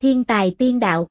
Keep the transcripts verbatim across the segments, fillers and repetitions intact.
Thiên tài tiên đạo.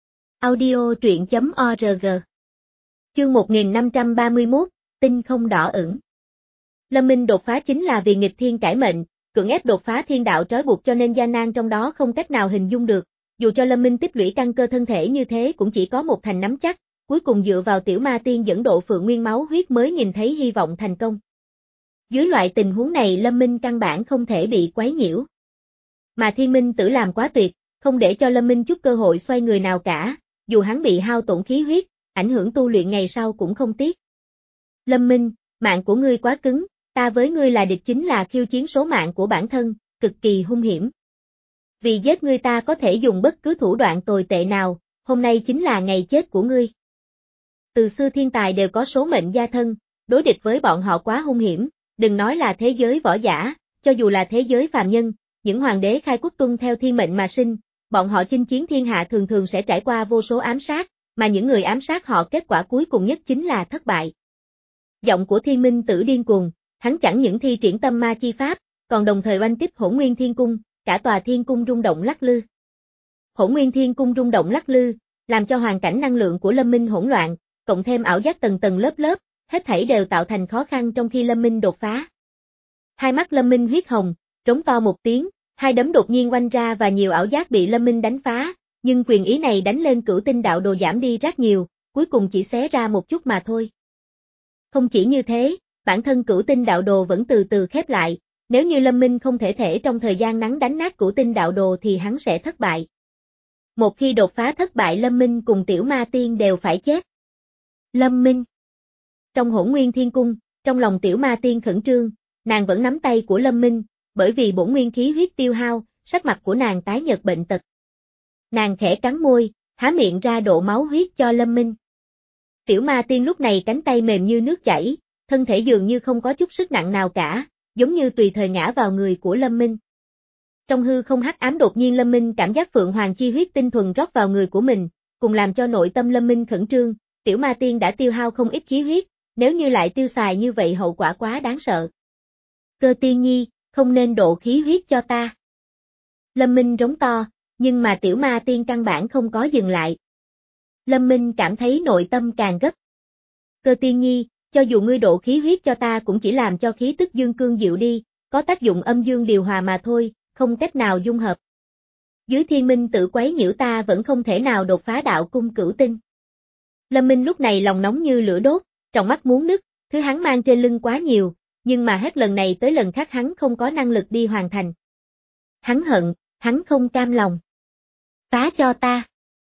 Audio truyện chấm org. Chương một nghìn năm trăm ba mươi mốt, tinh không đỏ ửng. Lâm Minh đột phá chính là vì nghịch thiên cải mệnh, cưỡng ép đột phá thiên đạo trói buộc cho nên gian nan trong đó không cách nào hình dung được. Dù cho Lâm Minh tích lũy căn cơ thân thể như thế cũng chỉ có một thành nắm chắc, cuối cùng dựa vào tiểu ma tiên dẫn độ Phượng Nguyên máu huyết mới nhìn thấy hy vọng thành công. Dưới loại tình huống này Lâm Minh căn bản không thể bị quấy nhiễu. Mà Thiên Minh Tử làm quá tuyệt, không để cho Lâm Minh chút cơ hội xoay người nào cả, dù hắn bị hao tổn khí huyết, ảnh hưởng tu luyện ngày sau cũng không tiếc. Lâm Minh, mạng của ngươi quá cứng, ta với ngươi là địch chính là khiêu chiến số mạng của bản thân, cực kỳ hung hiểm. Vì giết ngươi ta có thể dùng bất cứ thủ đoạn tồi tệ nào, hôm nay chính là ngày chết của ngươi. Từ xưa thiên tài đều có số mệnh gia thân, đối địch với bọn họ quá hung hiểm, đừng nói là thế giới võ giả, cho dù là thế giới phàm nhân, những hoàng đế khai quốc tuân theo thiên mệnh mà sinh, bọn họ chinh chiến thiên hạ thường thường sẽ trải qua vô số ám sát, mà những người ám sát họ kết quả cuối cùng nhất chính là thất bại. Giọng của Thiên Minh Tử điên cuồng, hắn chẳng những thi triển tâm ma chi pháp, còn đồng thời oanh kích Hỗn Nguyên Thiên Cung, cả tòa thiên cung rung động lắc lư. Hỗn Nguyên Thiên Cung rung động lắc lư, làm cho hoàn cảnh năng lượng của Lâm Minh hỗn loạn, cộng thêm ảo giác tầng tầng lớp lớp, hết thảy đều tạo thành khó khăn trong khi Lâm Minh đột phá. Hai mắt Lâm Minh huyết hồng, trống to một tiếng, hai đấm đột nhiên oanh ra và nhiều ảo giác bị Lâm Minh đánh phá, nhưng quyền ý này đánh lên cửu tinh đạo đồ giảm đi rất nhiều, cuối cùng chỉ xé ra một chút mà thôi. Không chỉ như thế, bản thân cửu tinh đạo đồ vẫn từ từ khép lại, nếu như Lâm Minh không thể thể trong thời gian ngắn đánh nát cửu tinh đạo đồ thì hắn sẽ thất bại. Một khi đột phá thất bại Lâm Minh cùng tiểu ma tiên đều phải chết. Lâm Minh. Trong Hỗn Nguyên Thiên Cung, trong lòng tiểu ma tiên khẩn trương, nàng vẫn nắm tay của Lâm Minh, bởi vì bổn nguyên khí huyết tiêu hao, sắc mặt của nàng tái nhợt bệnh tật. Nàng khẽ cắn môi, há miệng ra độ máu huyết cho Lâm Minh. Tiểu ma tiên lúc này cánh tay mềm như nước chảy, thân thể dường như không có chút sức nặng nào cả, giống như tùy thời ngã vào người của Lâm Minh. Trong hư không hắc ám đột nhiên Lâm Minh cảm giác Phượng Hoàng chi huyết tinh thuần rót vào người của mình, cùng làm cho nội tâm Lâm Minh khẩn trương, tiểu ma tiên đã tiêu hao không ít khí huyết, nếu như lại tiêu xài như vậy hậu quả quá đáng sợ. Cơ Tiên Nhi, không nên độ khí huyết cho ta. Lâm Minh rống to, nhưng mà tiểu ma tiên căn bản không có dừng lại. Lâm Minh cảm thấy nội tâm càng gấp. Cơ Tiên Nhi, cho dù ngươi độ khí huyết cho ta cũng chỉ làm cho khí tức dương cương dịu đi, có tác dụng âm dương điều hòa mà thôi, không cách nào dung hợp. Dưới Thiên Minh Tử quấy nhiễu ta vẫn không thể nào đột phá đạo cung cửu tinh. Lâm Minh lúc này lòng nóng như lửa đốt, trong mắt muốn nứt, thứ hắn mang trên lưng quá nhiều, nhưng mà hết lần này tới lần khác hắn không có năng lực đi hoàn thành. Hắn hận, hắn không cam lòng. Phá cho ta.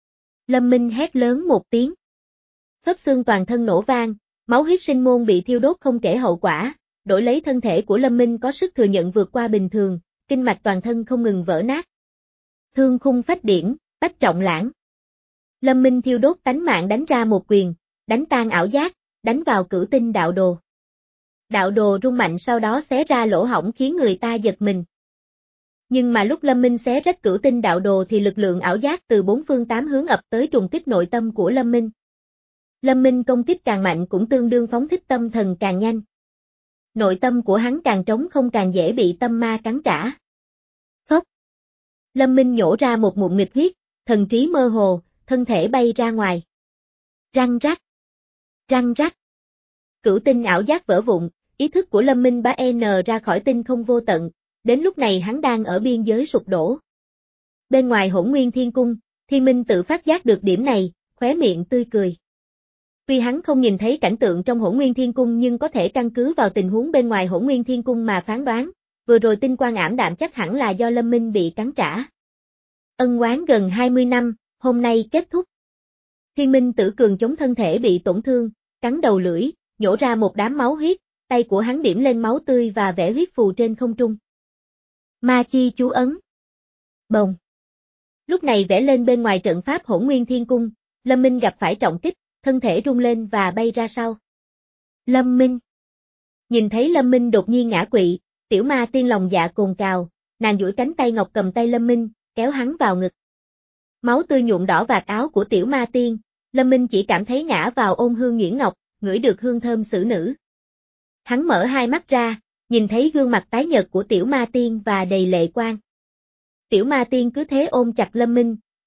Lâm Minh hét lớn một tiếng. Khớp xương toàn thân nổ vang, máu huyết sinh môn bị thiêu đốt không kể hậu quả, đổi lấy thân thể của Lâm Minh có sức thừa nhận vượt qua bình thường, kinh mạch toàn thân không ngừng vỡ nát. Thương khung phách điển, bách trọng lãng. Lâm Minh thiêu đốt tánh mạng đánh ra một quyền, đánh tan ảo giác, đánh vào cửu tinh đạo đồ. Đạo đồ rung mạnh sau đó xé ra lỗ hổng khiến người ta giật mình. Nhưng mà lúc Lâm Minh xé rách cửu tinh đạo đồ thì lực lượng ảo giác từ bốn phương tám hướng ập tới trùng kích nội tâm của Lâm Minh. Lâm Minh công kích càng mạnh cũng tương đương phóng thích tâm thần càng nhanh. Nội tâm của hắn càng trống không càng dễ bị tâm ma cắn trả. Phốc. Lâm Minh nhổ ra một ngụm nghịch huyết, thần trí mơ hồ, thân thể bay ra ngoài. Răng rắc. Răng rắc. Cửu tinh ảo giác vỡ vụn, ý thức của Lâm Minh bá n ra khỏi tinh không vô tận, đến lúc này hắn đang ở biên giới sụp đổ. Bên ngoài Hỗn Nguyên Thiên Cung, Thiên Minh Tự phát giác được điểm này, khóe miệng tươi cười. Tuy hắn không nhìn thấy cảnh tượng trong Hỗn Nguyên Thiên Cung nhưng có thể căn cứ vào tình huống bên ngoài Hỗn Nguyên Thiên Cung mà phán đoán, vừa rồi tinh quang ảm đạm chắc hẳn là do Lâm Minh bị cắn trả. Ân oán gần hai mươi năm, hôm nay kết thúc. Thiên Minh Tử cường chống thân thể bị tổn thương, cắn đầu lưỡi, nhổ ra một đám máu huyết, tay của hắn điểm lên máu tươi và vẽ huyết phù trên không trung. Ma chi chú ấn. Bồng. Lúc này vẽ lên bên ngoài trận pháp Hỗn Nguyên Thiên Cung, Lâm Minh gặp phải trọng kích, thân thể rung lên và bay ra sau. Lâm Minh. Nhìn thấy Lâm Minh đột nhiên ngã quỵ, tiểu ma tiên lòng dạ cồn cào, nàng duỗi cánh tay ngọc cầm tay Lâm Minh, kéo hắn vào ngực. Máu tươi nhuộm đỏ vạt áo của tiểu ma tiên, Lâm Minh chỉ cảm thấy ngã vào ôn hương nhuyễn ngọc, ngửi được hương thơm xử nữ. Hắn mở hai mắt ra, nhìn thấy gương mặt tái nhợt của tiểu ma tiên và đầy lệ quang. Tiểu ma tiên cứ thế ôm chặt Lâm Minh,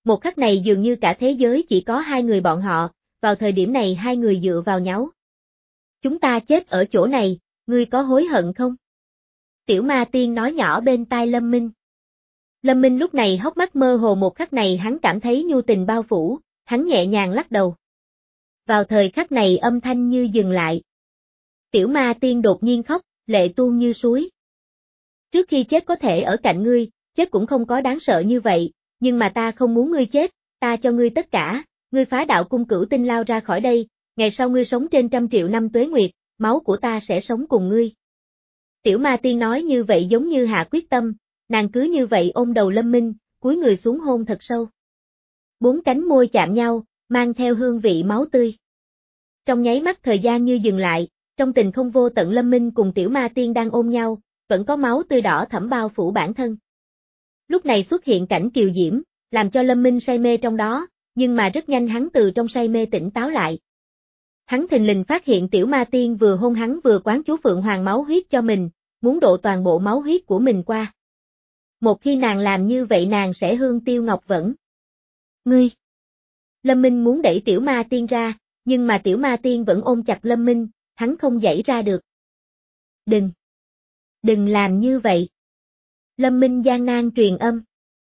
Một khắc này dường như cả thế giới chỉ có hai người bọn họ, vào thời điểm này hai người dựa vào nhau. Chúng ta chết ở chỗ này, ngươi có hối hận không? Tiểu ma tiên nói nhỏ bên tai Lâm Minh. Lâm Minh lúc này hốc mắt mơ hồ, một khắc này hắn cảm thấy nhu tình bao phủ, hắn nhẹ nhàng lắc đầu. Vào thời khắc này âm thanh như dừng lại. Tiểu ma tiên đột nhiên khóc, lệ tuôn như suối. Trước khi chết có thể ở cạnh ngươi, chết cũng không có đáng sợ như vậy, nhưng mà ta không muốn ngươi chết, ta cho ngươi tất cả, ngươi phá đạo cung cửu tinh lao ra khỏi đây, ngày sau ngươi sống trên trăm triệu năm tuế nguyệt, máu của ta sẽ sống cùng ngươi. Tiểu ma tiên nói như vậy giống như hạ quyết tâm, nàng cứ như vậy ôm đầu Lâm Minh, cúi người xuống hôn thật sâu. Bốn cánh môi chạm nhau, mang theo hương vị máu tươi. Trong nháy mắt thời gian như dừng lại, trong tình không vô tận Lâm Minh cùng tiểu ma tiên đang ôm nhau, vẫn có máu tươi đỏ thẫm bao phủ bản thân. Lúc này xuất hiện cảnh kiều diễm, làm cho Lâm Minh say mê trong đó, nhưng mà rất nhanh hắn từ trong say mê tỉnh táo lại. Hắn thình lình phát hiện tiểu ma tiên vừa hôn hắn vừa quán chú Phượng Hoàng máu huyết cho mình, muốn độ toàn bộ máu huyết của mình qua. Một khi nàng làm như vậy nàng sẽ hương tiêu ngọc vẫn. Ngươi! Lâm Minh muốn đẩy tiểu ma tiên ra, nhưng mà tiểu ma tiên vẫn ôm chặt Lâm Minh, hắn không giãy ra được. Đừng! Đừng làm như vậy! Lâm Minh gian nan truyền âm.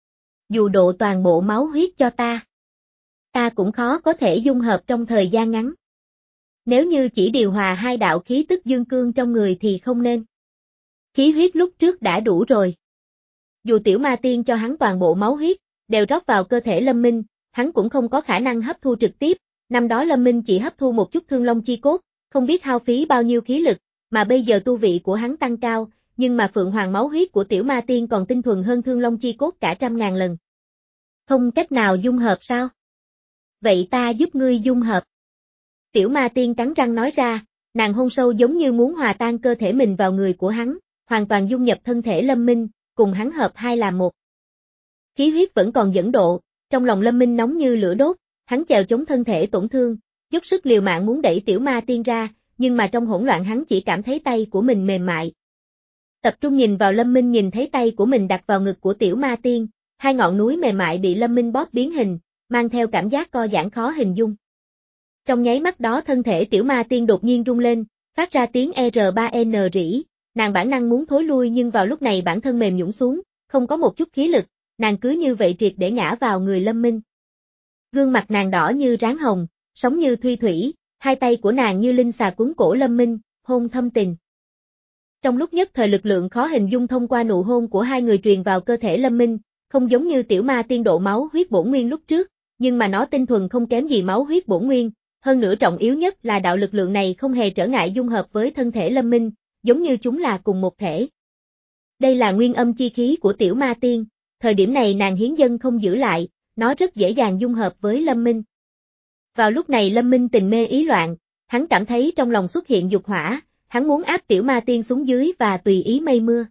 Dù độ toàn bộ máu huyết cho ta, ta cũng khó có thể dung hợp trong thời gian ngắn. Nếu như chỉ điều hòa hai đạo khí tức dương cương trong người thì không nên. Khí huyết lúc trước đã đủ rồi. Dù tiểu ma tiên cho hắn toàn bộ máu huyết, đều rót vào cơ thể Lâm Minh, hắn cũng không có khả năng hấp thu trực tiếp, năm đó Lâm Minh chỉ hấp thu một chút thương long chi cốt, không biết hao phí bao nhiêu khí lực, mà bây giờ tu vị của hắn tăng cao, nhưng mà Phượng Hoàng máu huyết của tiểu ma tiên còn tinh thuần hơn thương long chi cốt cả trăm ngàn lần. Không cách nào dung hợp sao? Vậy ta giúp ngươi dung hợp. Tiểu ma tiên cắn răng nói ra, nàng hôn sâu giống như muốn hòa tan cơ thể mình vào người của hắn, hoàn toàn dung nhập thân thể Lâm Minh, cùng hắn hợp hai làm một. Khí huyết vẫn còn dẫn độ, trong lòng Lâm Minh nóng như lửa đốt, hắn chèo chống thân thể tổn thương, dốc sức liều mạng muốn đẩy tiểu ma tiên ra, nhưng mà trong hỗn loạn hắn chỉ cảm thấy tay của mình mềm mại. Tập trung nhìn vào Lâm Minh, nhìn thấy tay của mình đặt vào ngực của tiểu ma tiên, hai ngọn núi mềm mại bị Lâm Minh bóp biến hình, mang theo cảm giác co giãn khó hình dung. Trong nháy mắt đó thân thể tiểu ma tiên đột nhiên rung lên, phát ra tiếng R ba N rỉ, nàng bản năng muốn thối lui nhưng vào lúc này bản thân mềm nhũn xuống, không có một chút khí lực, nàng cứ như vậy triệt để ngã vào người Lâm Minh. Gương mặt nàng đỏ như ráng hồng, sống như thuy thủy, hai tay của nàng như linh xà cuốn cổ Lâm Minh, hôn thâm tình. Trong lúc nhất thời lực lượng khó hình dung thông qua nụ hôn của hai người truyền vào cơ thể Lâm Minh, không giống như tiểu ma tiên độ máu huyết bổn nguyên lúc trước, nhưng mà nó tinh thuần không kém gì máu huyết bổn nguyên, hơn nữa trọng yếu nhất là đạo lực lượng này không hề trở ngại dung hợp với thân thể Lâm Minh, giống như chúng là cùng một thể. Đây là nguyên âm chi khí của tiểu ma tiên, thời điểm này nàng hiến dâng không giữ lại, nó rất dễ dàng dung hợp với Lâm Minh. Vào lúc này Lâm Minh tình mê ý loạn, hắn cảm thấy trong lòng xuất hiện dục hỏa, hắn muốn áp tiểu ma tiên xuống dưới và tùy ý mây mưa.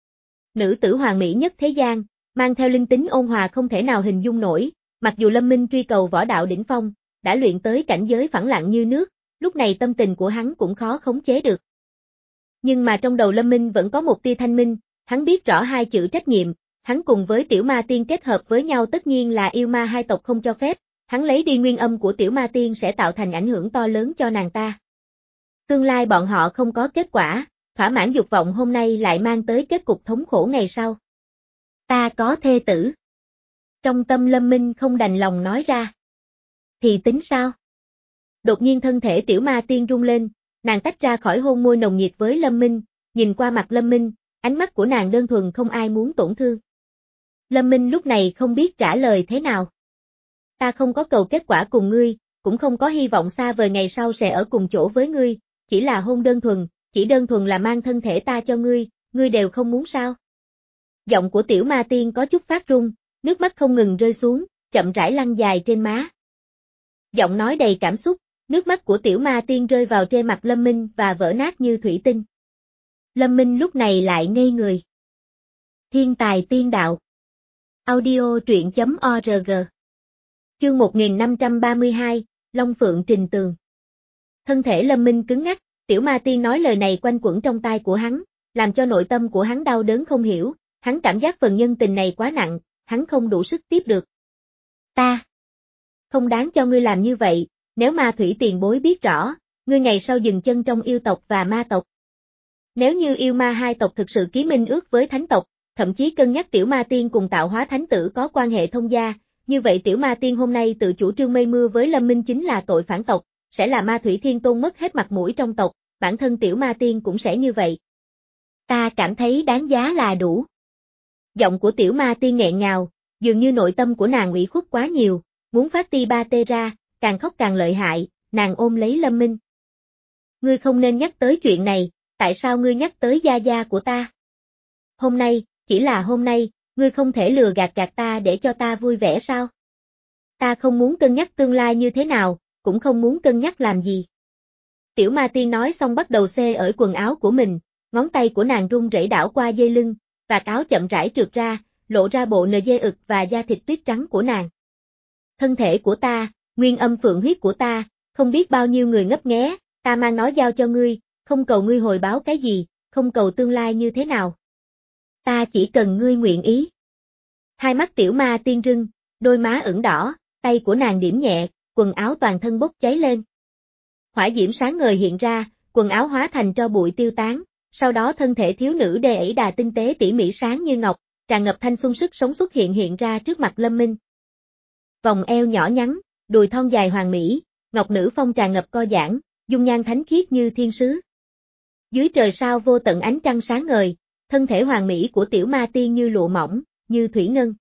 Nữ tử hoàn mỹ nhất thế gian, mang theo linh tính ôn hòa không thể nào hình dung nổi, mặc dù Lâm Minh truy cầu võ đạo đỉnh phong, đã luyện tới cảnh giới phẳng lặng như nước, lúc này tâm tình của hắn cũng khó khống chế được. Nhưng mà trong đầu Lâm Minh vẫn có một tia thanh minh, hắn biết rõ hai chữ trách nhiệm, hắn cùng với tiểu ma tiên kết hợp với nhau tất nhiên là yêu ma hai tộc không cho phép, hắn lấy đi nguyên âm của tiểu ma tiên sẽ tạo thành ảnh hưởng to lớn cho nàng ta. Tương lai bọn họ không có kết quả, thỏa mãn dục vọng hôm nay lại mang tới kết cục thống khổ ngày sau. Ta có thê tử. Trong tâm Lâm Minh không đành lòng nói ra. Thì tính sao? Đột nhiên thân thể tiểu ma tiên rung lên, nàng tách ra khỏi hôn môi nồng nhiệt với Lâm Minh, nhìn qua mặt Lâm Minh, ánh mắt của nàng đơn thuần không ai muốn tổn thương. Lâm Minh lúc này không biết trả lời thế nào. Ta không có cầu kết quả cùng ngươi, cũng không có hy vọng xa vời ngày sau sẽ ở cùng chỗ với ngươi, chỉ là hôn đơn thuần, chỉ đơn thuần là mang thân thể ta cho ngươi, ngươi đều không muốn sao? Giọng của tiểu ma tiên có chút phát run, nước mắt không ngừng rơi xuống, chậm rãi lăn dài trên má. Giọng nói đầy cảm xúc, nước mắt của tiểu ma tiên rơi vào trên mặt Lâm Minh và vỡ nát như thủy tinh. Lâm Minh lúc này lại ngây người. Thiên tài tiên đạo. Audio truyện chấm org. Chương một nghìn năm trăm ba mươi hai, Long Phượng Trình Tường. Thân thể Lâm Minh cứng ngắc, tiểu ma tiên nói lời này quanh quẩn trong tai của hắn, làm cho nội tâm của hắn đau đớn không hiểu, hắn cảm giác phần nhân tình này quá nặng, hắn không đủ sức tiếp được. Ta không đáng cho ngươi làm như vậy, nếu ma thủy tiền bối biết rõ, ngươi ngày sau dừng chân trong yêu tộc và ma tộc. Nếu như yêu ma hai tộc thực sự ký minh ước với thánh tộc, thậm chí cân nhắc tiểu ma tiên cùng tạo hóa thánh tử có quan hệ thông gia, như vậy tiểu ma tiên hôm nay tự chủ trương mây mưa với Lâm Minh chính là tội phản tộc, sẽ là ma thủy thiên tôn mất hết mặt mũi trong tộc, bản thân tiểu ma tiên cũng sẽ như vậy. Ta cảm thấy đáng giá là đủ. Giọng của tiểu ma tiên nghẹn ngào, dường như nội tâm của nàng ủy khuất quá nhiều, muốn phát ti ba tê ra, càng khóc càng lợi hại, nàng ôm lấy Lâm Minh. Ngươi không nên nhắc tới chuyện này, tại sao ngươi nhắc tới gia gia của ta? Hôm nay, chỉ là hôm nay, ngươi không thể lừa gạt gạt ta để cho ta vui vẻ sao? Ta không muốn cân nhắc tương lai như thế nào, cũng không muốn cân nhắc làm gì. Tiểu ma tiên nói xong bắt đầu xê ở quần áo của mình, ngón tay của nàng run rẩy đảo qua dây lưng, vạt áo chậm rãi trượt ra, lộ ra bộ nờ dê ực và da thịt tuyết trắng của nàng. Thân thể của ta, nguyên âm phượng huyết của ta, không biết bao nhiêu người ngấp nghé, ta mang nó giao cho ngươi, không cầu ngươi hồi báo cái gì, không cầu tương lai như thế nào. Ta chỉ cần ngươi nguyện ý. Hai mắt tiểu ma tiên rưng, đôi má ửng đỏ, tay của nàng điểm nhẹ, quần áo toàn thân bốc cháy lên. Hỏa diễm sáng ngời hiện ra, quần áo hóa thành tro bụi tiêu tán, sau đó thân thể thiếu nữ đê ẩy đà tinh tế tỉ mỉ sáng như ngọc, tràn ngập thanh xuân sức sống xuất hiện hiện ra trước mặt Lâm Minh. Vòng eo nhỏ nhắn, đùi thon dài hoàn mỹ, ngọc nữ phong tràn ngập co giãn, dung nhan thánh khiết như thiên sứ. Dưới trời sao vô tận ánh trăng sáng ngời, thân thể hoàn mỹ của tiểu ma tiên như lụa mỏng, như thủy ngân.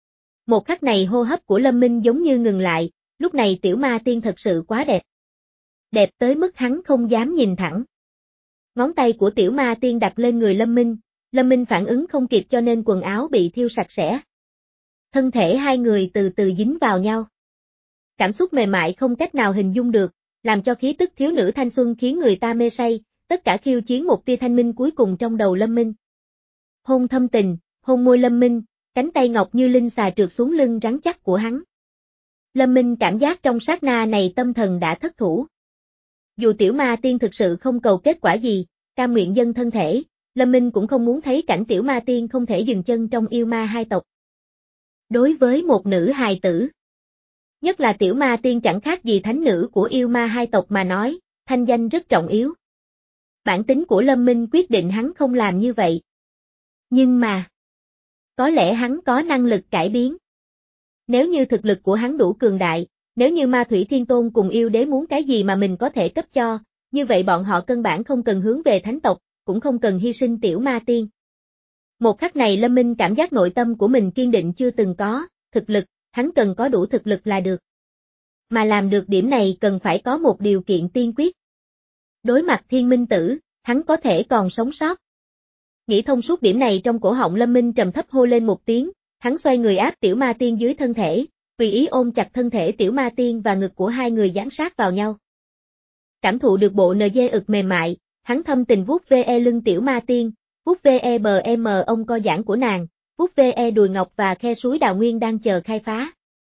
Một khắc này hô hấp của Lâm Minh giống như ngừng lại, lúc này tiểu ma tiên thật sự quá đẹp. Đẹp tới mức hắn không dám nhìn thẳng. Ngón tay của tiểu ma tiên đặt lên người Lâm Minh, Lâm Minh phản ứng không kịp cho nên quần áo bị thiêu sạch sẽ. Thân thể hai người từ từ dính vào nhau. Cảm xúc mềm mại không cách nào hình dung được, làm cho khí tức thiếu nữ thanh xuân khiến người ta mê say, tất cả khiêu chiến một tia thanh minh cuối cùng trong đầu Lâm Minh. Hôn thâm tình, hôn môi Lâm Minh, cánh tay ngọc như linh xà trượt xuống lưng rắn chắc của hắn. Lâm Minh cảm giác trong sát na này tâm thần đã thất thủ. Dù tiểu ma tiên thực sự không cầu kết quả gì, cam nguyện dâng thân thể, Lâm Minh cũng không muốn thấy cảnh tiểu ma tiên không thể dừng chân trong yêu ma hai tộc. Đối với một nữ hài tử, nhất là tiểu ma tiên chẳng khác gì thánh nữ của yêu ma hai tộc mà nói, thanh danh rất trọng yếu. Bản tính của Lâm Minh quyết định hắn không làm như vậy. Nhưng mà, có lẽ hắn có năng lực cải biến. Nếu như thực lực của hắn đủ cường đại, nếu như ma thủy thiên tôn cùng yêu đế muốn cái gì mà mình có thể cấp cho, như vậy bọn họ căn bản không cần hướng về thánh tộc, cũng không cần hy sinh tiểu ma tiên. Một khắc này Lâm Minh cảm giác nội tâm của mình kiên định chưa từng có, thực lực, hắn cần có đủ thực lực là được. Mà làm được điểm này cần phải có một điều kiện tiên quyết. Đối mặt thiên minh tử, hắn có thể còn sống sót. Nghĩ thông suốt điểm này trong cổ họng Lâm Minh trầm thấp hô lên một tiếng, hắn xoay người áp tiểu ma tiên dưới thân thể, tùy ý ôm chặt thân thể tiểu ma tiên và ngực của hai người dán sát vào nhau. Cảm thụ được bộ nờ dê ực mềm mại, hắn thâm tình vuốt ve lưng tiểu ma tiên, vuốt ve bờ em ông co giãn của nàng, vuốt ve đùi ngọc và khe suối đào nguyên đang chờ khai phá.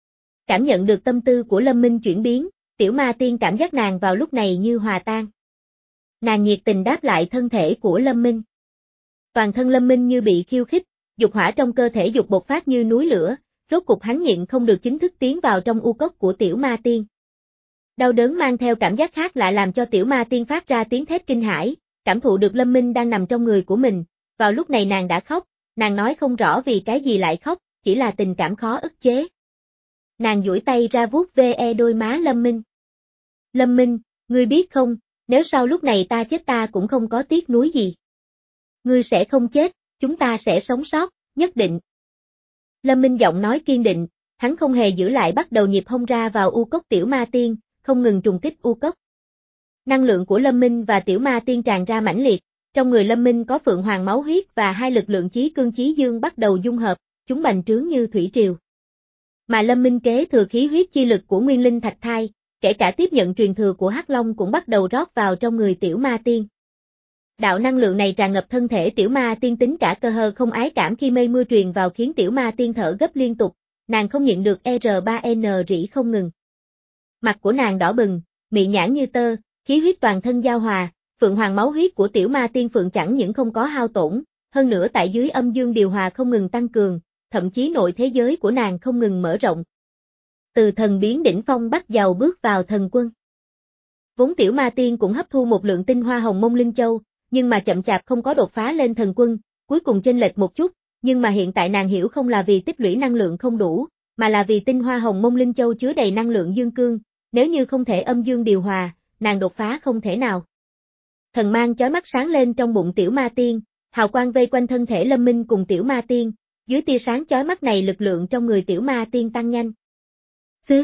Cảm nhận được tâm tư của Lâm Minh chuyển biến, tiểu ma tiên cảm giác nàng vào lúc này như hòa tan. Nàng nhiệt tình đáp lại thân thể của Lâm Minh. Toàn thân Lâm Minh như bị khiêu khích, dục hỏa trong cơ thể dục bộc phát như núi lửa, rốt cục hắn nhịn không được chính thức tiến vào trong u cốc của tiểu ma tiên. Đau đớn mang theo cảm giác khác lại làm cho tiểu ma tiên phát ra tiếng thét kinh hãi, cảm thụ được Lâm Minh đang nằm trong người của mình, vào lúc này nàng đã khóc, nàng nói không rõ vì cái gì lại khóc, chỉ là tình cảm khó ức chế. Nàng duỗi tay ra vuốt ve đôi má Lâm Minh. Lâm Minh, ngươi biết không, nếu sau lúc này ta chết ta cũng không có tiếc nuối gì. Ngươi sẽ không chết, chúng ta sẽ sống sót, nhất định. Lâm Minh giọng nói kiên định, hắn không hề giữ lại bắt đầu nhịp hông ra vào u cốc tiểu ma tiên, không ngừng trùng kích u cốc. Năng lượng của Lâm Minh và tiểu ma tiên tràn ra mãnh liệt, trong người Lâm Minh có phượng hoàng máu huyết và hai lực lượng chí cương chí dương bắt đầu dung hợp, chúng bành trướng như thủy triều. Mà Lâm Minh kế thừa khí huyết chi lực của Nguyên Linh Thạch Thai, kể cả tiếp nhận truyền thừa của Hắc Long cũng bắt đầu rót vào trong người tiểu ma tiên. Đạo năng lượng này tràn ngập thân thể tiểu ma tiên tính cả cơ hơ không ái cảm khi mây mưa truyền vào khiến tiểu ma tiên thở gấp liên tục, nàng không nhịn được R ba N rỉ không ngừng. Mặt của nàng đỏ bừng, miệng nhãn như tơ, khí huyết toàn thân giao hòa, phượng hoàng máu huyết của tiểu ma tiên phượng chẳng những không có hao tổn, hơn nữa tại dưới âm dương điều hòa không ngừng tăng cường, thậm chí nội thế giới của nàng không ngừng mở rộng. từ thần biến đỉnh phong bắt đầu bước vào thần quân. Vốn Tiểu Ma Tiên cũng hấp thu một lượng tinh hoa hồng mông linh châu, nhưng mà chậm chạp không có đột phá lên thần quân, cuối cùng chênh lệch một chút, nhưng mà hiện tại nàng hiểu không là vì tích lũy năng lượng không đủ, mà là vì tinh hoa hồng mông linh châu chứa đầy năng lượng dương cương, nếu như không thể âm dương điều hòa, nàng đột phá không thể nào. Thần mang chói mắt sáng lên trong bụng Tiểu Ma Tiên, hào quang vây quanh thân thể Lâm Minh cùng Tiểu Ma Tiên, dưới tia sáng chói mắt này lực lượng trong người Tiểu Ma Tiên tăng nhanh. Xứ.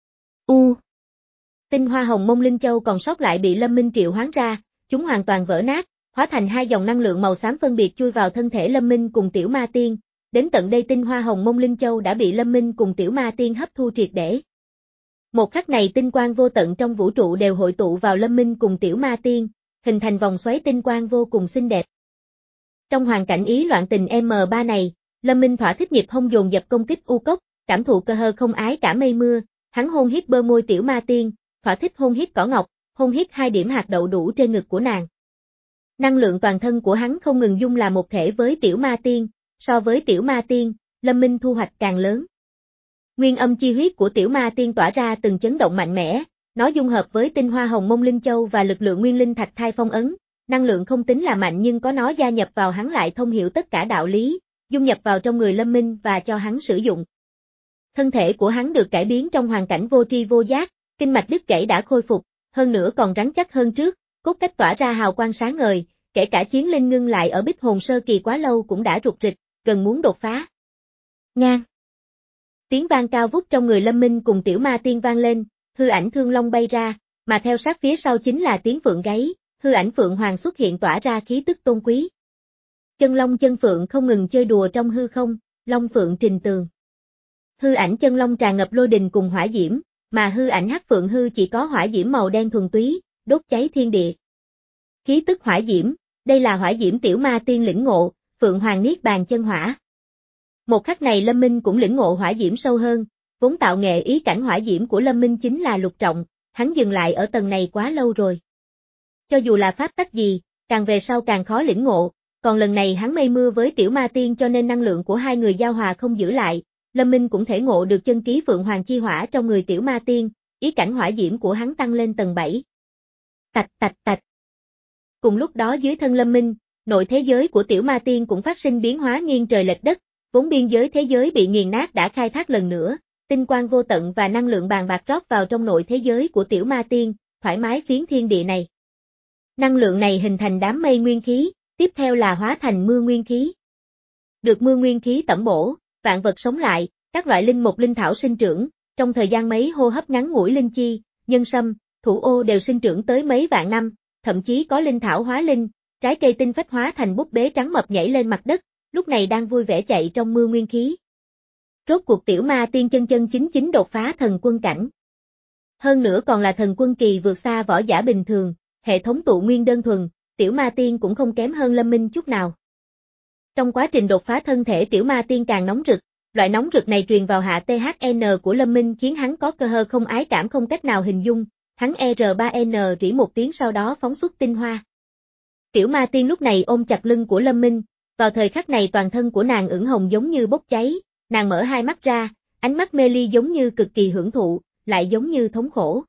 U. Tinh hoa hồng mông linh châu còn sót lại bị Lâm Minh triệu hoán ra, chúng hoàn toàn vỡ nát, hóa thành hai dòng năng lượng màu xám phân biệt chui vào thân thể Lâm Minh cùng Tiểu Ma Tiên. Đến tận đây tinh hoa hồng mông linh châu đã bị Lâm Minh cùng Tiểu Ma Tiên hấp thu triệt để. Một khắc này tinh quang vô tận trong vũ trụ đều hội tụ vào Lâm Minh cùng Tiểu Ma Tiên, hình thành vòng xoáy tinh quang vô cùng xinh đẹp. Trong hoàn cảnh ý loạn tình M ba này, Lâm Minh thỏa thích nhịp hông dồn dập công kích U Cốc, cảm thụ cơ hơ không ái cả mây mưa, hắn hôn hít bơ môi Tiểu Ma Tiên, thỏa thích hôn hít cỏ ngọc, hôn hít hai điểm hạt đậu đủ trên ngực của nàng. Năng lượng toàn thân của hắn không ngừng dung là một thể với Tiểu Ma Tiên, so với Tiểu Ma Tiên, Lâm Minh thu hoạch càng lớn. Nguyên âm chi huyết của Tiểu Ma Tiên tỏa ra từng chấn động mạnh mẽ, nó dung hợp với tinh hoa hồng mông linh châu và lực lượng nguyên linh thạch thai phong ấn, năng lượng không tính là mạnh nhưng có nó gia nhập vào hắn lại thông hiểu tất cả đạo lý, dung nhập vào trong người Lâm Minh và cho hắn sử dụng. Thân thể của hắn được cải biến trong hoàn cảnh vô tri vô giác, kinh mạch đứt gãy đã khôi phục, hơn nữa còn rắn chắc hơn trước, cốt cách tỏa ra hào quang sáng ngời, kể cả chiến linh ngưng lại ở Bích Hồn Sơ Kỳ quá lâu cũng đã rục rịch, gần muốn đột phá. Ngang. Tiếng vang cao vút trong người Lâm Minh cùng Tiểu Ma Tiên vang lên, hư ảnh thương long bay ra, mà theo sát phía sau chính là tiếng phượng gáy, hư ảnh phượng hoàng xuất hiện tỏa ra khí tức tôn quý. Chân long chân phượng không ngừng chơi đùa trong hư không, long phượng trình tường. Hư ảnh chân long tràn ngập lôi đình cùng hỏa diễm, mà hư ảnh hắc phượng hư chỉ có hỏa diễm màu đen thuần túy, đốt cháy thiên địa. Khí tức hỏa diễm, đây là hỏa diễm Tiểu Ma Tiên lĩnh ngộ, phượng hoàng niết bàn chân hỏa. Một khắc này Lâm Minh cũng lĩnh ngộ hỏa diễm sâu hơn, vốn tạo nghệ ý cảnh hỏa diễm của Lâm Minh chính là lục trọng, hắn dừng lại ở tầng này quá lâu rồi. Cho dù là pháp tắc gì, càng về sau càng khó lĩnh ngộ, còn lần này hắn mây mưa với Tiểu Ma Tiên cho nên năng lượng của hai người giao hòa không giữ lại, Lâm Minh cũng thể ngộ được chân ký phượng hoàng chi hỏa trong người Tiểu Ma Tiên, ý cảnh hỏa diễm của hắn tăng lên tầng bảy. Tạch tạch tạch. Cùng lúc đó dưới thân Lâm Minh, nội thế giới của Tiểu Ma Tiên cũng phát sinh biến hóa nghiêng trời lệch đất, vốn biên giới thế giới bị nghiền nát đã khai thác lần nữa, tinh quang vô tận và năng lượng bàn bạc rót vào trong nội thế giới của Tiểu Ma Tiên, thoải mái phiến thiên địa này. Năng lượng này hình thành đám mây nguyên khí, tiếp theo là hóa thành mưa nguyên khí. Được mưa nguyên khí tẩm bổ, vạn vật sống lại, các loại linh mục linh thảo sinh trưởng, trong thời gian mấy hô hấp ngắn ngủi linh chi, nhân sâm, thủ ô đều sinh trưởng tới mấy vạn năm, thậm chí có linh thảo hóa linh, trái cây tinh phách hóa thành búp bế trắng mập nhảy lên mặt đất, lúc này đang vui vẻ chạy trong mưa nguyên khí. Rốt cuộc Tiểu Ma Tiên chân chân chính chính đột phá thần quân cảnh. Hơn nữa còn là thần quân kỳ vượt xa võ giả bình thường, hệ thống tụ nguyên đơn thuần, Tiểu Ma Tiên cũng không kém hơn Lâm Minh chút nào. Trong quá trình đột phá thân thể Tiểu Ma Tiên càng nóng rực, loại nóng rực này truyền vào hạ tê hát en của Lâm Minh khiến hắn có cơ hơ không ái cảm không cách nào hình dung, hắn e rờ ba en rỉ một tiếng sau đó phóng xuất tinh hoa. Tiểu Ma Tiên lúc này ôm chặt lưng của Lâm Minh, vào thời khắc này toàn thân của nàng ửng hồng giống như bốc cháy, nàng mở hai mắt ra, ánh mắt mê ly giống như cực kỳ hưởng thụ, lại giống như thống khổ.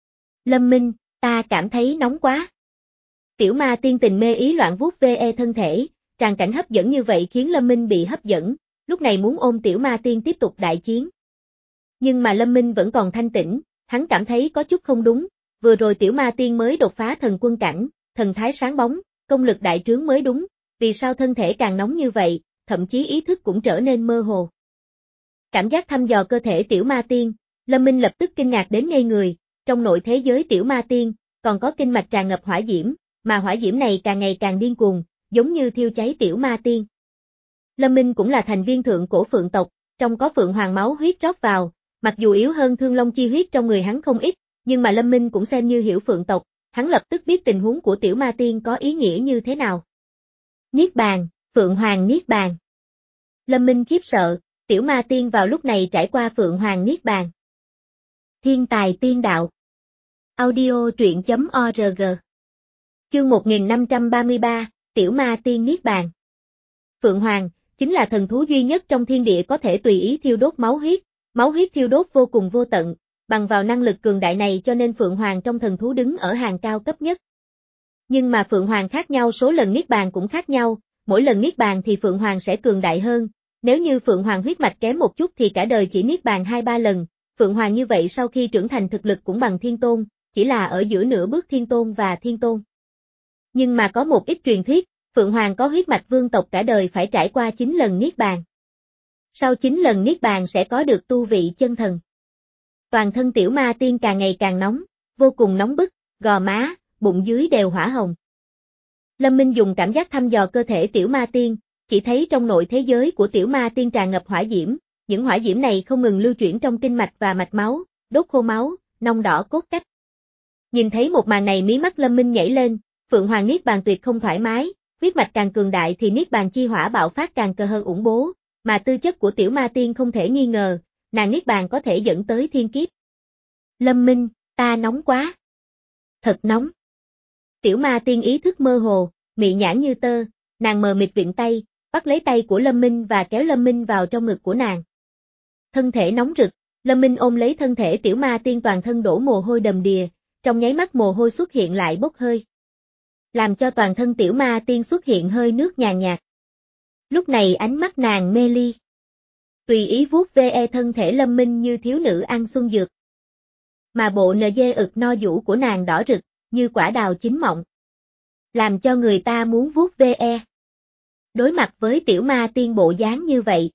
Lâm Minh, ta cảm thấy nóng quá. Tiểu Ma Tiên tình mê ý loạn vuốt ve thân thể, tràn cảnh hấp dẫn như vậy khiến Lâm Minh bị hấp dẫn, lúc này muốn ôm Tiểu Ma Tiên tiếp tục đại chiến. Nhưng mà Lâm Minh vẫn còn thanh tĩnh, hắn cảm thấy có chút không đúng, vừa rồi Tiểu Ma Tiên mới đột phá thần quân cảnh, thần thái sáng bóng, công lực đại trướng mới đúng, vì sao thân thể càng nóng như vậy, thậm chí ý thức cũng trở nên mơ hồ. Cảm giác thăm dò cơ thể Tiểu Ma Tiên, Lâm Minh lập tức kinh ngạc đến ngây người, trong nội thế giới Tiểu Ma Tiên, còn có kinh mạch tràn ngập hỏa diễm, mà hỏa diễm này càng ngày càng điên cuồng, giống như thiêu cháy Tiểu Ma Tiên. Lâm Minh cũng là thành viên thượng cổ phượng tộc, trong có phượng hoàng máu huyết rót vào, mặc dù yếu hơn thương long chi huyết trong người hắn không ít, nhưng mà Lâm Minh cũng xem như hiểu phượng tộc, hắn lập tức biết tình huống của Tiểu Ma Tiên có ý nghĩa như thế nào. Niết bàn, phượng hoàng niết bàn. Lâm Minh khiếp sợ, Tiểu Ma Tiên vào lúc này trải qua phượng hoàng niết bàn. Thiên tài tiên đạo. Audio truyện chấm org. Chương một nghìn năm trăm ba mươi ba, Tiểu Ma Tiên niết bàn. Phượng hoàng chính là thần thú duy nhất trong thiên địa có thể tùy ý thiêu đốt máu huyết, Máu huyết thiêu đốt vô cùng vô tận, bằng vào năng lực cường đại này cho nên Phượng Hoàng trong thần thú đứng ở hàng cao cấp nhất. Nhưng mà Phượng Hoàng khác nhau số lần niết bàn cũng khác nhau, mỗi lần niết bàn thì Phượng Hoàng sẽ cường đại hơn, nếu như Phượng Hoàng huyết mạch kém một chút thì cả đời chỉ niết bàn hai ba lần, Phượng Hoàng như vậy sau khi trưởng thành thực lực cũng bằng Thiên Tôn, chỉ là ở giữa nửa bước Thiên Tôn và Thiên Tôn. Nhưng mà có một ít truyền thuyết, Phượng Hoàng có huyết mạch vương tộc cả đời phải trải qua chín lần niết bàn. Sau chín lần niết bàn sẽ có được tu vị chân thần. Toàn thân tiểu ma tiên càng ngày càng nóng, vô cùng nóng bức, gò má, bụng dưới đều hỏa hồng. Lâm Minh dùng cảm giác thăm dò cơ thể tiểu ma tiên, chỉ thấy trong nội thế giới của tiểu ma tiên tràn ngập hỏa diễm, những hỏa diễm này không ngừng lưu chuyển trong kinh mạch và mạch máu, đốt khô máu, nông đỏ cốt cách. Nhìn thấy một màn này mí mắt Lâm Minh nhảy lên, Phượng Hoàng niết bàn tuyệt không thoải mái, huyết mạch càng cường đại thì niết bàn chi hỏa bạo phát càng cơ hơn ủng bố, mà tư chất của tiểu ma tiên không thể nghi ngờ, nàng niết bàn có thể dẫn tới thiên kiếp. Lâm Minh, ta nóng quá. Thật nóng. Tiểu ma tiên ý thức mơ hồ, mị nhãn như tơ, nàng mờ mịt vịn tay, bắt lấy tay của Lâm Minh và kéo Lâm Minh vào trong ngực của nàng. Thân thể nóng rực, Lâm Minh ôm lấy thân thể tiểu ma tiên toàn thân đổ mồ hôi đầm đìa, trong nháy mắt mồ hôi xuất hiện lại bốc hơi. Làm cho toàn thân tiểu ma tiên xuất hiện hơi nước nhàn nhạt. Lúc này ánh mắt nàng mê ly. Tùy ý vuốt ve thân thể Lâm Minh như thiếu nữ ăn xuân dược. Mà bộ nờ dê ực no vũ của nàng đỏ rực, như quả đào chín mọng. Làm cho người ta muốn vuốt ve. Đối mặt với tiểu ma tiên bộ dáng như vậy.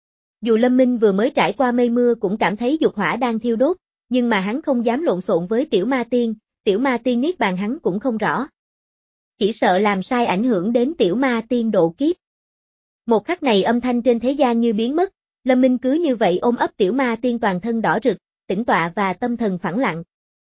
Dù Lâm Minh vừa mới trải qua mây mưa cũng cảm thấy dục hỏa đang thiêu đốt, nhưng mà hắn không dám lộn xộn với tiểu ma tiên, tiểu ma tiên niết bàn hắn cũng không rõ. Chỉ sợ làm sai ảnh hưởng đến tiểu ma tiên độ kiếp. Một khắc này âm thanh trên thế gian như biến mất, Lâm Minh cứ như vậy ôm ấp tiểu ma tiên toàn thân đỏ rực, tĩnh tọa và tâm thần phẳng lặng.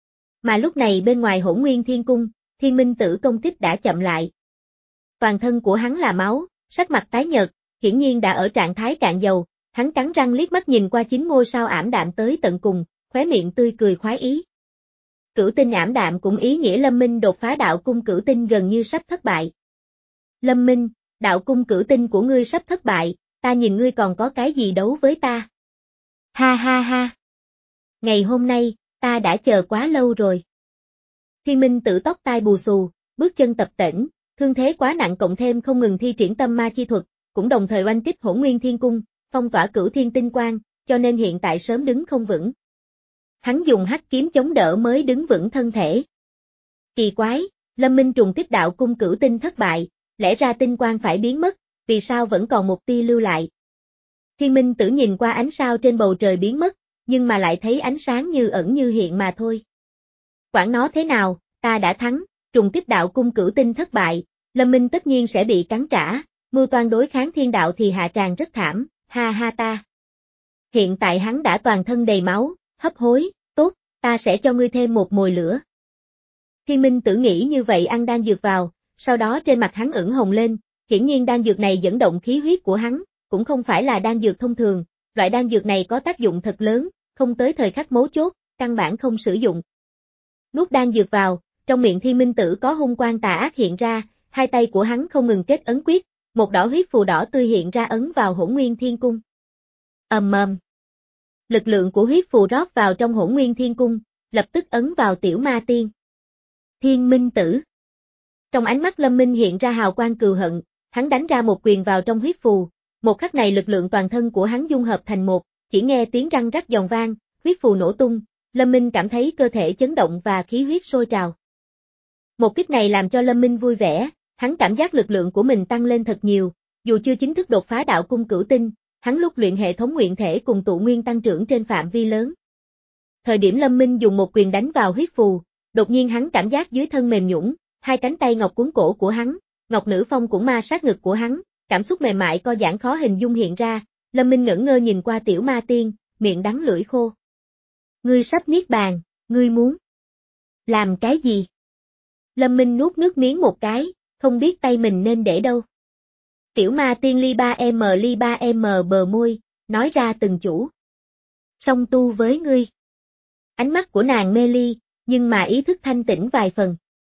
Mà lúc này bên ngoài Hỗn Nguyên Thiên Cung, Thiên Minh Tử công kích đã chậm lại. Toàn thân của hắn là máu, sắc mặt tái nhợt, hiển nhiên đã ở trạng thái cạn dầu, hắn cắn răng liếc mắt nhìn qua chín ngôi sao ảm đạm tới tận cùng, khóe miệng tươi cười khoái ý. Cửu tinh ảm đạm cũng ý nghĩa Lâm Minh đột phá đạo cung cửu tinh gần như sắp thất bại. Lâm Minh, đạo cung cửu tinh của ngươi sắp thất bại, ta nhìn ngươi còn có cái gì đấu với ta. Ha ha ha. Ngày hôm nay, ta đã chờ quá lâu rồi. Thiên Minh Tử tóc tai bù xù, bước chân tập tễnh, thương thế quá nặng cộng thêm không ngừng thi triển tâm ma chi thuật, cũng đồng thời oanh kích Hỗn Nguyên Thiên Cung, phong tỏa cửu thiên tinh quang, cho nên hiện tại sớm đứng không vững. Hắn dùng hắc kiếm chống đỡ mới đứng vững thân thể. Kỳ quái, Lâm Minh trùng kích đạo cung cửu tinh thất bại, lẽ ra tinh quang phải biến mất, vì sao vẫn còn một tia lưu lại. Thiên Minh Tử nhìn qua ánh sao trên bầu trời biến mất, nhưng mà lại thấy ánh sáng như ẩn như hiện mà thôi. Quản nó thế nào, ta đã thắng, trùng kích đạo cung cửu tinh thất bại, Lâm Minh tất nhiên sẽ bị cắn trả, mưu toan đối kháng thiên đạo thì hạ tràng rất thảm, ha ha ta. Hiện tại hắn đã toàn thân đầy máu, hấp hối, tốt, ta sẽ cho ngươi thêm một mồi lửa. Thiên Minh Tử nghĩ như vậy ăn đan dược vào, sau đó trên mặt hắn ửng hồng lên, hiển nhiên đan dược này dẫn động khí huyết của hắn, cũng không phải là đan dược thông thường, loại đan dược này có tác dụng thật lớn, không tới thời khắc mấu chốt, căn bản không sử dụng. Nuốt đan dược vào, trong miệng Thiên Minh Tử có hung quang tà ác hiện ra, hai tay của hắn không ngừng kết ấn quyết, một đỏ huyết phù đỏ tươi hiện ra ấn vào Hỗn Nguyên Thiên Cung. Ầm ầm. Lực lượng của huyết phù rót vào trong Hỗn Nguyên Thiên Cung, lập tức ấn vào tiểu ma tiên. Thiên Minh Tử. Trong ánh mắt Lâm Minh hiện ra hào quang cừu hận, hắn đánh ra một quyền vào trong huyết phù, một khắc này lực lượng toàn thân của hắn dung hợp thành một, chỉ nghe tiếng răng rắc giòn vang, huyết phù nổ tung, Lâm Minh cảm thấy cơ thể chấn động và khí huyết sôi trào. Một kích này làm cho Lâm Minh vui vẻ, hắn cảm giác lực lượng của mình tăng lên thật nhiều, dù chưa chính thức đột phá đạo cung cửu tinh, hắn lúc luyện hệ thống nguyện thể cùng tụ nguyên tăng trưởng trên phạm vi lớn. Thời điểm Lâm Minh dùng một quyền đánh vào huyết phù, đột nhiên hắn cảm giác dưới thân mềm nhũn, hai cánh tay ngọc cuốn cổ của hắn, ngọc nữ phong cũng ma sát ngực của hắn, cảm xúc mềm mại co giãn khó hình dung hiện ra, Lâm Minh ngẩn ngơ nhìn qua tiểu ma tiên, miệng đắng lưỡi khô. Ngươi sắp niết bàn, ngươi muốn làm cái gì? Lâm Minh nuốt nước miếng một cái, không biết tay mình nên để đâu. Tiểu ma tiên ly ba em ly ba em bờ môi, nói ra từng chủ. Song tu với ngươi. Ánh mắt của nàng mê ly, nhưng mà ý thức thanh tĩnh vài phần.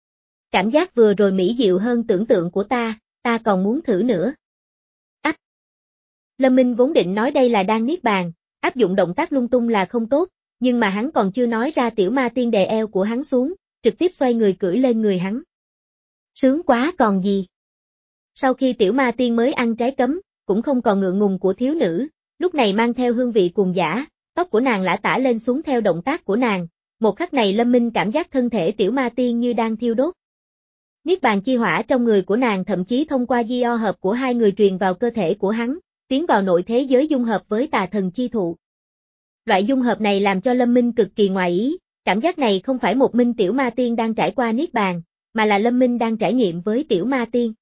Cảm giác vừa rồi mỹ diệu hơn tưởng tượng của ta, ta còn muốn thử nữa. Ách! Lâm Minh vốn định nói đây là đang niết bàn, áp dụng động tác lung tung là không tốt, nhưng mà hắn còn chưa nói ra tiểu ma tiên đè eo của hắn xuống, trực tiếp xoay người cưỡi lên người hắn. Sướng quá còn gì. Sau khi tiểu ma tiên mới ăn trái cấm, cũng không còn ngượng ngùng của thiếu nữ, lúc này mang theo hương vị cuồng dã, tóc của nàng lả tả lên xuống theo động tác của nàng, một khắc này Lâm Minh cảm giác thân thể tiểu ma tiên như đang thiêu đốt. Niết bàn chi hỏa trong người của nàng thậm chí thông qua di o hợp của hai người truyền vào cơ thể của hắn, tiến vào nội thế giới dung hợp với tà thần chi thụ. Loại dung hợp này làm cho Lâm Minh cực kỳ ngoài ý, cảm giác này không phải một mình tiểu ma tiên đang trải qua niết bàn, mà là Lâm Minh đang trải nghiệm với tiểu ma tiên.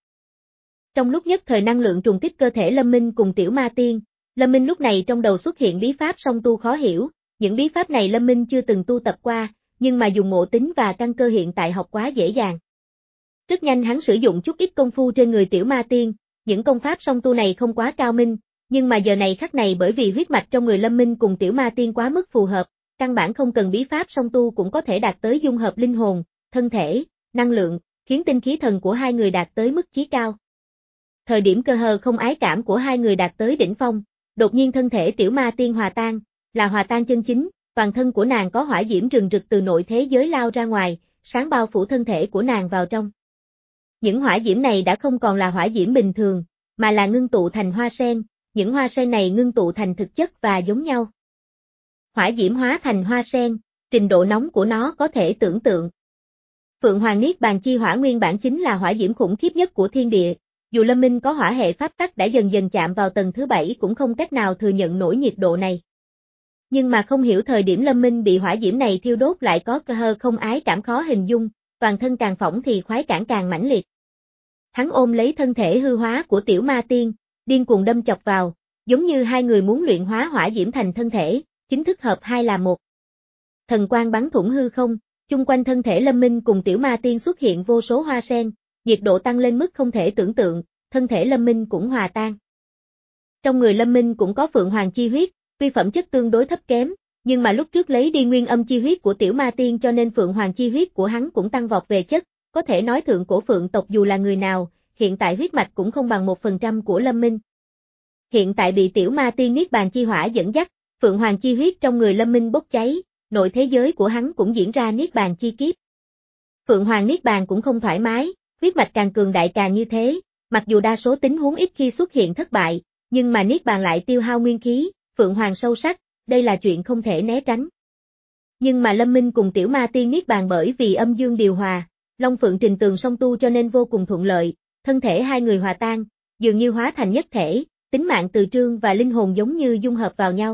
Trong lúc nhất thời năng lượng trùng kích cơ thể Lâm Minh cùng tiểu ma tiên, Lâm Minh lúc này trong đầu xuất hiện bí pháp song tu khó hiểu, những bí pháp này Lâm Minh chưa từng tu tập qua, nhưng mà dùng ngộ tính và căn cơ hiện tại học quá dễ dàng. Rất nhanh hắn sử dụng chút ít công phu trên người tiểu ma tiên, những công pháp song tu này không quá cao minh, nhưng mà giờ này khắc này bởi vì huyết mạch trong người Lâm Minh cùng tiểu ma tiên quá mức phù hợp, căn bản không cần bí pháp song tu cũng có thể đạt tới dung hợp linh hồn, thân thể, năng lượng, khiến tinh khí thần của hai người đạt tới mức chí cao. Thời điểm cơ hờ không ái cảm của hai người đạt tới đỉnh phong, đột nhiên thân thể tiểu ma tiên hòa tan, là hòa tan chân chính, toàn thân của nàng có hỏa diễm rừng rực từ nội thế giới lao ra ngoài, sáng bao phủ thân thể của nàng vào trong. Những hỏa diễm này đã không còn là hỏa diễm bình thường, mà là ngưng tụ thành hoa sen, những hoa sen này ngưng tụ thành thực chất và giống nhau. Hỏa diễm hóa thành hoa sen, trình độ nóng của nó có thể tưởng tượng. Phượng Hoàng Niết Bàn Chi Hỏa nguyên bản chính là hỏa diễm khủng khiếp nhất của thiên địa, dù Lâm Minh có hỏa hệ pháp tắc đã dần dần chạm vào tầng thứ bảy cũng không cách nào thừa nhận nổi nhiệt độ này. Nhưng mà không hiểu thời điểm Lâm Minh bị hỏa diễm này thiêu đốt lại có cơ hờ không ái cảm khó hình dung, toàn thân càng phỏng thì khoái cảm càng mãnh liệt. Hắn ôm lấy thân thể hư hóa của tiểu ma tiên, điên cuồng đâm chọc vào, giống như hai người muốn luyện hóa hỏa diễm thành thân thể, chính thức hợp hai là một. Thần quang bắn thủng hư không, chung quanh thân thể Lâm Minh cùng tiểu ma tiên xuất hiện vô số hoa sen, nhiệt độ tăng lên mức không thể tưởng tượng, thân thể Lâm Minh cũng hòa tan. Trong người Lâm Minh cũng có Phượng Hoàng chi huyết, tuy phẩm chất tương đối thấp kém, nhưng mà lúc trước lấy đi nguyên âm chi huyết của tiểu ma tiên cho nên Phượng Hoàng chi huyết của hắn cũng tăng vọt về chất, có thể nói thượng cổ Phượng tộc dù là người nào, hiện tại huyết mạch cũng không bằng một phần trăm của Lâm Minh. Hiện tại bị tiểu ma tiên Niết Bàn Chi Hỏa dẫn dắt, Phượng Hoàng chi huyết trong người Lâm Minh bốc cháy, nội thế giới của hắn cũng diễn ra Niết Bàn chi kiếp. Phượng Hoàng Niết Bàn cũng không thoải mái, huyết mạch càng cường đại càng như thế, mặc dù đa số tình huống ít khi xuất hiện thất bại, nhưng mà Niết Bàn lại tiêu hao nguyên khí, Phượng Hoàng sâu sắc, đây là chuyện không thể né tránh. Nhưng mà Lâm Minh cùng tiểu ma tiên Niết Bàn bởi vì âm dương điều hòa, Long Phượng trình tường song tu cho nên vô cùng thuận lợi, thân thể hai người hòa tan, dường như hóa thành nhất thể, tính mạng từ trương và linh hồn giống như dung hợp vào nhau.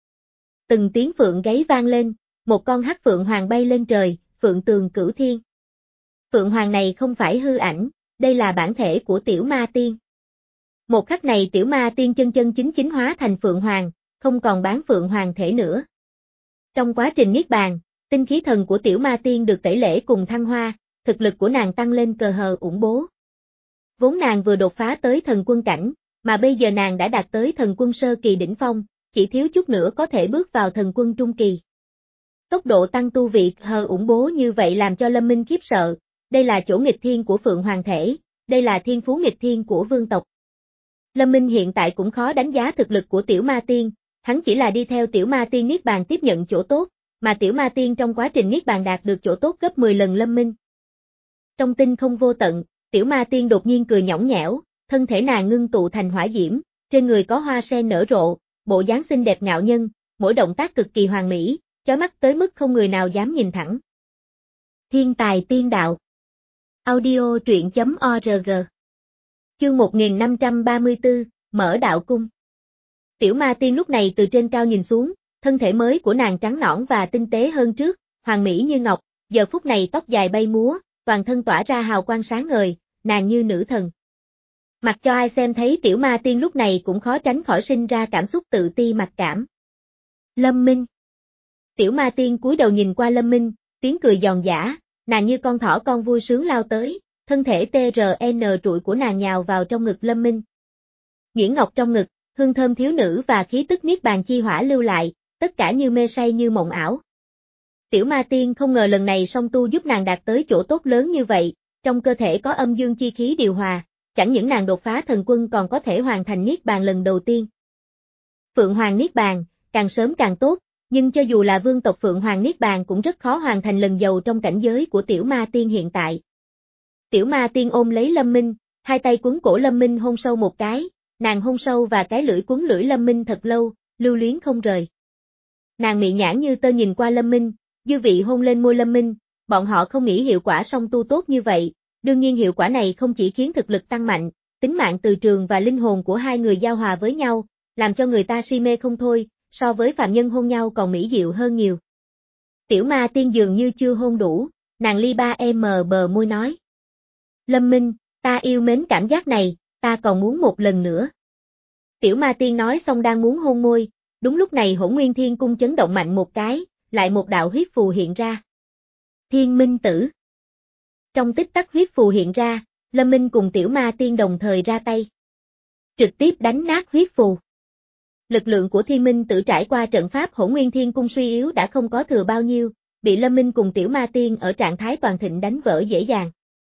Từng tiếng phượng gáy vang lên, một con hắc phượng hoàng bay lên trời, phượng tường cửu thiên. Phượng hoàng này không phải hư ảnh, đây là bản thể của tiểu ma tiên. Một khắc này tiểu ma tiên chân chân chính chính hóa thành phượng hoàng, không còn bán phượng hoàng thể nữa. Trong quá trình niết bàn, tinh khí thần của tiểu ma tiên được tẩy lễ cùng thăng hoa, thực lực của nàng tăng lên cờ hờ ủng bố. Vốn nàng vừa đột phá tới thần quân cảnh, mà bây giờ nàng đã đạt tới thần quân sơ kỳ đỉnh phong, chỉ thiếu chút nữa có thể bước vào thần quân trung kỳ. Tốc độ tăng tu vị hờ ủng bố như vậy làm cho Lâm Minh khiếp sợ, đây là chỗ nghịch thiên của Phượng Hoàng thể, đây là thiên phú nghịch thiên của vương tộc. Lâm Minh hiện tại cũng khó đánh giá thực lực của tiểu ma tiên, hắn chỉ là đi theo tiểu ma tiên Niết Bàn tiếp nhận chỗ tốt, mà tiểu ma tiên trong quá trình Niết Bàn đạt được chỗ tốt gấp mười lần Lâm Minh. Trong tinh không vô tận, tiểu ma tiên đột nhiên cười nhõng nhẽo, thân thể nàng ngưng tụ thành hỏa diễm, trên người có hoa sen nở rộ, bộ dáng xinh đẹp ngạo nhân, mỗi động tác cực kỳ hoàn mỹ, chói mắt tới mức không người nào dám nhìn thẳng. Thiên tài tiên đạo. Audio truyện chấm org. Chương một nghìn năm trăm ba mươi tư, mở đạo cung. Tiểu ma tiên lúc này từ trên cao nhìn xuống, thân thể mới của nàng trắng nõn và tinh tế hơn trước, hoàn mỹ như ngọc, giờ phút này tóc dài bay múa, toàn thân tỏa ra hào quang sáng ngời, nàng như nữ thần. Mặc cho ai xem thấy tiểu ma tiên lúc này cũng khó tránh khỏi sinh ra cảm xúc tự ti mặc cảm. Lâm Minh. Tiểu ma tiên cúi đầu nhìn qua Lâm Minh, tiếng cười giòn giã, nàng như con thỏ con vui sướng lao tới, thân thể tê rờ en trụi của nàng nhào vào trong ngực Lâm Minh. Nhuyễn ngọc trong ngực, hương thơm thiếu nữ và khí tức Niết Bàn chi hỏa lưu lại, tất cả như mê say như mộng ảo. Tiểu ma tiên không ngờ lần này song tu giúp nàng đạt tới chỗ tốt lớn như vậy, trong cơ thể có âm dương chi khí điều hòa, chẳng những nàng đột phá thần quân còn có thể hoàn thành Niết Bàn lần đầu tiên. Phượng Hoàng Niết Bàn, càng sớm càng tốt, nhưng cho dù là vương tộc Phượng Hoàng Niết Bàn cũng rất khó hoàn thành lần giàu trong cảnh giới của Tiểu Ma Tiên hiện tại. Tiểu Ma Tiên ôm lấy Lâm Minh, hai tay quấn cổ Lâm Minh hôn sâu một cái, nàng hôn sâu và cái lưỡi quấn lưỡi Lâm Minh thật lâu, lưu luyến không rời. Nàng mị nhãn như tơ nhìn qua Lâm Minh, dư vị hôn lên môi Lâm Minh, bọn họ không nghĩ hiệu quả song tu tốt như vậy, đương nhiên hiệu quả này không chỉ khiến thực lực tăng mạnh, tính mạng từ trường và linh hồn của hai người giao hòa với nhau, làm cho người ta si mê không thôi, so với phàm nhân hôn nhau còn mỹ diệu hơn nhiều. Tiểu Ma Tiên dường như chưa hôn đủ, nàng li ba em bờ môi nói. Lâm Minh, ta yêu mến cảm giác này, ta còn muốn một lần nữa. Tiểu Ma Tiên nói xong đang muốn hôn môi, đúng lúc này Hỗn Nguyên Thiên Cung chấn động mạnh một cái, lại một đạo huyết phù hiện ra. Thiên Minh Tử. Trong tích tắc huyết phù hiện ra, Lâm Minh cùng Tiểu Ma Tiên đồng thời ra tay. Trực tiếp đánh nát huyết phù. Lực lượng của Thiên Minh Tử trải qua trận pháp Hỗn Nguyên Thiên Cung suy yếu đã không có thừa bao nhiêu, bị Lâm Minh cùng Tiểu Ma Tiên ở trạng thái toàn thịnh đánh vỡ dễ dàng.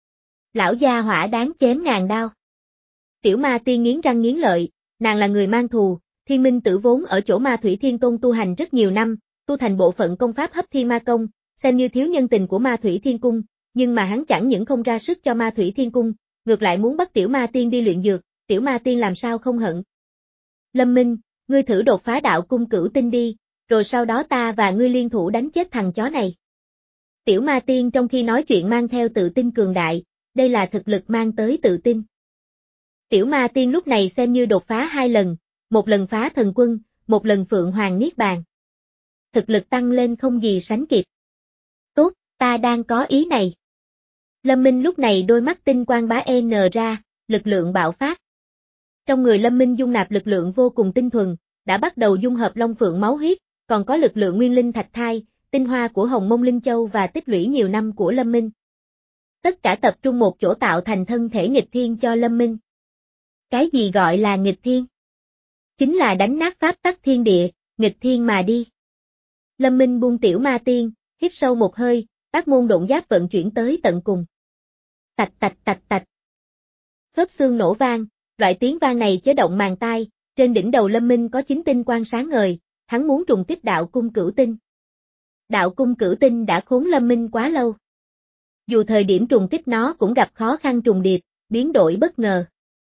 Lão gia hỏa đáng chém ngàn đao. Tiểu Ma Tiên nghiến răng nghiến lợi, nàng là người mang thù, Thiên Minh Tử vốn ở chỗ Ma Thủy Thiên Tôn tu hành rất nhiều năm, tu thành bộ phận công pháp Hấp Thiên Ma Công, xem như thiếu nhân tình của Ma Thủy Thiên Cung, nhưng mà hắn chẳng những không ra sức cho Ma Thủy Thiên Cung, ngược lại muốn bắt Tiểu Ma Tiên đi luyện dược, Tiểu Ma Tiên làm sao không hận. Lâm Minh, ngươi thử đột phá đạo cung cửu tinh đi, rồi sau đó ta và ngươi liên thủ đánh chết thằng chó này. Tiểu Ma Tiên trong khi nói chuyện mang theo tự tin cường đại, đây là thực lực mang tới tự tin. Tiểu Ma Tiên lúc này xem như đột phá hai lần, một lần phá thần quân, một lần Phượng Hoàng Niết Bàn. Thực lực tăng lên không gì sánh kịp. Tốt, ta đang có ý này. Lâm Minh lúc này đôi mắt tinh quang bá n ra, lực lượng bạo phát. Trong người Lâm Minh dung nạp lực lượng vô cùng tinh thuần, đã bắt đầu dung hợp Long Phượng máu huyết, còn có lực lượng nguyên linh thạch thai, tinh hoa của Hồng Mông Linh Châu và tích lũy nhiều năm của Lâm Minh. Tất cả tập trung một chỗ tạo thành thân thể nghịch thiên cho Lâm Minh. Cái gì gọi là nghịch thiên? Chính là đánh nát pháp tắc thiên địa, nghịch thiên mà đi. Lâm Minh buông Tiểu Ma Tiên, hít sâu một hơi, Bát Môn Độn Giáp vận chuyển tới tận cùng. Tạch tạch tạch tạch. Khớp xương nổ vang, loại tiếng vang này chấn động màng tai, trên đỉnh đầu Lâm Minh có chín tinh quang sáng ngời, hắn muốn trùng kích đạo cung cửu tinh. Đạo cung cửu tinh đã khốn Lâm Minh quá lâu. Dù thời điểm trùng kích nó cũng gặp khó khăn trùng điệp, biến đổi bất ngờ.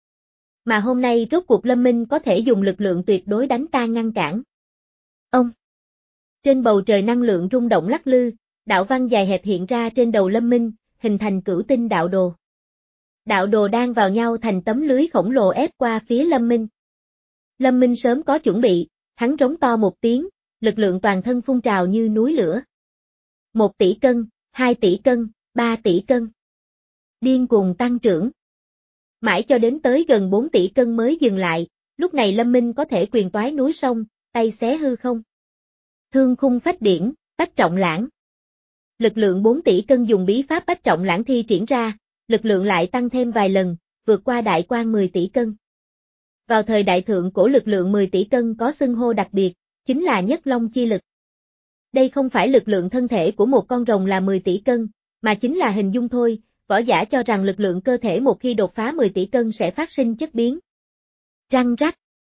Mà hôm nay rốt cuộc Lâm Minh có thể dùng lực lượng tuyệt đối đánh tan ngăn cản. Ông. Trên bầu trời năng lượng rung động lắc lư, đạo văn dài hẹp hiện ra trên đầu Lâm Minh, hình thành cửu tinh đạo đồ. Đạo đồ đang vào nhau thành tấm lưới khổng lồ ép qua phía Lâm Minh. Lâm Minh sớm có chuẩn bị, hắn rống to một tiếng, lực lượng toàn thân phun trào như núi lửa. Một tỷ cân, hai tỷ cân, ba tỷ cân. Điên cuồng tăng trưởng. Mãi cho đến tới gần bốn tỷ cân mới dừng lại, lúc này Lâm Minh có thể quyền toái núi sông, tay xé hư không. Thương khung phách điển, bách trọng lãng. Lực lượng bốn tỷ cân dùng bí pháp bách trọng lãng thi triển ra, lực lượng lại tăng thêm vài lần, vượt qua đại quan mười tỷ cân. Vào thời đại thượng cổ lực lượng mười tỷ cân có xưng hô đặc biệt, chính là nhất long chi lực. Đây không phải lực lượng thân thể của một con rồng là mười tỷ cân, mà chính là hình dung thôi, võ giả cho rằng lực lượng cơ thể một khi đột phá mười tỷ cân sẽ phát sinh chất biến. Răng rắc.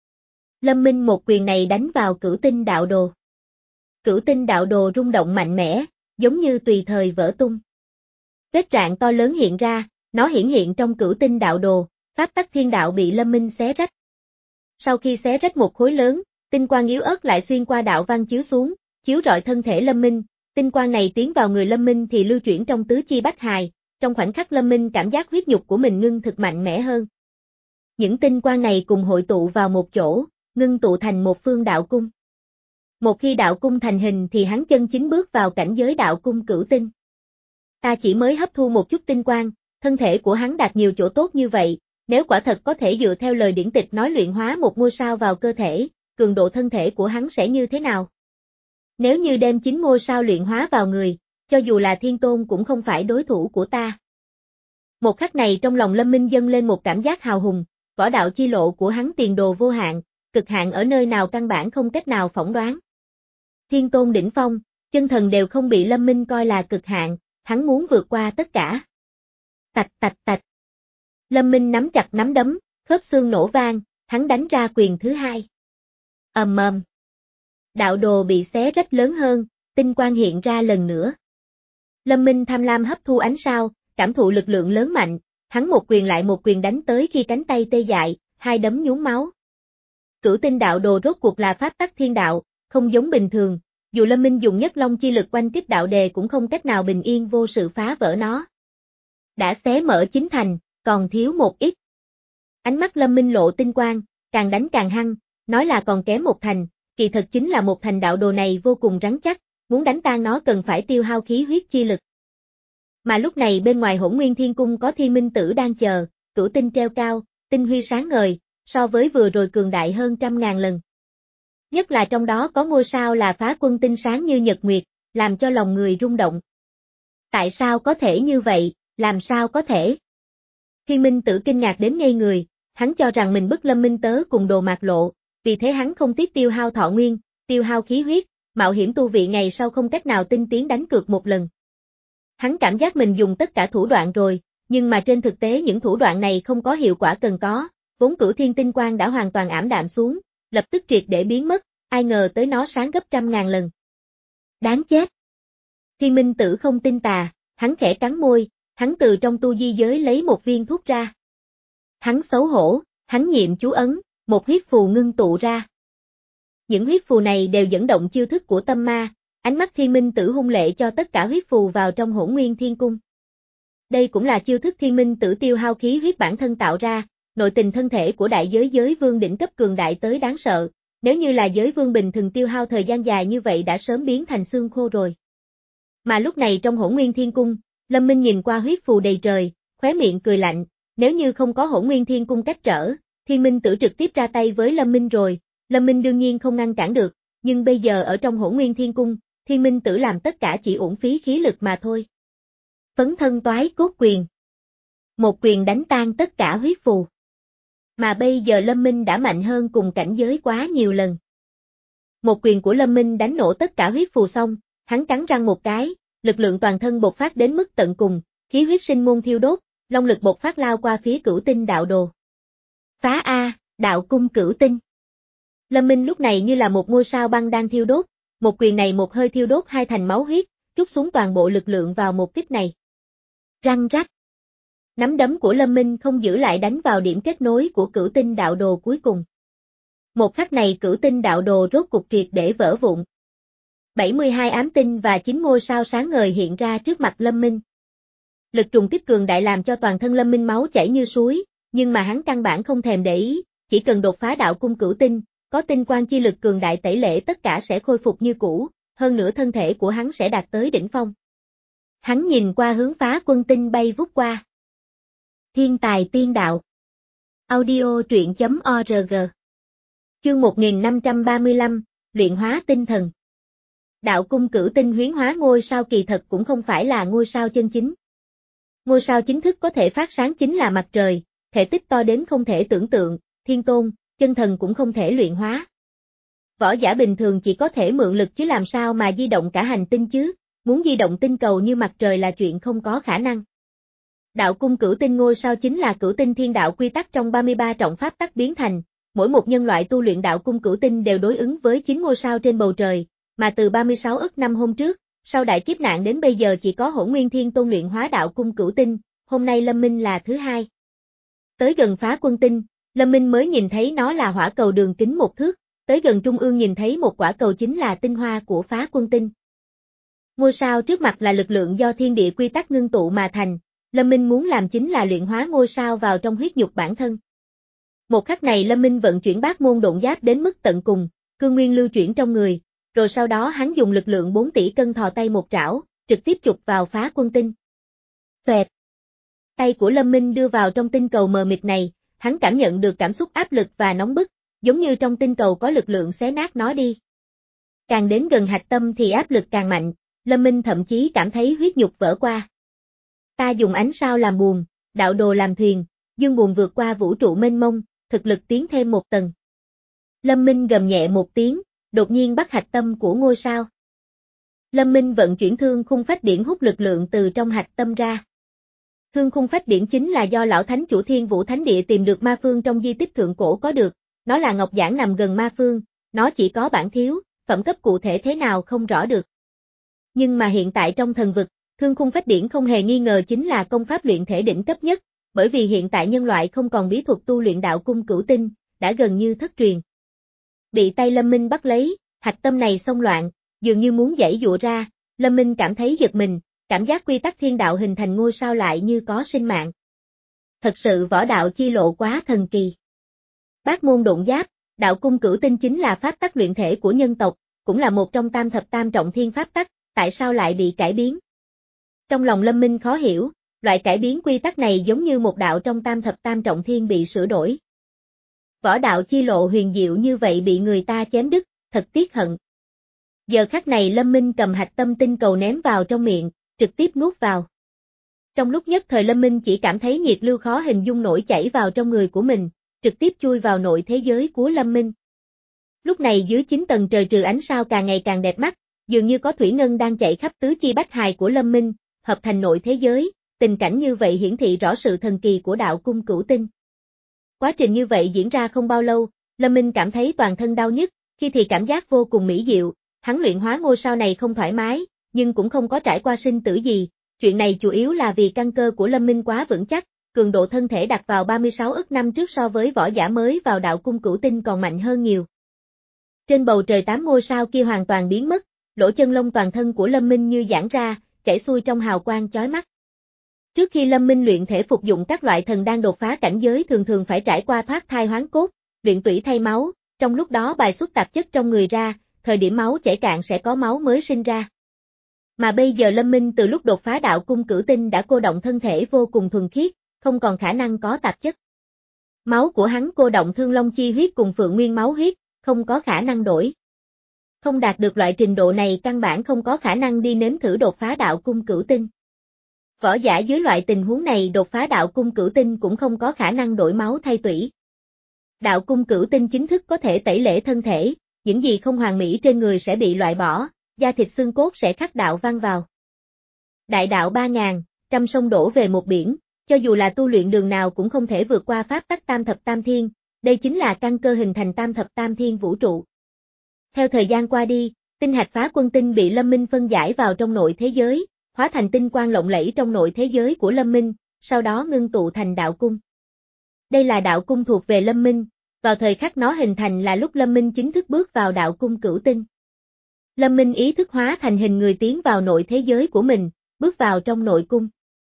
Lâm Minh một quyền này đánh vào cửu tinh đạo đồ. Cửu tinh đạo đồ rung động mạnh mẽ, giống như tùy thời vỡ tung. Vết rạn to lớn hiện ra, nó hiển hiện trong cửu tinh đạo đồ, pháp tắc thiên đạo bị Lâm Minh xé rách. Sau khi xé rách một khối lớn, tinh quang yếu ớt lại xuyên qua đạo văn chiếu xuống, chiếu rọi thân thể Lâm Minh, tinh quang này tiến vào người Lâm Minh thì lưu chuyển trong tứ chi bách hài, trong khoảnh khắc Lâm Minh cảm giác huyết nhục của mình ngưng thực mạnh mẽ hơn. Những tinh quang này cùng hội tụ vào một chỗ, ngưng tụ thành một phương đạo cung. Một khi đạo cung thành hình thì hắn chân chính bước vào cảnh giới đạo cung cửu tinh. Ta chỉ mới hấp thu một chút tinh quang, thân thể của hắn đạt nhiều chỗ tốt như vậy, nếu quả thật có thể dựa theo lời điển tịch nói luyện hóa một ngôi sao vào cơ thể, cường độ thân thể của hắn sẽ như thế nào? Nếu như đem chín ngôi sao luyện hóa vào người, cho dù là thiên tôn cũng không phải đối thủ của ta. Một khắc này trong lòng Lâm Minh dâng lên một cảm giác hào hùng, võ đạo chi lộ của hắn tiền đồ vô hạn, cực hạn ở nơi nào căn bản không cách nào phỏng đoán. Thiên tôn đỉnh phong, chân thần đều không bị Lâm Minh coi là cực hạn, hắn muốn vượt qua tất cả. Tạch tạch tạch. Lâm Minh nắm chặt nắm đấm, khớp xương nổ vang, hắn đánh ra quyền thứ hai. Ầm ầm. Đạo đồ bị xé rách lớn hơn, tinh quang hiện ra lần nữa. Lâm Minh tham lam hấp thu ánh sao, cảm thụ lực lượng lớn mạnh, hắn một quyền lại một quyền đánh tới khi cánh tay tê dại, hai đấm nhuốm máu. Cửu tinh đạo đồ rốt cuộc là pháp tắc thiên đạo, không giống bình thường, dù Lâm Minh dùng nhất long chi lực quanh kích đạo đề cũng không cách nào bình yên vô sự phá vỡ nó. Đã xé mở chín thành, còn thiếu một ít. Ánh mắt Lâm Minh lộ tinh quang, càng đánh càng hăng, nói là còn kém một thành, kỳ thật chính là một thành đạo đồ này vô cùng rắn chắc, muốn đánh tan nó cần phải tiêu hao khí huyết chi lực. Mà lúc này bên ngoài Hỗn Nguyên Thiên Cung có Thiên Minh Tử đang chờ, cửu tinh treo cao, tinh huy sáng ngời, so với vừa rồi cường đại hơn trăm ngàn lần. Nhất là trong đó có ngôi sao là phá quân tinh sáng như nhật nguyệt, làm cho lòng người rung động. Tại sao có thể như vậy, làm sao có thể? Thiên Minh Tử kinh ngạc đến ngây người, hắn cho rằng mình bức Lâm Minh Tớ cùng Đồ Mạc Lộ, vì thế hắn không tiếc tiêu hao thọ nguyên, tiêu hao khí huyết, mạo hiểm tu vị ngày sau không cách nào tinh tiến đánh cược một lần. Hắn cảm giác mình dùng tất cả thủ đoạn rồi, nhưng mà trên thực tế những thủ đoạn này không có hiệu quả cần có, vốn cửu thiên tinh quang đã hoàn toàn ảm đạm xuống, lập tức triệt để biến mất, ai ngờ tới nó sáng gấp trăm ngàn lần. Đáng chết! Thiên Minh Tử không tin tà, hắn khẽ cắn môi, hắn từ trong tu di giới lấy một viên thuốc ra. Hắn xấu hổ, hắn niệm chú ấn, một huyết phù ngưng tụ ra. Những huyết phù này đều dẫn động chiêu thức của tâm ma, ánh mắt Thiên Minh Tử hung lệ cho tất cả huyết phù vào trong Hỗn Nguyên Thiên Cung. Đây cũng là chiêu thức Thiên Minh Tử tiêu hao khí huyết bản thân tạo ra, nội tình thân thể của đại giới giới vương đỉnh cấp cường đại tới đáng sợ, nếu như là giới vương bình thường tiêu hao thời gian dài như vậy đã sớm biến thành xương khô rồi. Mà lúc này trong Hỗn Nguyên Thiên Cung, Lâm Minh nhìn qua huyết phù đầy trời, khóe miệng cười lạnh, nếu như không có Hỗn Nguyên Thiên Cung cách trở, Thiên Minh Tử trực tiếp ra tay với Lâm Minh rồi, Lâm Minh đương nhiên không ngăn cản được, nhưng bây giờ ở trong Hỗn Nguyên Thiên Cung, Thiên Minh Tử làm tất cả chỉ uổng phí khí lực mà thôi. Phấn thân toái cốt quyền. Một quyền đánh tan tất cả huyết phù. Mà bây giờ Lâm Minh đã mạnh hơn cùng cảnh giới quá nhiều lần. Một quyền của Lâm Minh đánh nổ tất cả huyết phù xong, hắn cắn răng một cái, lực lượng toàn thân bộc phát đến mức tận cùng, khí huyết sinh môn thiêu đốt, long lực bộc phát lao qua phía cửu tinh đạo đồ. Phá A, đạo cung cửu tinh. Lâm Minh lúc này như là một ngôi sao băng đang thiêu đốt, một quyền này một hơi thiêu đốt hai thành máu huyết, trút xuống toàn bộ lực lượng vào một kích này. Răng rắc. Nắm đấm của Lâm Minh không giữ lại đánh vào điểm kết nối của cửu tinh đạo đồ cuối cùng. Một khắc này cửu tinh đạo đồ rốt cục triệt để vỡ vụn. bảy mươi hai ám tinh và chín ngôi sao sáng ngời hiện ra trước mặt Lâm Minh. Lực trùng kích cường đại làm cho toàn thân Lâm Minh máu chảy như suối, nhưng mà hắn căn bản không thèm để ý, chỉ cần đột phá đạo cung cửu tinh, có tinh quang chi lực cường đại tẩy lễ tất cả sẽ khôi phục như cũ, hơn nữa thân thể của hắn sẽ đạt tới đỉnh phong. Hắn nhìn qua hướng phá quân tinh bay vút qua. Thiên tài tiên đạo. Audio truyện chấm org. Chương một nghìn năm trăm ba mươi lăm, luyện hóa tinh thần. Đạo cung cửu tinh huyến hóa ngôi sao kỳ thật cũng không phải là ngôi sao chân chính. Ngôi sao chính thức có thể phát sáng chính là mặt trời, thể tích to đến không thể tưởng tượng, thiên tôn, chân thần cũng không thể luyện hóa. Võ giả bình thường chỉ có thể mượn lực chứ làm sao mà di động cả hành tinh chứ, muốn di động tinh cầu như mặt trời là chuyện không có khả năng. Đạo cung cửu tinh ngôi sao chính là cửu tinh thiên đạo quy tắc trong ba mươi ba trọng pháp tắc biến thành, mỗi một nhân loại tu luyện đạo cung cửu tinh đều đối ứng với chín ngôi sao trên bầu trời, mà từ ba mươi sáu ức năm hôm trước, sau đại kiếp nạn đến bây giờ chỉ có Hỗn Nguyên Thiên Tôn luyện hóa đạo cung cửu tinh, hôm nay Lâm Minh là thứ hai. Tới gần phá quân tinh, Lâm Minh mới nhìn thấy nó là hỏa cầu đường kính một thước, tới gần trung ương nhìn thấy một quả cầu chính là tinh hoa của phá quân tinh. Ngôi sao trước mặt là lực lượng do thiên địa quy tắc ngưng tụ mà thành, Lâm Minh muốn làm chính là luyện hóa ngôi sao vào trong huyết nhục bản thân. Một khắc này Lâm Minh vận chuyển bát môn độn giáp đến mức tận cùng, cương nguyên lưu chuyển trong người, rồi sau đó hắn dùng lực lượng bốn tỷ cân thò tay một trảo, trực tiếp chụp vào phá quân tinh. Xoẹt. Tay của Lâm Minh đưa vào trong tinh cầu mờ mịt này, hắn cảm nhận được cảm xúc áp lực và nóng bức, giống như trong tinh cầu có lực lượng xé nát nó đi. Càng đến gần hạch tâm thì áp lực càng mạnh, Lâm Minh thậm chí cảm thấy huyết nhục vỡ qua. Ta dùng ánh sao làm buồm, đạo đồ làm thuyền, dương buồm vượt qua vũ trụ mênh mông, thực lực tiến thêm một tầng. Lâm Minh gầm nhẹ một tiếng, đột nhiên bắt hạch tâm của ngôi sao. Lâm Minh vận chuyển thương khung phách điển hút lực lượng từ trong hạch tâm ra. Thương khung phách điển chính là do lão thánh chủ Thiên Vũ Thánh Địa tìm được ma phương trong di tích thượng cổ có được, nó là ngọc giản nằm gần ma phương, nó chỉ có bản thiếu, phẩm cấp cụ thể thế nào không rõ được. Nhưng mà hiện tại trong thần vực, Thương Khung Phách Điển không hề nghi ngờ chính là công pháp luyện thể đỉnh cấp nhất, bởi vì hiện tại nhân loại không còn bí thuật tu luyện đạo cung cửu tinh, đã gần như thất truyền. Bị tay Lâm Minh bắt lấy, hạch tâm này xông loạn, dường như muốn giãy giụa ra, Lâm Minh cảm thấy giật mình, cảm giác quy tắc thiên đạo hình thành ngôi sao lại như có sinh mạng. Thật sự võ đạo chi lộ quá thần kỳ. Bát môn độn giáp, đạo cung cửu tinh chính là pháp tắc luyện thể của nhân tộc, cũng là một trong tam thập tam trọng thiên pháp tắc, tại sao lại bị cải biến? Trong lòng Lâm Minh khó hiểu, loại cải biến quy tắc này giống như một đạo trong tam thập tam trọng thiên bị sửa đổi. Võ đạo chi lộ huyền diệu như vậy bị người ta chém đứt, thật tiếc hận. Giờ khắc này Lâm Minh cầm hạch tâm tinh cầu ném vào trong miệng, trực tiếp nuốt vào. Trong lúc nhất thời Lâm Minh chỉ cảm thấy nhiệt lưu khó hình dung nổi chảy vào trong người của mình, trực tiếp chui vào nội thế giới của Lâm Minh. Lúc này dưới chín tầng trời trừ ánh sao càng ngày càng đẹp mắt, dường như có thủy ngân đang chạy khắp tứ chi bách hài của Lâm Minh, hợp thành nội thế giới, tình cảnh như vậy hiển thị rõ sự thần kỳ của đạo cung cửu tinh. Quá trình như vậy diễn ra không bao lâu, Lâm Minh cảm thấy toàn thân đau nhức, khi thì cảm giác vô cùng mỹ diệu, hắn luyện hóa ngôi sao này không thoải mái, nhưng cũng không có trải qua sinh tử gì, chuyện này chủ yếu là vì căn cơ của Lâm Minh quá vững chắc, cường độ thân thể đặt vào ba mươi sáu ức năm trước so với võ giả mới vào đạo cung cửu tinh còn mạnh hơn nhiều. Trên bầu trời tám ngôi sao kia hoàn toàn biến mất, lỗ chân lông toàn thân của Lâm Minh như giãn ra, chảy xuôi trong hào quang chói mắt. Trước khi Lâm Minh luyện thể phục dụng các loại thần đan đột phá cảnh giới thường thường phải trải qua thoát thai hoán cốt, luyện tủy thay máu, trong lúc đó bài xuất tạp chất trong người ra, thời điểm máu chảy cạn sẽ có máu mới sinh ra. Mà bây giờ Lâm Minh từ lúc đột phá đạo cung cửu tinh đã cô động thân thể vô cùng thuần khiết, không còn khả năng có tạp chất. Máu của hắn cô động thương long chi huyết cùng phượng nguyên máu huyết, không có khả năng đổi. Không đạt được loại trình độ này căn bản không có khả năng đi nếm thử đột phá đạo cung cửu tinh. Võ giả dưới loại tình huống này đột phá đạo cung cửu tinh cũng không có khả năng đổi máu thay tủy. Đạo cung cửu tinh chính thức có thể tẩy lễ thân thể, những gì không hoàn mỹ trên người sẽ bị loại bỏ, da thịt xương cốt sẽ khắc đạo văn vào. Đại đạo ba ngàn, trăm sông đổ về một biển, cho dù là tu luyện đường nào cũng không thể vượt qua pháp tắc tam thập tam thiên, đây chính là căn cơ hình thành tam thập tam thiên vũ trụ. Theo thời gian qua đi, tinh hạch phá quân tinh bị Lâm Minh phân giải vào trong nội thế giới, hóa thành tinh quang lộng lẫy trong nội thế giới của Lâm Minh, sau đó ngưng tụ thành đạo cung. Đây là đạo cung thuộc về Lâm Minh, vào thời khắc nó hình thành là lúc Lâm Minh chính thức bước vào đạo cung cửu tinh. Lâm Minh ý thức hóa thành hình người tiến vào nội thế giới của mình, bước vào trong nội cung.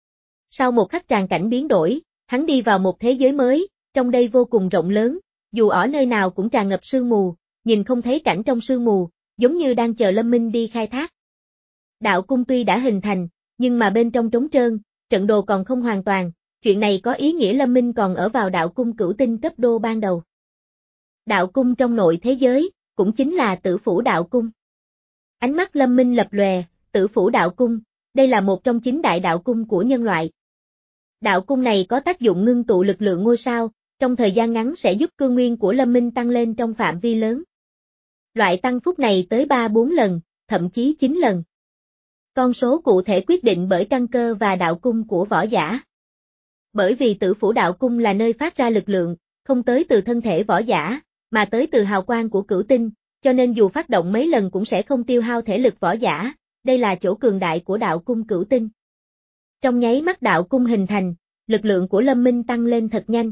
Sau một khắc tràng cảnh biến đổi, hắn đi vào một thế giới mới, trong đây vô cùng rộng lớn, dù ở nơi nào cũng tràn ngập sương mù, nhìn không thấy cảnh trong sương mù, giống như đang chờ Lâm Minh đi khai thác. Đạo cung tuy đã hình thành, nhưng mà bên trong trống trơn, trận đồ còn không hoàn toàn, chuyện này có ý nghĩa Lâm Minh còn ở vào đạo cung cửu tinh cấp đô ban đầu. Đạo cung trong nội thế giới, cũng chính là Tử Phủ đạo cung. Ánh mắt Lâm Minh lập lòe, Tử Phủ đạo cung, đây là một trong chín đại đạo cung của nhân loại. Đạo cung này có tác dụng ngưng tụ lực lượng ngôi sao, trong thời gian ngắn sẽ giúp cương nguyên của Lâm Minh tăng lên trong phạm vi lớn. Loại tăng phúc này tới ba bốn lần, thậm chí chín lần. Con số cụ thể quyết định bởi căn cơ và đạo cung của võ giả. Bởi vì Tử Phủ đạo cung là nơi phát ra lực lượng, không tới từ thân thể võ giả, mà tới từ hào quang của cửu tinh, cho nên dù phát động mấy lần cũng sẽ không tiêu hao thể lực võ giả, đây là chỗ cường đại của đạo cung cửu tinh. Trong nháy mắt đạo cung hình thành, lực lượng của Lâm Minh tăng lên thật nhanh.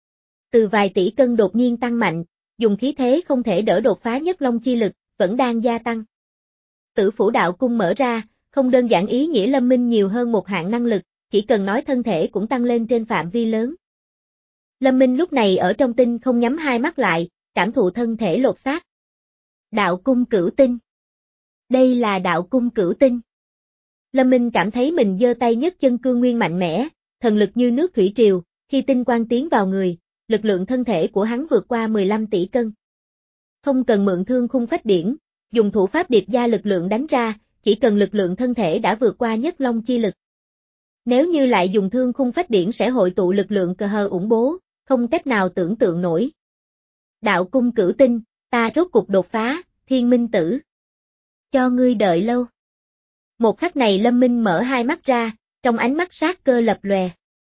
Từ vài tỷ cân đột nhiên tăng mạnh, dùng khí thế không thể đỡ đột phá nhất long chi lực, vẫn đang gia tăng. Tử Phủ đạo cung mở ra, không đơn giản ý nghĩa Lâm Minh nhiều hơn một hạng năng lực, chỉ cần nói thân thể cũng tăng lên trên phạm vi lớn. Lâm Minh lúc này ở trong tinh không nhắm hai mắt lại, cảm thụ thân thể lột xác. Đạo cung cửu tinh. Đây là đạo cung cửu tinh. Lâm Minh cảm thấy mình giơ tay nhấc chân cương nguyên mạnh mẽ, thần lực như nước thủy triều, khi tinh quang tiến vào người, lực lượng thân thể của hắn vượt qua mười lăm tỷ cân. Không cần mượn thương khung phách điển, dùng thủ pháp điệp gia lực lượng đánh ra, chỉ cần lực lượng thân thể đã vượt qua nhất long chi lực. Nếu như lại dùng thương khung phách điển sẽ hội tụ lực lượng cờ hờ ủng bố, không cách nào tưởng tượng nổi. Đạo cung cửu tinh, ta rốt cục đột phá, Thiên Minh Tử. Cho ngươi đợi lâu. Một khắc này Lâm Minh mở hai mắt ra, trong ánh mắt sát cơ lập lòe.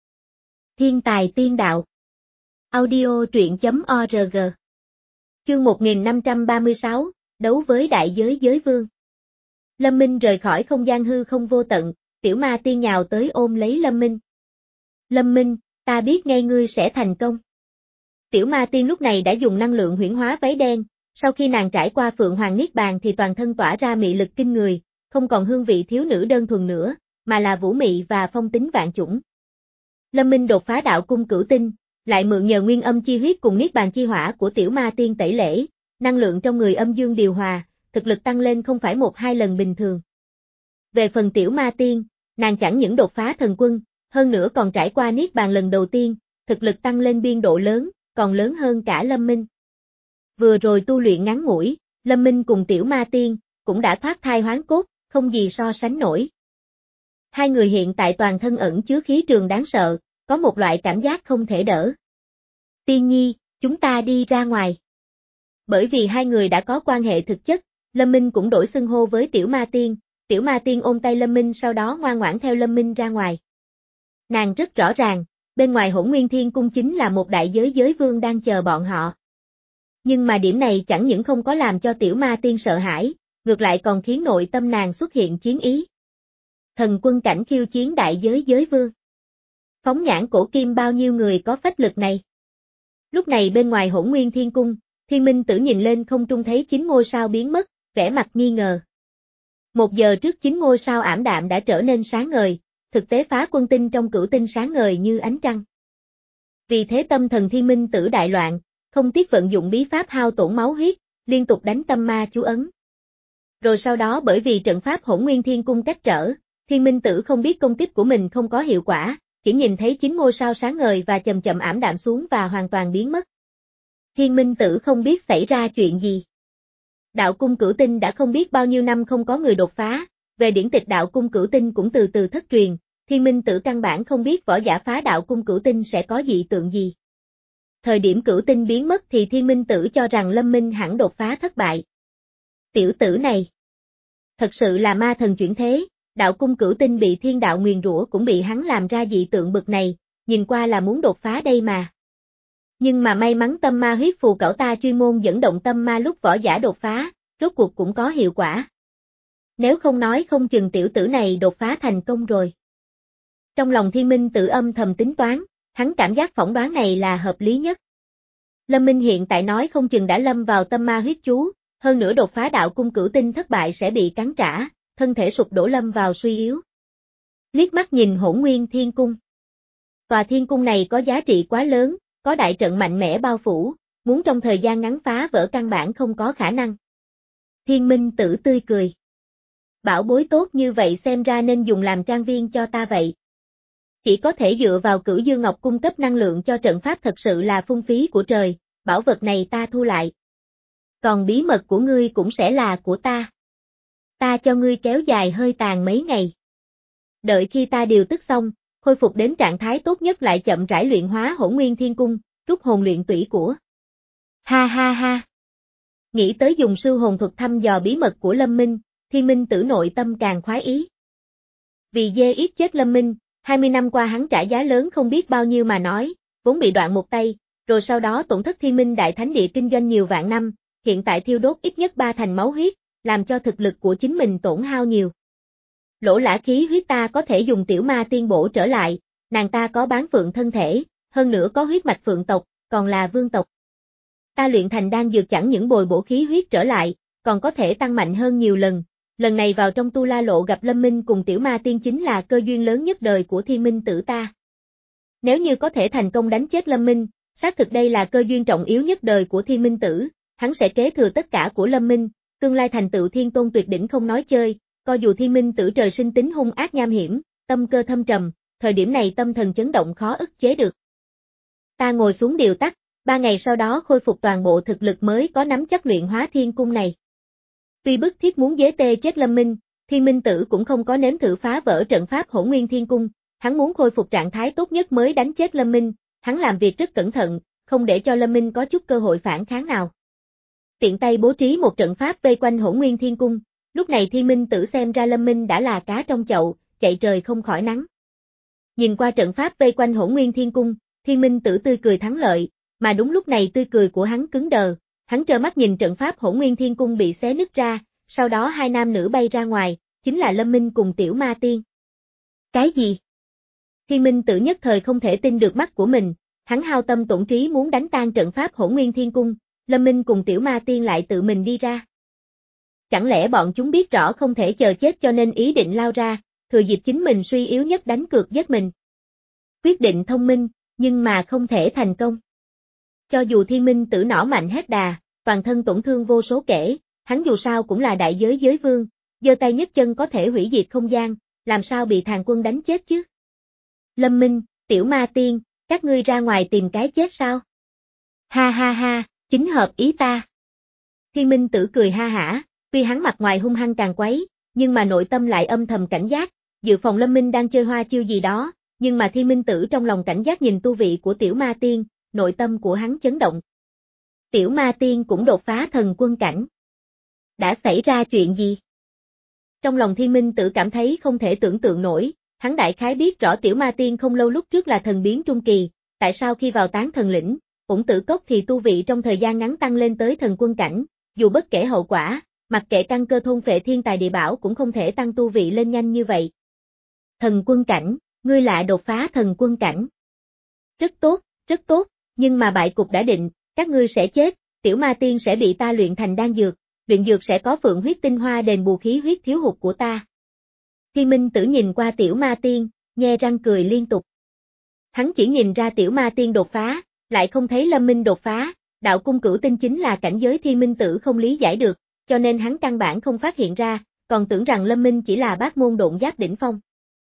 Thiên tài tiên đạo. Audio truyện chấm org. Chương một nghìn năm trăm ba mươi sáu, đấu với đại giới giới vương. Lâm Minh rời khỏi không gian hư không vô tận, tiểu ma tiên nhào tới ôm lấy Lâm Minh. Lâm Minh, ta biết ngay ngươi sẽ thành công. Tiểu ma tiên lúc này đã dùng năng lượng huyễn hóa váy đen, sau khi nàng trải qua Phượng Hoàng Niết Bàn thì toàn thân tỏa ra mị lực kinh người, không còn hương vị thiếu nữ đơn thuần nữa, mà là vũ mị và phong tính vạn chủng. Lâm Minh đột phá đạo cung cửu tinh, lại mượn nhờ nguyên âm chi huyết cùng Niết Bàn chi hỏa của tiểu ma tiên tẩy lễ, năng lượng trong người âm dương điều hòa, thực lực tăng lên không phải một hai lần bình thường. Về phần tiểu ma tiên, nàng chẳng những đột phá thần quân, hơn nữa còn trải qua Niết Bàn lần đầu tiên, thực lực tăng lên biên độ lớn, còn lớn hơn cả Lâm Minh. Vừa rồi tu luyện ngắn ngủi, Lâm Minh cùng tiểu ma tiên, cũng đã thoát thai hoán cốt, không gì so sánh nổi. Hai người hiện tại toàn thân ẩn chứa khí trường đáng sợ, có một loại cảm giác không thể đỡ. Tiên nhi, chúng ta đi ra ngoài. Bởi vì hai người đã có quan hệ thực chất, Lâm Minh cũng đổi xưng hô với tiểu ma tiên, tiểu ma tiên ôm tay Lâm Minh sau đó ngoan ngoãn theo Lâm Minh ra ngoài. Nàng rất rõ ràng, bên ngoài Hỗn Nguyên Thiên Cung chính là một đại giới giới vương đang chờ bọn họ. Nhưng mà điểm này chẳng những không có làm cho tiểu ma tiên sợ hãi, ngược lại còn khiến nội tâm nàng xuất hiện chiến ý. Thần quân cảnh khiêu chiến đại giới giới vương. Phóng nhãn cổ kim bao nhiêu người có phách lực này. Lúc này bên ngoài Hỗn Nguyên Thiên Cung, Thiên Minh Tử nhìn lên không trung thấy chín ngôi sao biến mất, vẻ mặt nghi ngờ. Một giờ trước chín ngôi sao ảm đạm đã trở nên sáng ngời, thực tế phá quân tinh trong cửu tinh sáng ngời như ánh trăng. Vì thế tâm thần Thiên Minh Tử đại loạn, không tiếc vận dụng bí pháp hao tổn máu huyết, liên tục đánh tâm ma chú ấn. Rồi sau đó bởi vì trận pháp Hỗn Nguyên Thiên Cung cách trở, Thiên Minh Tử không biết công kích của mình không có hiệu quả, chỉ nhìn thấy chín ngôi sao sáng ngời và chậm chậm ảm đạm xuống và hoàn toàn biến mất. Thiên Minh Tử không biết xảy ra chuyện gì. Đạo cung cửu tinh đã không biết bao nhiêu năm không có người đột phá, về điển tịch đạo cung cửu tinh cũng từ từ thất truyền, Thiên Minh Tử căn bản không biết võ giả phá đạo cung cửu tinh sẽ có dị tượng gì. Thời điểm cửu tinh biến mất thì Thiên Minh Tử cho rằng Lâm Minh hẳn đột phá thất bại. Tiểu tử này, thật sự là ma thần chuyển thế, đạo cung cửu tinh bị thiên đạo nguyền rủa cũng bị hắn làm ra dị tượng bực này, nhìn qua là muốn đột phá đây mà. Nhưng mà may mắn tâm ma huyết phù cẩu ta chuyên môn dẫn động tâm ma lúc võ giả đột phá, rốt cuộc cũng có hiệu quả. Nếu không nói không chừng tiểu tử này đột phá thành công rồi. Trong lòng Thiên Minh Tử âm thầm tính toán, hắn cảm giác phỏng đoán này là hợp lý nhất. Lâm Minh hiện tại nói không chừng đã lâm vào tâm ma huyết chú, hơn nữa đột phá đạo cung cửu tinh thất bại sẽ bị cắn trả, thân thể sụp đổ lâm vào suy yếu. Liếc mắt nhìn Hỗn Nguyên Thiên Cung. Tòa thiên cung này có giá trị quá lớn, có đại trận mạnh mẽ bao phủ, muốn trong thời gian ngắn phá vỡ căn bản không có khả năng. Thiên Minh Tử tươi cười. Bảo bối tốt như vậy xem ra nên dùng làm trang viên cho ta vậy. Chỉ có thể dựa vào Cửu Dương Ngọc cung cấp năng lượng cho trận pháp thật sự là phung phí của trời, bảo vật này ta thu lại. Còn bí mật của ngươi cũng sẽ là của ta. Ta cho ngươi kéo dài hơi tàn mấy ngày. Đợi khi ta điều tức xong, khôi phục đến trạng thái tốt nhất lại chậm rãi luyện hóa Hỗn Nguyên Thiên Cung, rút hồn luyện tủy của. Ha ha ha. Nghĩ tới dùng sư hồn thuật thăm dò bí mật của Lâm Minh, Thiên Minh Tử nội tâm càng khoái ý. Vì dê yết chết Lâm Minh, hai mươi năm qua hắn trả giá lớn không biết bao nhiêu mà nói, vốn bị đoạn một tay, rồi sau đó tổn thất Thiên Minh Đại Thánh Địa kinh doanh nhiều vạn năm, hiện tại thiêu đốt ít nhất ba thành máu huyết, làm cho thực lực của chính mình tổn hao nhiều. Lỗ lã khí huyết ta có thể dùng tiểu ma tiên bổ trở lại, nàng ta có bán phượng thân thể, hơn nữa có huyết mạch phượng tộc, còn là vương tộc. Ta luyện thành đan dược chẳng những bồi bổ khí huyết trở lại, còn có thể tăng mạnh hơn nhiều lần. Lần này vào trong tu la lộ gặp Lâm Minh cùng tiểu ma tiên chính là cơ duyên lớn nhất đời của Thiên Minh Tử ta. Nếu như có thể thành công đánh chết Lâm Minh, xác thực đây là cơ duyên trọng yếu nhất đời của Thiên Minh Tử, hắn sẽ kế thừa tất cả của Lâm Minh, tương lai thành tựu thiên tôn tuyệt đỉnh không nói chơi, coi dù Thiên Minh Tử trời sinh tính hung ác nham hiểm, tâm cơ thâm trầm, thời điểm này tâm thần chấn động khó ức chế được. Ta ngồi xuống điều tắt, ba ngày sau đó khôi phục toàn bộ thực lực mới có nắm chắc luyện hóa thiên cung này. Tuy bức thiết muốn giết tê chết Lâm Minh, Thiên Minh Tử cũng không có nếm thử phá vỡ trận pháp Hỗn Nguyên Thiên Cung, hắn muốn khôi phục trạng thái tốt nhất mới đánh chết Lâm Minh, hắn làm việc rất cẩn thận, không để cho Lâm Minh có chút cơ hội phản kháng nào. Tiện tay bố trí một trận pháp vây quanh Hỗn Nguyên Thiên Cung, lúc này Thiên Minh Tử xem ra Lâm Minh đã là cá trong chậu, chạy trời không khỏi nắng. Nhìn qua trận pháp vây quanh Hỗn Nguyên Thiên Cung, Thiên Minh Tử tươi cười thắng lợi, mà đúng lúc này tươi cười của hắn cứng đờ, hắn trơ mắt nhìn trận pháp Hỗn Nguyên Thiên Cung bị xé nứt ra, sau đó hai nam nữ bay ra ngoài, chính là Lâm Minh cùng Tiểu Ma Tiên. Cái gì? Thiên Minh Tử nhất thời không thể tin được mắt của mình, hắn hao tâm tổn trí muốn đánh tan trận pháp Hỗn Nguyên Thiên Cung, Lâm Minh cùng Tiểu Ma Tiên lại tự mình đi ra. Chẳng lẽ bọn chúng biết rõ không thể chờ chết cho nên ý định lao ra, thừa dịp chính mình suy yếu nhất đánh cược giết mình. Quyết định thông minh, nhưng mà không thể thành công. Cho dù Thiên Minh Tử nỏ mạnh hết đà, toàn thân tổn thương vô số kể, hắn dù sao cũng là đại giới giới vương, giơ tay nhấc chân có thể hủy diệt không gian, làm sao bị Thàn Quân đánh chết chứ? Lâm Minh, Tiểu Ma Tiên, các ngươi ra ngoài tìm cái chết sao? Ha ha ha, chính hợp ý ta. Thiên Minh Tử cười ha hả, tuy hắn mặt ngoài hung hăng càng quấy, nhưng mà nội tâm lại âm thầm cảnh giác, dự phòng Lâm Minh đang chơi hoa chiêu gì đó, nhưng mà Thiên Minh Tử trong lòng cảnh giác nhìn tu vị của Tiểu Ma Tiên, nội tâm của hắn chấn động. Tiểu Ma Tiên cũng đột phá thần quân cảnh. Đã xảy ra chuyện gì? Trong lòng Thiên Minh Tử cảm thấy không thể tưởng tượng nổi, hắn đại khái biết rõ Tiểu Ma Tiên không lâu lúc trước là thần biến trung kỳ, tại sao khi vào tán thần lĩnh, ủng tử cốc thì tu vị trong thời gian ngắn tăng lên tới thần quân cảnh, dù bất kể hậu quả, mặc kệ căn cơ thôn phệ thiên tài địa bảo cũng không thể tăng tu vị lên nhanh như vậy. Thần quân cảnh, ngươi lại đột phá thần quân cảnh. Rất tốt, rất tốt, nhưng mà bại cục đã định, các ngươi sẽ chết, Tiểu Ma Tiên sẽ bị ta luyện thành đan dược, luyện dược sẽ có phượng huyết tinh hoa đền bù khí huyết thiếu hụt của ta. Thiên Minh Tử nhìn qua Tiểu Ma Tiên, nhe răng cười liên tục. Hắn chỉ nhìn ra Tiểu Ma Tiên đột phá, lại không thấy Lâm Minh đột phá, đạo cung cửu tinh chính là cảnh giới Thiên Minh Tử không lý giải được, cho nên hắn căn bản không phát hiện ra, còn tưởng rằng Lâm Minh chỉ là bát môn độn giáp đỉnh phong.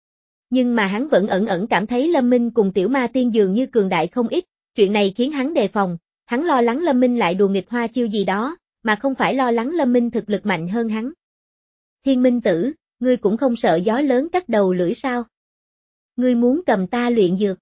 Nhưng mà hắn vẫn ẩn ẩn cảm thấy Lâm Minh cùng Tiểu Ma Tiên dường như cường đại không ít, chuyện này khiến hắn đề phòng, hắn lo lắng Lâm Minh lại đùa nghịch hoa chiêu gì đó, mà không phải lo lắng Lâm Minh thực lực mạnh hơn hắn. Thiên Minh Tử, ngươi cũng không sợ gió lớn cắt đầu lưỡi sao? Ngươi muốn cầm ta luyện dược?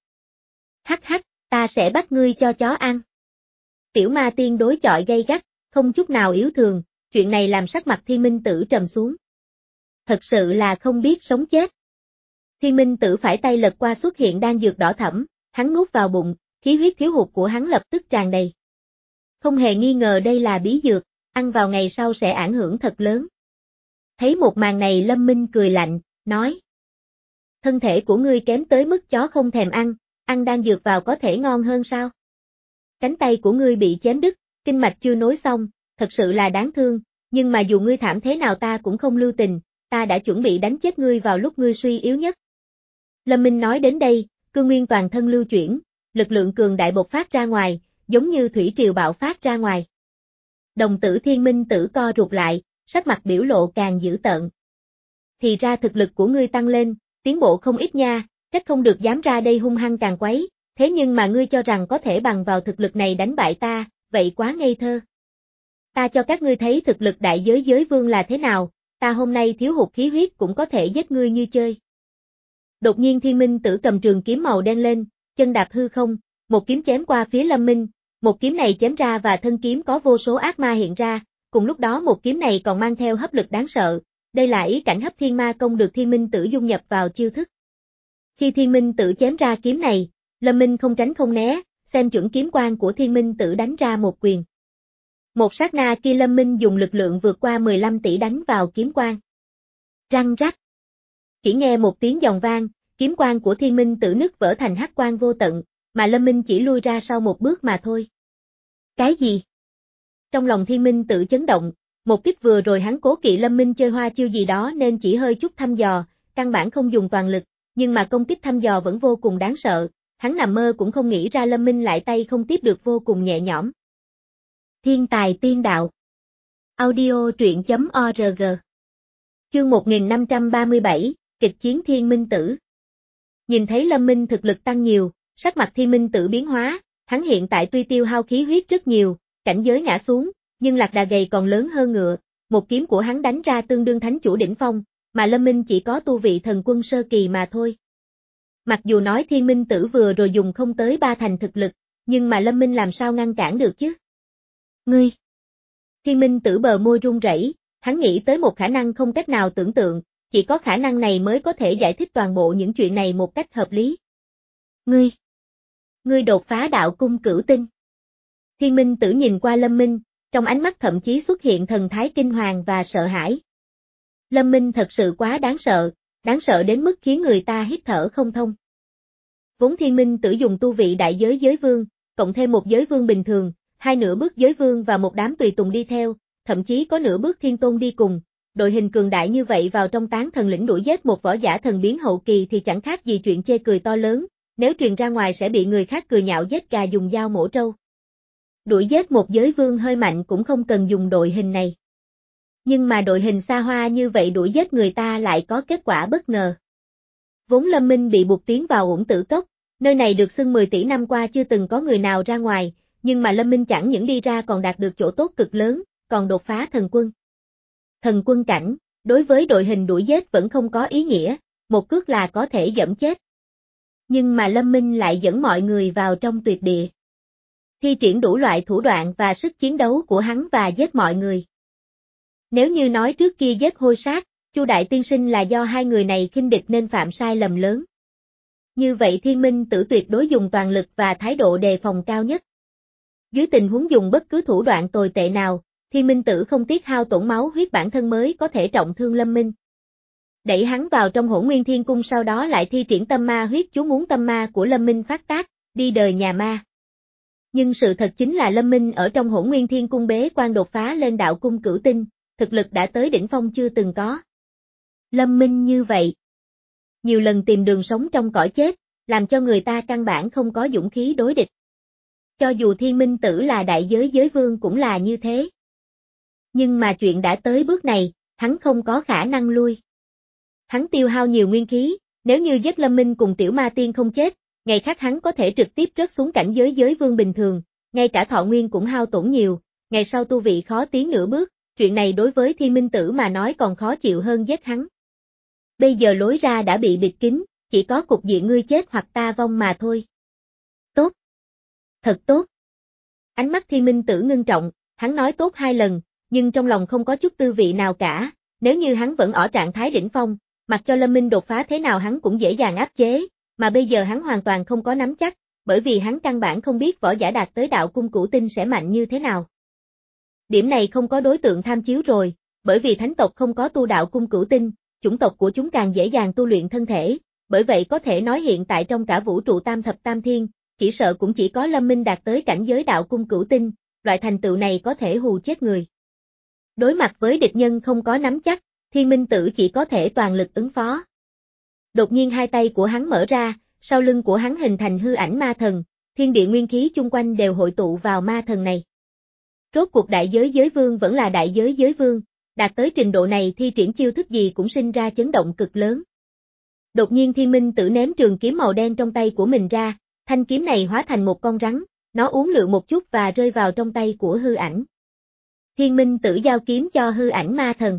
Hắc hắc, ta sẽ bắt ngươi cho chó ăn. Tiểu Ma Tiên đối chọi gay gắt, không chút nào yếu thường, chuyện này làm sắc mặt Thiên Minh Tử trầm xuống. Thật sự là không biết sống chết. Thiên Minh Tử phải tay lật qua xuất hiện đan dược đỏ thẫm, hắn nuốt vào bụng, khí huyết thiếu hụt của hắn lập tức tràn đầy. Không hề nghi ngờ đây là bí dược, ăn vào ngày sau sẽ ảnh hưởng thật lớn. Thấy một màn này Lâm Minh cười lạnh, nói. Thân thể của ngươi kém tới mức chó không thèm ăn, ăn đan dược vào có thể ngon hơn sao? Cánh tay của ngươi bị chém đứt, kinh mạch chưa nối xong, thật sự là đáng thương, nhưng mà dù ngươi thảm thế nào ta cũng không lưu tình, ta đã chuẩn bị đánh chết ngươi vào lúc ngươi suy yếu nhất. Lâm Minh nói đến đây, cương nguyên toàn thân lưu chuyển, lực lượng cường đại bộc phát ra ngoài, giống như thủy triều bạo phát ra ngoài. Đồng tử Thiên Minh Tử co rụt lại, sắc mặt biểu lộ càng dữ tợn. Thì ra thực lực của ngươi tăng lên, tiến bộ không ít nha, trách không được dám ra đây hung hăng càng quấy, thế nhưng mà ngươi cho rằng có thể bằng vào thực lực này đánh bại ta, vậy quá ngây thơ. Ta cho các ngươi thấy thực lực đại giới giới vương là thế nào, ta hôm nay thiếu hụt khí huyết cũng có thể giết ngươi như chơi. Đột nhiên Thiên Minh Tử cầm trường kiếm màu đen lên, chân đạp hư không, một kiếm chém qua phía Lâm Minh, một kiếm này chém ra và thân kiếm có vô số ác ma hiện ra, cùng lúc đó một kiếm này còn mang theo hấp lực đáng sợ, đây là ý cảnh hấp thiên ma công được Thiên Minh Tử dung nhập vào chiêu thức. Khi Thiên Minh Tử chém ra kiếm này, Lâm Minh không tránh không né, xem chuẩn kiếm quang của Thiên Minh Tử đánh ra một quyền. Một sát na kia Lâm Minh dùng lực lượng vượt qua mười lăm tỷ đánh vào kiếm quang. Răng rắc. Chỉ nghe một tiếng giòn vang, kiếm quang của Thiên Minh Tử nứt vỡ thành hắc quang vô tận, mà Lâm Minh chỉ lui ra sau một bước mà thôi. Cái gì? Trong lòng Thiên Minh Tử chấn động, một kích vừa rồi hắn cố kỵ Lâm Minh chơi hoa chiêu gì đó nên chỉ hơi chút thăm dò, căn bản không dùng toàn lực, nhưng mà công kích thăm dò vẫn vô cùng đáng sợ, hắn nằm mơ cũng không nghĩ ra Lâm Minh lại tay không tiếp được vô cùng nhẹ nhõm. Thiên tài tiên đạo. Audio truyện chấm org. Chương một nghìn năm trăm ba mươi bảy, kịch chiến Thiên Minh Tử. Nhìn thấy Lâm Minh thực lực tăng nhiều, sắc mặt Thiên Minh Tử biến hóa, hắn hiện tại tuy tiêu hao khí huyết rất nhiều, cảnh giới ngã xuống, nhưng lạc đà gầy còn lớn hơn ngựa, một kiếm của hắn đánh ra tương đương thánh chủ đỉnh phong, mà Lâm Minh chỉ có tu vị thần quân sơ kỳ mà thôi. Mặc dù nói Thiên Minh Tử vừa rồi dùng không tới ba thành thực lực, nhưng mà Lâm Minh làm sao ngăn cản được chứ? Ngươi! Thiên Minh Tử bờ môi run rẩy, hắn nghĩ tới một khả năng không cách nào tưởng tượng, chỉ có khả năng này mới có thể giải thích toàn bộ những chuyện này một cách hợp lý. Ngươi! Ngươi đột phá đạo cung cửu tinh. Thiên Minh Tử nhìn qua Lâm Minh, trong ánh mắt thậm chí xuất hiện thần thái kinh hoàng và sợ hãi. Lâm Minh thật sự quá đáng sợ, đáng sợ đến mức khiến người ta hít thở không thông. Vốn Thiên Minh Tử dùng tu vị đại giới giới vương, cộng thêm một giới vương bình thường, hai nửa bước giới vương và một đám tùy tùng đi theo, thậm chí có nửa bước thiên tôn đi cùng, đội hình cường đại như vậy vào trong tán thần lĩnh đuổi giết một võ giả thần biến hậu kỳ thì chẳng khác gì chuyện chê cười to lớn, nếu truyền ra ngoài sẽ bị người khác cười nhạo giết gà dùng dao mổ trâu. Đuổi giết một giới vương hơi mạnh cũng không cần dùng đội hình này. Nhưng mà đội hình xa hoa như vậy đuổi giết người ta lại có kết quả bất ngờ. Vốn Lâm Minh bị buộc tiến vào Uổng Tử Cốc, nơi này được xưng mười tỷ năm qua chưa từng có người nào ra ngoài, nhưng mà Lâm Minh chẳng những đi ra còn đạt được chỗ tốt cực lớn, còn đột phá thần quân. Thần quân cảnh, đối với đội hình đuổi giết vẫn không có ý nghĩa, một cước là có thể giẫm chết. Nhưng mà Lâm Minh lại dẫn mọi người vào trong tuyệt địa. Thi triển đủ loại thủ đoạn và sức chiến đấu của hắn và giết mọi người. Nếu như nói trước kia giết hôi sát, Chu Đại Tiên Sinh là do hai người này khinh địch nên phạm sai lầm lớn. Như vậy Thiên Minh Tử tuyệt đối dùng toàn lực và thái độ đề phòng cao nhất. Dưới tình huống dùng bất cứ thủ đoạn tồi tệ nào, Thiên Minh Tử không tiếc hao tổn máu huyết bản thân mới có thể trọng thương Lâm Minh. Đẩy hắn vào trong Hỗn Nguyên Thiên Cung sau đó lại thi triển tâm ma huyết chú muốn tâm ma của Lâm Minh phát tác, đi đời nhà ma. Nhưng sự thật chính là Lâm Minh ở trong Hỗn Nguyên Thiên Cung bế quan đột phá lên đạo cung cửu tinh, thực lực đã tới đỉnh phong chưa từng có. Lâm Minh như vậy, nhiều lần tìm đường sống trong cõi chết, làm cho người ta căn bản không có dũng khí đối địch. Cho dù Thiên Minh Tử là đại giới giới vương cũng là như thế. Nhưng mà chuyện đã tới bước này, hắn không có khả năng lui. Hắn tiêu hao nhiều nguyên khí, nếu như giết Lâm Minh cùng Tiểu Ma Tiên không chết, ngày khác hắn có thể trực tiếp rớt xuống cảnh giới giới vương bình thường, ngay cả thọ nguyên cũng hao tổn nhiều, ngày sau tu vị khó tiến nửa bước, chuyện này đối với Thiên Minh Tử mà nói còn khó chịu hơn giết hắn. Bây giờ lối ra đã bị bịt kín, chỉ có cục diện ngươi chết hoặc ta vong mà thôi. Tốt. Thật tốt. Ánh mắt Thiên Minh Tử ngưng trọng, hắn nói tốt hai lần, nhưng trong lòng không có chút tư vị nào cả, nếu như hắn vẫn ở trạng thái đỉnh phong, mặc cho Lâm Minh đột phá thế nào hắn cũng dễ dàng áp chế, mà bây giờ hắn hoàn toàn không có nắm chắc, bởi vì hắn căn bản không biết võ giả đạt tới đạo cung cửu tinh sẽ mạnh như thế nào. Điểm này không có đối tượng tham chiếu rồi, bởi vì thánh tộc không có tu đạo cung cửu tinh, chủng tộc của chúng càng dễ dàng tu luyện thân thể, bởi vậy có thể nói hiện tại trong cả vũ trụ tam thập tam thiên, chỉ sợ cũng chỉ có Lâm Minh đạt tới cảnh giới đạo cung cửu tinh, loại thành tựu này có thể hù chết người. Đối mặt với địch nhân không có nắm chắc, Thiên Minh Tử chỉ có thể toàn lực ứng phó. Đột nhiên hai tay của hắn mở ra, sau lưng của hắn hình thành hư ảnh ma thần, thiên địa nguyên khí chung quanh đều hội tụ vào ma thần này. Rốt cuộc đại giới giới vương vẫn là đại giới giới vương, đạt tới trình độ này thi triển chiêu thức gì cũng sinh ra chấn động cực lớn. Đột nhiên Thiên Minh Tử ném trường kiếm màu đen trong tay của mình ra, thanh kiếm này hóa thành một con rắn, nó uốn lượn một chút và rơi vào trong tay của hư ảnh. Thiên Minh Tử giao kiếm cho hư ảnh ma thần.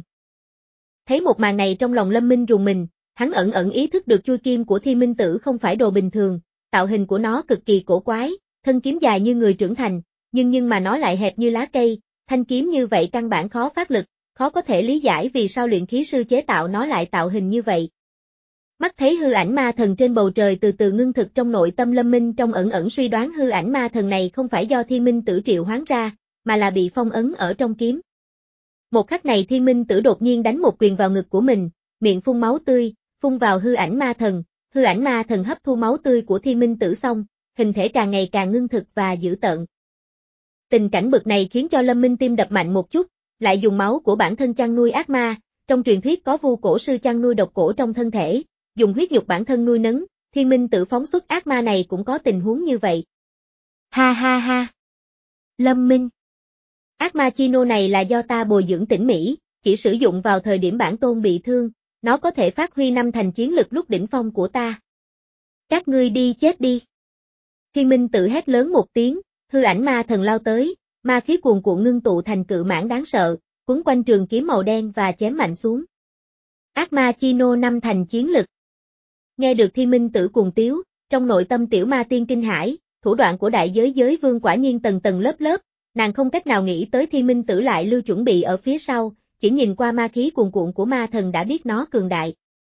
Thấy một màn này trong lòng Lâm Minh rùng mình, hắn ẩn ẩn ý thức được chui kim của Thiên Minh Tử không phải đồ bình thường, tạo hình của nó cực kỳ cổ quái, thân kiếm dài như người trưởng thành, nhưng nhưng mà nó lại hẹp như lá cây, thanh kiếm như vậy căn bản khó phát lực, khó có thể lý giải vì sao luyện khí sư chế tạo nó lại tạo hình như vậy. Mắt thấy hư ảnh ma thần trên bầu trời từ từ ngưng thực trong nội tâm Lâm Minh trong ẩn ẩn suy đoán hư ảnh ma thần này không phải do Thiên Minh Tử triệu hoán ra, mà là bị phong ấn ở trong kiếm. Một khắc này Thiên Minh Tử đột nhiên đánh một quyền vào ngực của mình, miệng phun máu tươi, phun vào hư ảnh ma thần, hư ảnh ma thần hấp thu máu tươi của Thiên Minh Tử xong, hình thể càng ngày càng ngưng thực và dữ tợn. Tình cảnh bực này khiến cho Lâm Minh tim đập mạnh một chút, lại dùng máu của bản thân chăn nuôi ác ma, trong truyền thuyết có vu cổ sư chăn nuôi độc cổ trong thân thể, dùng huyết nhục bản thân nuôi nấng, Thiên Minh Tử phóng xuất ác ma này cũng có tình huống như vậy. Ha ha ha. Lâm Minh. Ác ma Chino này là do ta bồi dưỡng tỉ mỉ, chỉ sử dụng vào thời điểm bản tôn bị thương, nó có thể phát huy năm thành chiến lực lúc đỉnh phong của ta. Các ngươi đi chết đi. Thiên Minh Tử hét lớn một tiếng, hư ảnh ma thần lao tới, ma khí cuồn cuộn ngưng tụ thành cự mãng đáng sợ, quấn quanh trường kiếm màu đen và chém mạnh xuống. Ác ma Chino năm thành chiến lực. Nghe được Thiên Minh Tử cuồng tiếu, trong nội tâm tiểu ma tiên kinh hãi, thủ đoạn của đại giới giới vương quả nhiên tầng tầng lớp lớp, nàng không cách nào nghĩ tới Thiên Minh Tử lại lưu chuẩn bị ở phía sau, chỉ nhìn qua ma khí cuồn cuộn của ma thần đã biết nó cường đại.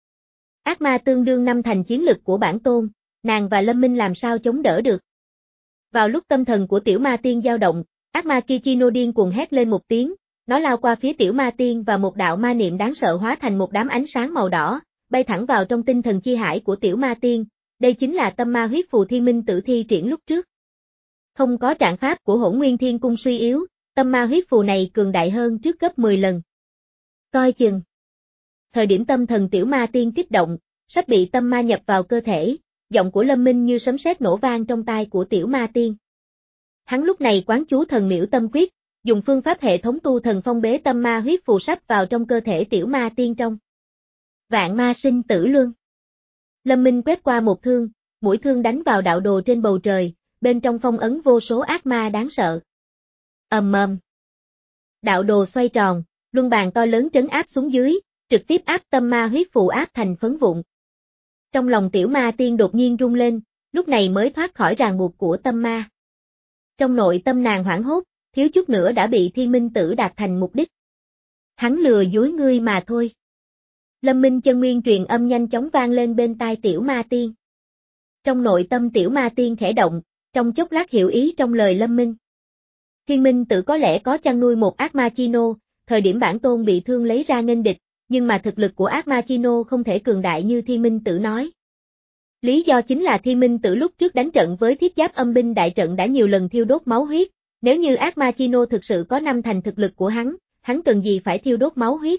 Ác ma tương đương năm thành chiến lực của bản tôn, nàng và Lâm Minh làm sao chống đỡ được. Vào lúc tâm thần của tiểu ma tiên dao động, Ác ma Kichino điên cuồng hét lên một tiếng, nó lao qua phía tiểu ma tiên và một đạo ma niệm đáng sợ hóa thành một đám ánh sáng màu đỏ, bay thẳng vào trong tinh thần chi hải của tiểu ma tiên. Đây chính là tâm ma huyết phù thiên minh tử thi triển lúc trước. Không có trạng pháp của Hỗn Nguyên Thiên Cung suy yếu, tâm ma huyết phù này cường đại hơn trước gấp mười lần. Coi chừng. Thời điểm tâm thần tiểu ma tiên kích động, sắp bị tâm ma nhập vào cơ thể, giọng của Lâm Minh như sấm sét nổ vang trong tai của tiểu ma tiên. Hắn lúc này quán chú thần miễu tâm quyết, dùng phương pháp hệ thống tu thần phong bế tâm ma huyết phù sắp vào trong cơ thể tiểu ma tiên trong. Vạn ma sinh tử luân. Lâm Minh quét qua một thương, mũi thương đánh vào đạo đồ trên bầu trời, bên trong phong ấn vô số ác ma đáng sợ. Ầm ầm. Đạo đồ xoay tròn, luân bàn to lớn trấn áp xuống dưới, trực tiếp áp tâm ma huyết phù áp thành phấn vụn. Trong lòng tiểu ma tiên đột nhiên rung lên, lúc này mới thoát khỏi ràng buộc của tâm ma. Trong nội tâm nàng hoảng hốt, thiếu chút nữa đã bị thiên minh tử đạt thành mục đích. Hắn lừa dối ngươi mà thôi. Lâm Minh chân nguyên truyền âm nhanh chóng vang lên bên tai tiểu ma tiên. Trong nội tâm tiểu ma tiên khẽ động, trong chốc lát hiểu ý trong lời Lâm Minh. Thiên minh tử có lẽ có chăn nuôi một ác ma Chino, thời điểm bản tôn bị thương lấy ra nghênh địch, nhưng mà thực lực của ác ma Chino không thể cường đại như thiên minh tử nói. Lý do chính là thiên minh tử lúc trước đánh trận với thiết giáp âm binh đại trận đã nhiều lần thiêu đốt máu huyết, nếu như ác ma Chino thực sự có năm thành thực lực của hắn, hắn cần gì phải thiêu đốt máu huyết.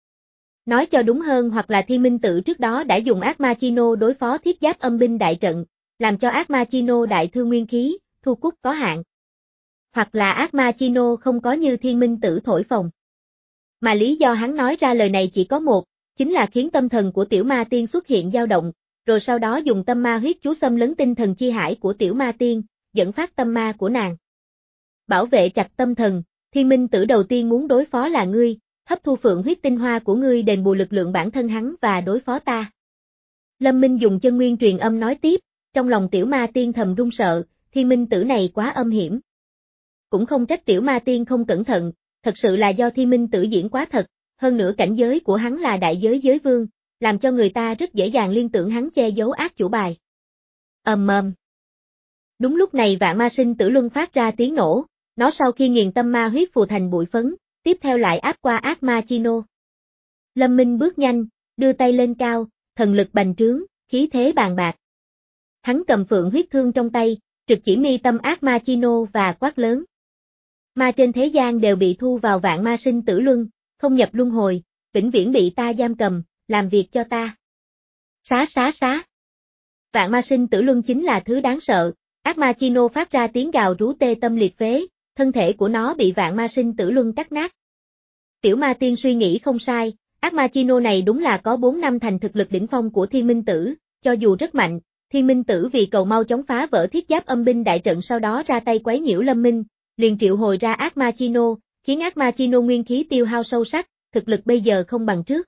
Nói cho đúng hơn hoặc là thiên minh tử trước đó đã dùng ác ma Chino đối phó thiết giáp âm binh đại trận, làm cho ác ma Chino đại thương nguyên khí, thu cúc có hạn. Hoặc là ác ma Chino không có như thiên minh tử thổi phồng. Mà lý do hắn nói ra lời này chỉ có một, chính là khiến tâm thần của tiểu ma tiên xuất hiện dao động, rồi sau đó dùng tâm ma huyết chú xâm lấn tinh thần chi hải của tiểu ma tiên, dẫn phát tâm ma của nàng. Bảo vệ chặt tâm thần, thiên minh tử đầu tiên muốn đối phó là ngươi, hấp thu phượng huyết tinh hoa của ngươi đền bù lực lượng bản thân hắn và đối phó ta. Lâm Minh dùng chân nguyên truyền âm nói tiếp, trong lòng tiểu ma tiên thầm run sợ, thiên minh tử này quá âm hiểm. Cũng không trách tiểu ma tiên không cẩn thận, thật sự là do thiên minh tử diễn quá thật, hơn nữa cảnh giới của hắn là đại giới giới vương, làm cho người ta rất dễ dàng liên tưởng hắn che giấu ác chủ bài. Ầm ầm. Đúng lúc này vạn ma sinh tử luân phát ra tiếng nổ, nó sau khi nghiền tâm ma huyết phù thành bụi phấn, tiếp theo lại áp qua ác ma Chino. Lâm Minh bước nhanh, đưa tay lên cao, thần lực bành trướng, khí thế bàn bạc. Hắn cầm phượng huyết thương trong tay, trực chỉ mi tâm ác ma Chino và quát lớn. Ma trên thế gian đều bị thu vào vạn ma sinh tử luân, không nhập luân hồi, vĩnh viễn bị ta giam cầm, làm việc cho ta. Xá xá xá. Vạn ma sinh tử luân chính là thứ đáng sợ, ác ma Chino phát ra tiếng gào rú tê tâm liệt phế, thân thể của nó bị vạn ma sinh tử luân cắt nát. Tiểu ma tiên suy nghĩ không sai, ác ma Chino này đúng là có bốn năm thành thực lực đỉnh phong của thiên minh tử, cho dù rất mạnh, thiên minh tử vì cầu mau chóng phá vỡ thiết giáp âm binh đại trận sau đó ra tay quấy nhiễu Lâm Minh, liền triệu hồi ra ác ma Chino, khiến ác ma Chino nguyên khí tiêu hao sâu sắc, thực lực bây giờ không bằng trước.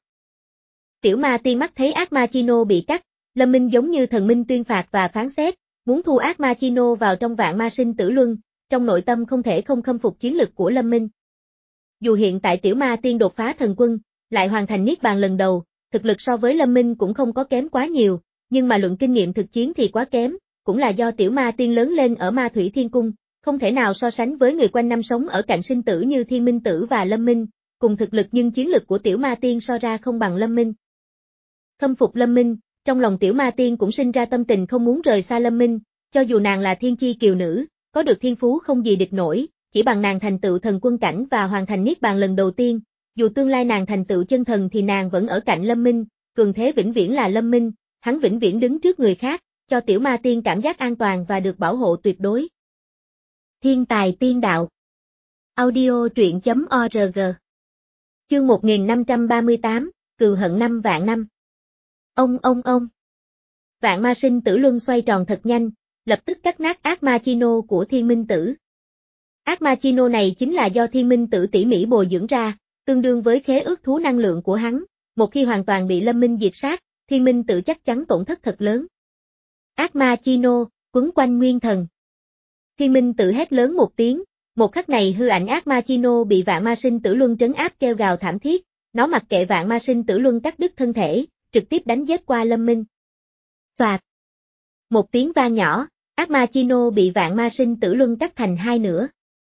Tiểu ma tiên mắt thấy ác ma Chino bị cắt, Lâm Minh giống như thần minh tuyên phạt và phán xét, muốn thu ác ma Chino vào trong vạn ma sinh tử luân, trong nội tâm không thể không khâm phục chiến lực của Lâm Minh. Dù hiện tại tiểu ma tiên đột phá thần quân, lại hoàn thành niết bàn lần đầu, thực lực so với Lâm Minh cũng không có kém quá nhiều, nhưng mà luận kinh nghiệm thực chiến thì quá kém, cũng là do tiểu ma tiên lớn lên ở ma thủy thiên cung, không thể nào so sánh với người quanh năm sống ở cạnh sinh tử như thiên minh tử và Lâm Minh, cùng thực lực nhưng chiến lực của tiểu ma tiên so ra không bằng Lâm Minh. Khâm phục Lâm Minh, trong lòng tiểu ma tiên cũng sinh ra tâm tình không muốn rời xa Lâm Minh, cho dù nàng là thiên chi kiều nữ, có được thiên phú không gì địch nổi, chỉ bằng nàng thành tựu thần quân cảnh và hoàn thành niết bàn lần đầu tiên, dù tương lai nàng thành tựu chân thần thì nàng vẫn ở cạnh Lâm Minh, cường thế vĩnh viễn là Lâm Minh, hắn vĩnh viễn đứng trước người khác, cho tiểu ma tiên cảm giác an toàn và được bảo hộ tuyệt đối. Thiên tài tiên đạo. Audio truyện chấm org. Chương một nghìn năm trăm ba mươi tám, Cừu hận năm vạn năm. Ông ông ông. Vạn ma sinh tử luân xoay tròn thật nhanh, lập tức cắt nát ác ma Chino của thiên minh tử. Ác ma Chino này chính là do thiên minh tử tỉ mỉ bồi dưỡng ra, tương đương với khế ước thú năng lượng của hắn, một khi hoàn toàn bị Lâm Minh diệt sát, thiên minh tử chắc chắn tổn thất thật lớn. Ác ma Chino, quấn quanh nguyên thần. Thiên minh tử hét lớn một tiếng, một khắc này hư ảnh ác ma Chino bị vạn ma sinh tử luân trấn áp kêu gào thảm thiết, nó mặc kệ vạn ma sinh tử luân cắt đứt thân thể, trực tiếp đánh giết qua Lâm Minh. Xoạt. Một tiếng vang nhỏ, ác ma Chino bị vạn ma sinh tử luân cắt thành hai nửa.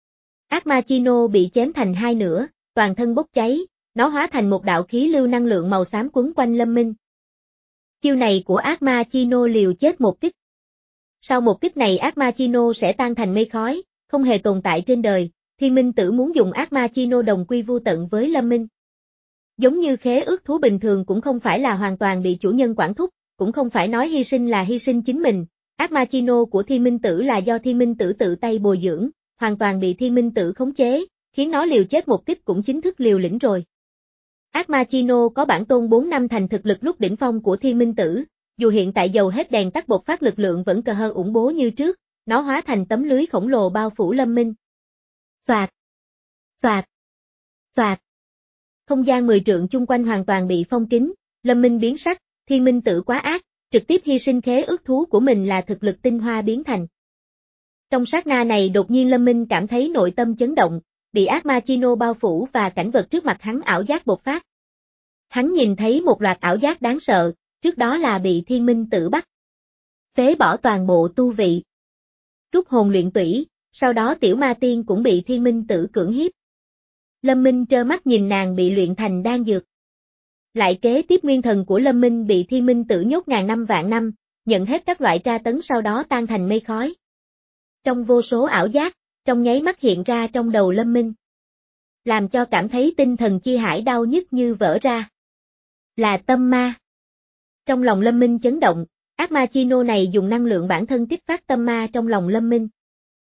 Ác ma Chino bị chém thành hai nửa, toàn thân bốc cháy, nó hóa thành một đạo khí lưu năng lượng màu xám quấn quanh Lâm Minh. Chiêu này của ác ma Chino liều chết một kích. Sau một kích này ác ma Chino sẽ tan thành mây khói, không hề tồn tại trên đời. Thiên Minh Tử muốn dùng ác ma Chino đồng quy vu tận với Lâm Minh. Giống như khế ước thú bình thường cũng không phải là hoàn toàn bị chủ nhân quản thúc, cũng không phải nói hy sinh là hy sinh chính mình. Ác ma Chino của Thiên Minh Tử là do Thiên Minh Tử tự tay bồi dưỡng, hoàn toàn bị Thiên Minh Tử khống chế, khiến nó liều chết một kích cũng chính thức liều lĩnh rồi. Ác ma Chino có bản tôn bốn năm thành thực lực lúc đỉnh phong của Thiên Minh Tử, dù hiện tại dầu hết đèn tắt bộc phát lực lượng vẫn cờ hơn ủng bố như trước, nó hóa thành tấm lưới khổng lồ bao phủ Lâm Minh. Xoạt, xoạt, xoạt. Không gian mười trượng chung quanh hoàn toàn bị phong kín, Lâm Minh biến sắc, Thiên Minh Tử quá ác, trực tiếp hy sinh khế ước thú của mình là thực lực tinh hoa biến thành. Trong sát na này đột nhiên Lâm Minh cảm thấy nội tâm chấn động, bị ác ma Chino bao phủ và cảnh vật trước mặt hắn ảo giác bộc phát. Hắn nhìn thấy một loạt ảo giác đáng sợ, trước đó là bị Thiên Minh Tử bắt. Phế bỏ toàn bộ tu vị. Rút hồn luyện tủy, sau đó tiểu ma tiên cũng bị Thiên Minh Tử cưỡng hiếp. Lâm Minh trơ mắt nhìn nàng bị luyện thành đan dược. Lại kế tiếp nguyên thần của Lâm Minh bị Thiên Minh Tử nhốt ngàn năm vạn năm, nhận hết các loại tra tấn sau đó tan thành mây khói. Trong vô số ảo giác, trong nháy mắt hiện ra trong đầu Lâm Minh. Làm cho cảm thấy tinh thần chi hải đau nhức như vỡ ra. Là tâm ma. Trong lòng Lâm Minh chấn động, ác ma Chino này dùng năng lượng bản thân kích phát tâm ma trong lòng Lâm Minh.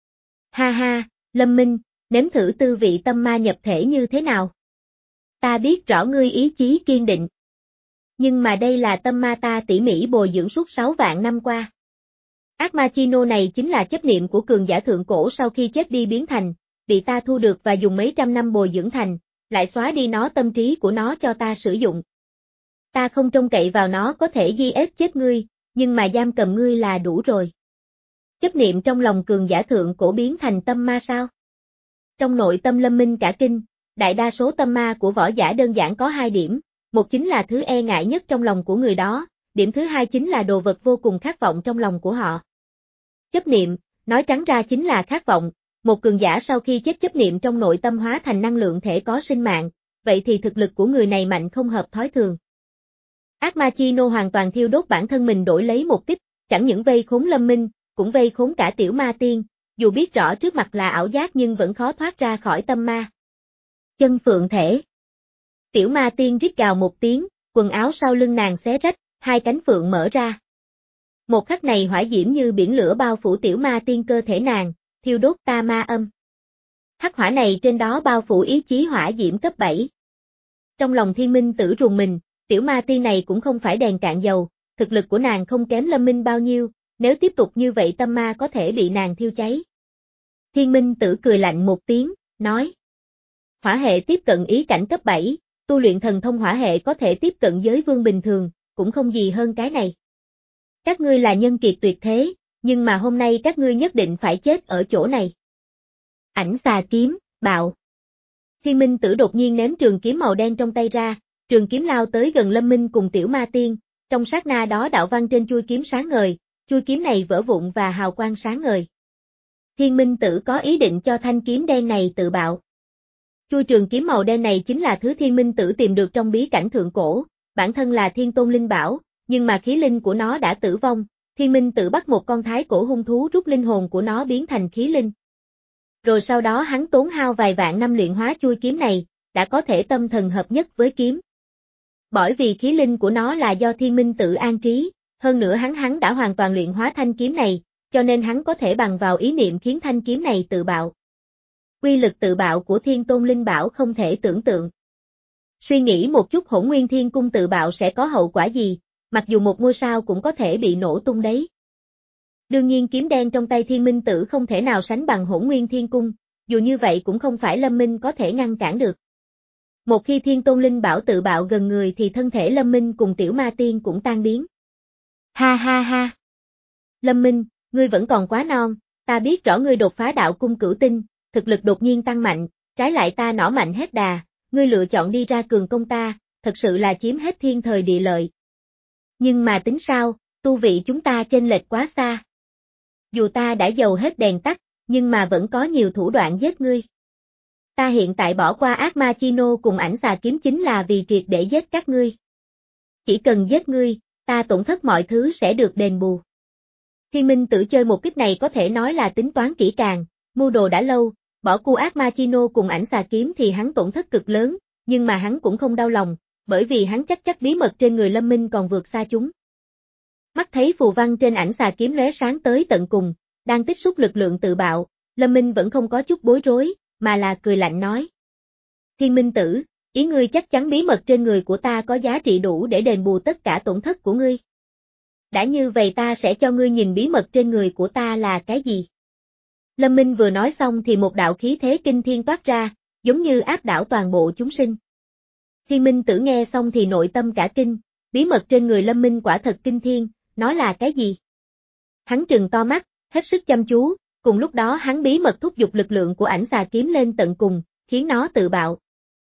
Ha ha, Lâm Minh, nếm thử tư vị tâm ma nhập thể như thế nào. Ta biết rõ ngươi ý chí kiên định. Nhưng mà đây là tâm ma ta tỉ mỉ bồi dưỡng suốt sáu vạn năm qua. Ác ma Chino này chính là chấp niệm của cường giả thượng cổ sau khi chết đi biến thành, bị ta thu được và dùng mấy trăm năm bồi dưỡng thành, lại xóa đi nó tâm trí của nó cho ta sử dụng. Ta không trông cậy vào nó có thể di ép chết ngươi, nhưng mà giam cầm ngươi là đủ rồi. Chấp niệm trong lòng cường giả thượng cổ biến thành tâm ma sao? Trong nội tâm Lâm Minh cả kinh, đại đa số tâm ma của võ giả đơn giản có hai điểm, một chính là thứ e ngại nhất trong lòng của người đó, điểm thứ hai chính là đồ vật vô cùng khát vọng trong lòng của họ. Chấp niệm, nói trắng ra chính là khát vọng, một cường giả sau khi chết chấp niệm trong nội tâm hóa thành năng lượng thể có sinh mạng, vậy thì thực lực của người này mạnh không hợp thói thường. Ác ma Chino hoàn toàn thiêu đốt bản thân mình đổi lấy một kích, chẳng những vây khốn Lâm Minh, cũng vây khốn cả tiểu ma tiên, dù biết rõ trước mặt là ảo giác nhưng vẫn khó thoát ra khỏi tâm ma. Chân phượng thể. Tiểu ma tiên rít gào một tiếng, quần áo sau lưng nàng xé rách, hai cánh phượng mở ra. Một khắc này hỏa diễm như biển lửa bao phủ tiểu ma tiên cơ thể nàng, thiêu đốt ta ma âm. Hắc hỏa này trên đó bao phủ ý chí hỏa diễm cấp bảy. Trong lòng Thiên Minh Tử rùng mình, tiểu ma tiên này cũng không phải đèn cạn dầu, thực lực của nàng không kém Lâm Minh bao nhiêu, nếu tiếp tục như vậy tâm ma có thể bị nàng thiêu cháy. Thiên Minh Tử cười lạnh một tiếng, nói. Hỏa hệ tiếp cận ý cảnh cấp bảy, tu luyện thần thông hỏa hệ có thể tiếp cận giới vương bình thường, cũng không gì hơn cái này. Các ngươi là nhân kiệt tuyệt thế, nhưng mà hôm nay các ngươi nhất định phải chết ở chỗ này. Ảnh xà kiếm, bạo. Thiên Minh Tử đột nhiên ném trường kiếm màu đen trong tay ra, trường kiếm lao tới gần Lâm Minh cùng tiểu ma tiên, trong sát na đó đạo văn trên chuôi kiếm sáng ngời, chuôi kiếm này vỡ vụn và hào quang sáng ngời. Thiên Minh Tử có ý định cho thanh kiếm đen này tự bạo. Chuôi trường kiếm màu đen này chính là thứ Thiên Minh Tử tìm được trong bí cảnh thượng cổ, bản thân là thiên tôn linh bảo, nhưng mà khí linh của nó đã tử vong, Thiên Minh Tử bắt một con thái cổ hung thú rút linh hồn của nó biến thành khí linh. Rồi sau đó hắn tốn hao vài vạn năm luyện hóa chuôi kiếm này, đã có thể tâm thần hợp nhất với kiếm. Bởi vì khí linh của nó là do Thiên Minh Tử an trí, hơn nữa hắn hắn đã hoàn toàn luyện hóa thanh kiếm này, cho nên hắn có thể bằng vào ý niệm khiến thanh kiếm này tự bạo. Quy lực tự bạo của Thiên Tôn Linh Bảo không thể tưởng tượng. Suy nghĩ một chút Hỗn Nguyên Thiên Cung tự bạo sẽ có hậu quả gì, mặc dù một ngôi sao cũng có thể bị nổ tung đấy. Đương nhiên kiếm đen trong tay Thiên Minh Tử không thể nào sánh bằng Hỗn Nguyên Thiên Cung, dù như vậy cũng không phải Lâm Minh có thể ngăn cản được. Một khi Thiên Tôn Linh Bảo tự bạo gần người thì thân thể Lâm Minh cùng tiểu ma tiên cũng tan biến. Ha ha ha! Lâm Minh, ngươi vẫn còn quá non, ta biết rõ ngươi đột phá đạo cung cửu tinh, thực lực đột nhiên tăng mạnh, trái lại ta nỏ mạnh hết đà, ngươi lựa chọn đi ra cường công ta, thật sự là chiếm hết thiên thời địa lợi. Nhưng mà tính sao, tu vị chúng ta chênh lệch quá xa. Dù ta đã dầu hết đèn tắt, nhưng mà vẫn có nhiều thủ đoạn giết ngươi. Ta hiện tại bỏ qua ác ma Chino cùng ảnh xà kiếm chính là vì triệt để giết các ngươi. Chỉ cần giết ngươi, ta tổn thất mọi thứ sẽ được đền bù. Thiên Minh Tử chơi một kích này có thể nói là tính toán kỹ càng, mưu đồ đã lâu, bỏ cu ác ma Chino cùng ảnh xà kiếm thì hắn tổn thất cực lớn, nhưng mà hắn cũng không đau lòng, bởi vì hắn chắc chắc bí mật trên người Lâm Minh còn vượt xa chúng. Mắt thấy phù văn trên ảnh xà kiếm lóe sáng tới tận cùng, đang tích xúc lực lượng tự bạo, Lâm Minh vẫn không có chút bối rối, mà là cười lạnh nói. Thiên Minh Tử, ý ngươi chắc chắn bí mật trên người của ta có giá trị đủ để đền bù tất cả tổn thất của ngươi. Đã như vậy ta sẽ cho ngươi nhìn bí mật trên người của ta là cái gì. Lâm Minh vừa nói xong thì một đạo khí thế kinh thiên toát ra, giống như áp đảo toàn bộ chúng sinh. Thiên Minh Tử nghe xong thì nội tâm cả kinh, bí mật trên người Lâm Minh quả thật kinh thiên, nó là cái gì? Hắn trừng to mắt, hết sức chăm chú, cùng lúc đó hắn bí mật thúc giục lực lượng của ảnh xà kiếm lên tận cùng, khiến nó tự bạo.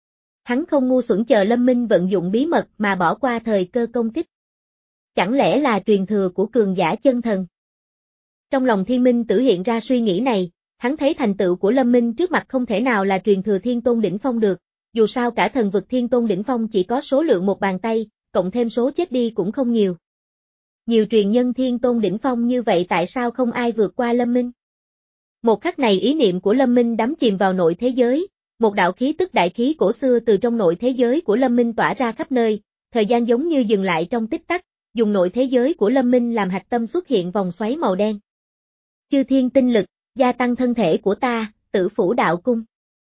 Hắn không ngu xuẩn chờ Lâm Minh vận dụng bí mật mà bỏ qua thời cơ công kích. Chẳng lẽ là truyền thừa của cường giả chân thần? Trong lòng Thiên Minh Tử hiện ra suy nghĩ này, hắn thấy thành tựu của Lâm Minh trước mặt không thể nào là truyền thừa Thiên Tôn đỉnh phong được, dù sao cả thần vực Thiên Tôn đỉnh phong chỉ có số lượng một bàn tay, cộng thêm số chết đi cũng không nhiều. Nhiều truyền nhân Thiên Tôn đỉnh phong như vậy tại sao không ai vượt qua Lâm Minh? Một khắc này ý niệm của Lâm Minh đắm chìm vào nội thế giới, một đạo khí tức đại khí cổ xưa từ trong nội thế giới của Lâm Minh tỏa ra khắp nơi, thời gian giống như dừng lại trong tích tắc, dùng nội thế giới của Lâm Minh làm hạch tâm xuất hiện vòng xoáy màu đen. Chư thiên tinh lực, gia tăng thân thể của ta, Tử Phủ đạo cung.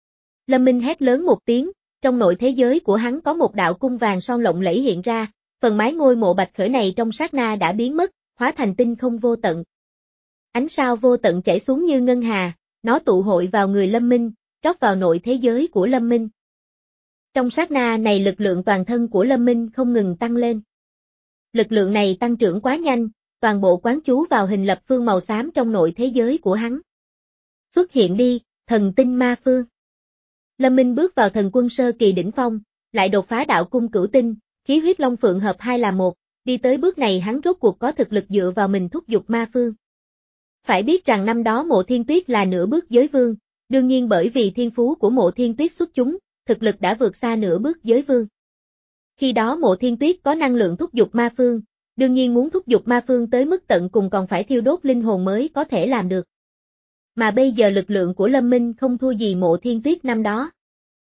Lâm Minh hét lớn một tiếng, trong nội thế giới của hắn có một đạo cung vàng son lộng lẫy hiện ra, phần mái ngôi mộ bạch khởi này trong sát na đã biến mất, hóa thành tinh không vô tận. Ánh sao vô tận chảy xuống như ngân hà, nó tụ hội vào người Lâm Minh, rót vào nội thế giới của Lâm Minh. Trong sát na này lực lượng toàn thân của Lâm Minh không ngừng tăng lên. Lực lượng này tăng trưởng quá nhanh, toàn bộ quán chú vào hình lập phương màu xám trong nội thế giới của hắn. Xuất hiện đi, thần tinh ma phương. Lâm Minh bước vào thần quân sơ kỳ đỉnh phong, lại đột phá đạo cung cửu tinh, khí huyết long phượng hợp hai là một, đi tới bước này hắn rốt cuộc có thực lực dựa vào mình thúc giục ma phương. Phải biết rằng năm đó Mộ Thiên Tuyết là nửa bước giới vương, đương nhiên bởi vì thiên phú của Mộ Thiên Tuyết xuất chúng, thực lực đã vượt xa nửa bước giới vương. Khi đó Mộ Thiên Tuyết có năng lượng thúc giục ma phương, đương nhiên muốn thúc giục ma phương tới mức tận cùng còn phải thiêu đốt linh hồn mới có thể làm được. Mà bây giờ lực lượng của Lâm Minh không thua gì Mộ Thiên Tuyết năm đó.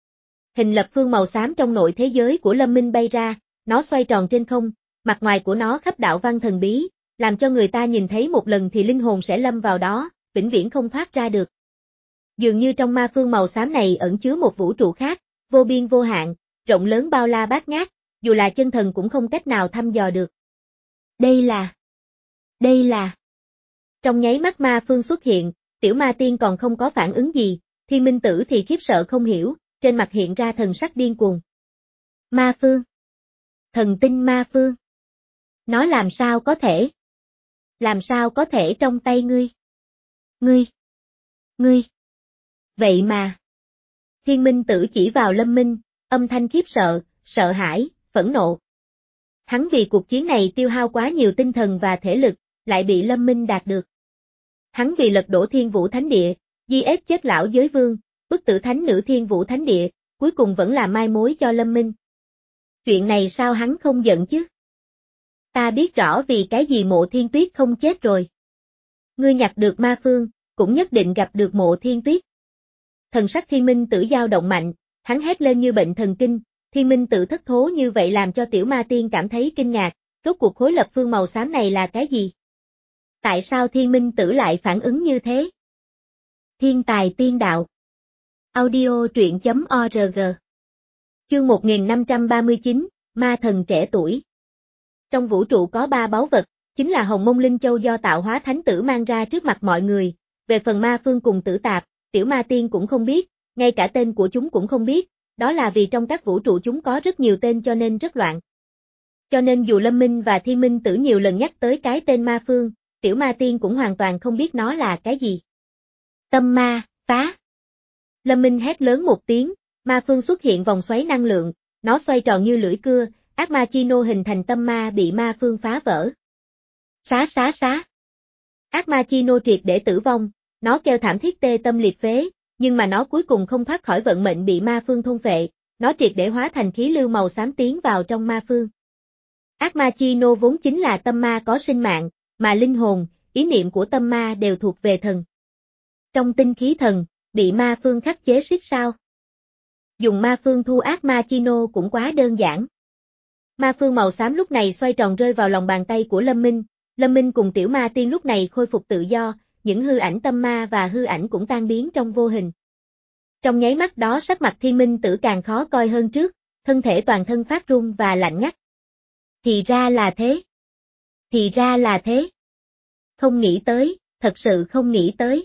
Hình lập phương màu xám trong nội thế giới của Lâm Minh bay ra, nó xoay tròn trên không, mặt ngoài của nó khắp đạo văn thần bí, làm cho người ta nhìn thấy một lần thì linh hồn sẽ lâm vào đó, vĩnh viễn không thoát ra được. Dường như trong ma phương màu xám này ẩn chứa một vũ trụ khác, vô biên vô hạn, rộng lớn bao la bát ngát, dù là chân thần cũng không cách nào thăm dò được. Đây là... Đây là... Trong nháy mắt ma phương xuất hiện, tiểu ma tiên còn không có phản ứng gì, Thiên Minh Tử thì khiếp sợ không hiểu, trên mặt hiện ra thần sắc điên cuồng. Ma phương. Thần tinh ma phương. Nó làm sao có thể? Làm sao có thể trong tay ngươi? Ngươi. Ngươi. Vậy mà. Thiên Minh Tử chỉ vào Lâm Minh, âm thanh khiếp sợ, sợ hãi, phẫn nộ. Hắn vì cuộc chiến này tiêu hao quá nhiều tinh thần và thể lực, lại bị Lâm Minh đạt được. Hắn vì lật đổ Thiên Vũ Thánh Địa, di ép chết lão giới vương, bức tử thánh nữ Thiên Vũ Thánh Địa, cuối cùng vẫn là mai mối cho Lâm Minh. Chuyện này sao hắn không giận chứ? Ta biết rõ vì cái gì Mộ Thiên Tuyết không chết rồi. Ngươi nhặt được ma phương, cũng nhất định gặp được Mộ Thiên Tuyết. Thần sắc Thiên Minh Tử dao động mạnh, hắn hét lên như bệnh thần kinh, Thiên Minh Tử thất thố như vậy làm cho tiểu ma tiên cảm thấy kinh ngạc, rốt cuộc khối lập phương màu xám này là cái gì? Tại sao Thiên Minh Tử lại phản ứng như thế? Thiên tài tiên đạo. Audio truyện chấm org. Chương một nghìn năm trăm ba mươi chín, Ma thần trẻ tuổi. Trong vũ trụ có ba báu vật, chính là Hồng Mông Linh Châu do tạo hóa thánh tử mang ra trước mặt mọi người, về phần ma phương cùng tử tạp, tiểu ma tiên cũng không biết, ngay cả tên của chúng cũng không biết, đó là vì trong các vũ trụ chúng có rất nhiều tên cho nên rất loạn. Cho nên dù Lâm Minh và Thiên Minh Tử nhiều lần nhắc tới cái tên ma phương, tiểu ma tiên cũng hoàn toàn không biết nó là cái gì. Tâm ma, phá. Lâm Minh hét lớn một tiếng, ma phương xuất hiện vòng xoáy năng lượng, nó xoay tròn như lưỡi cưa, ác ma Chino hình thành tâm ma bị ma phương phá vỡ. Xá xá xá. Ác ma Chino triệt để tử vong, nó kêu thảm thiết tê tâm liệt phế, nhưng mà nó cuối cùng không thoát khỏi vận mệnh bị ma phương thôn phệ, nó triệt để hóa thành khí lưu màu xám tiến vào trong ma phương. Ác ma chi nô vốn chính là tâm ma có sinh mạng, mà linh hồn, ý niệm của tâm ma đều thuộc về thần. Trong tinh khí thần, bị ma phương khắc chế siết sao? Dùng ma phương thu ác ma chi nô cũng quá đơn giản. Ma phương màu xám lúc này xoay tròn rơi vào lòng bàn tay của Lâm Minh, Lâm Minh cùng tiểu ma tiên lúc này khôi phục tự do, những hư ảnh tâm ma và hư ảnh cũng tan biến trong vô hình. Trong nháy mắt đó sắc mặt Thiên Minh Tử càng khó coi hơn trước, thân thể toàn thân phát run và lạnh ngắt. Thì ra là thế. Thì ra là thế. Không nghĩ tới, thật sự không nghĩ tới.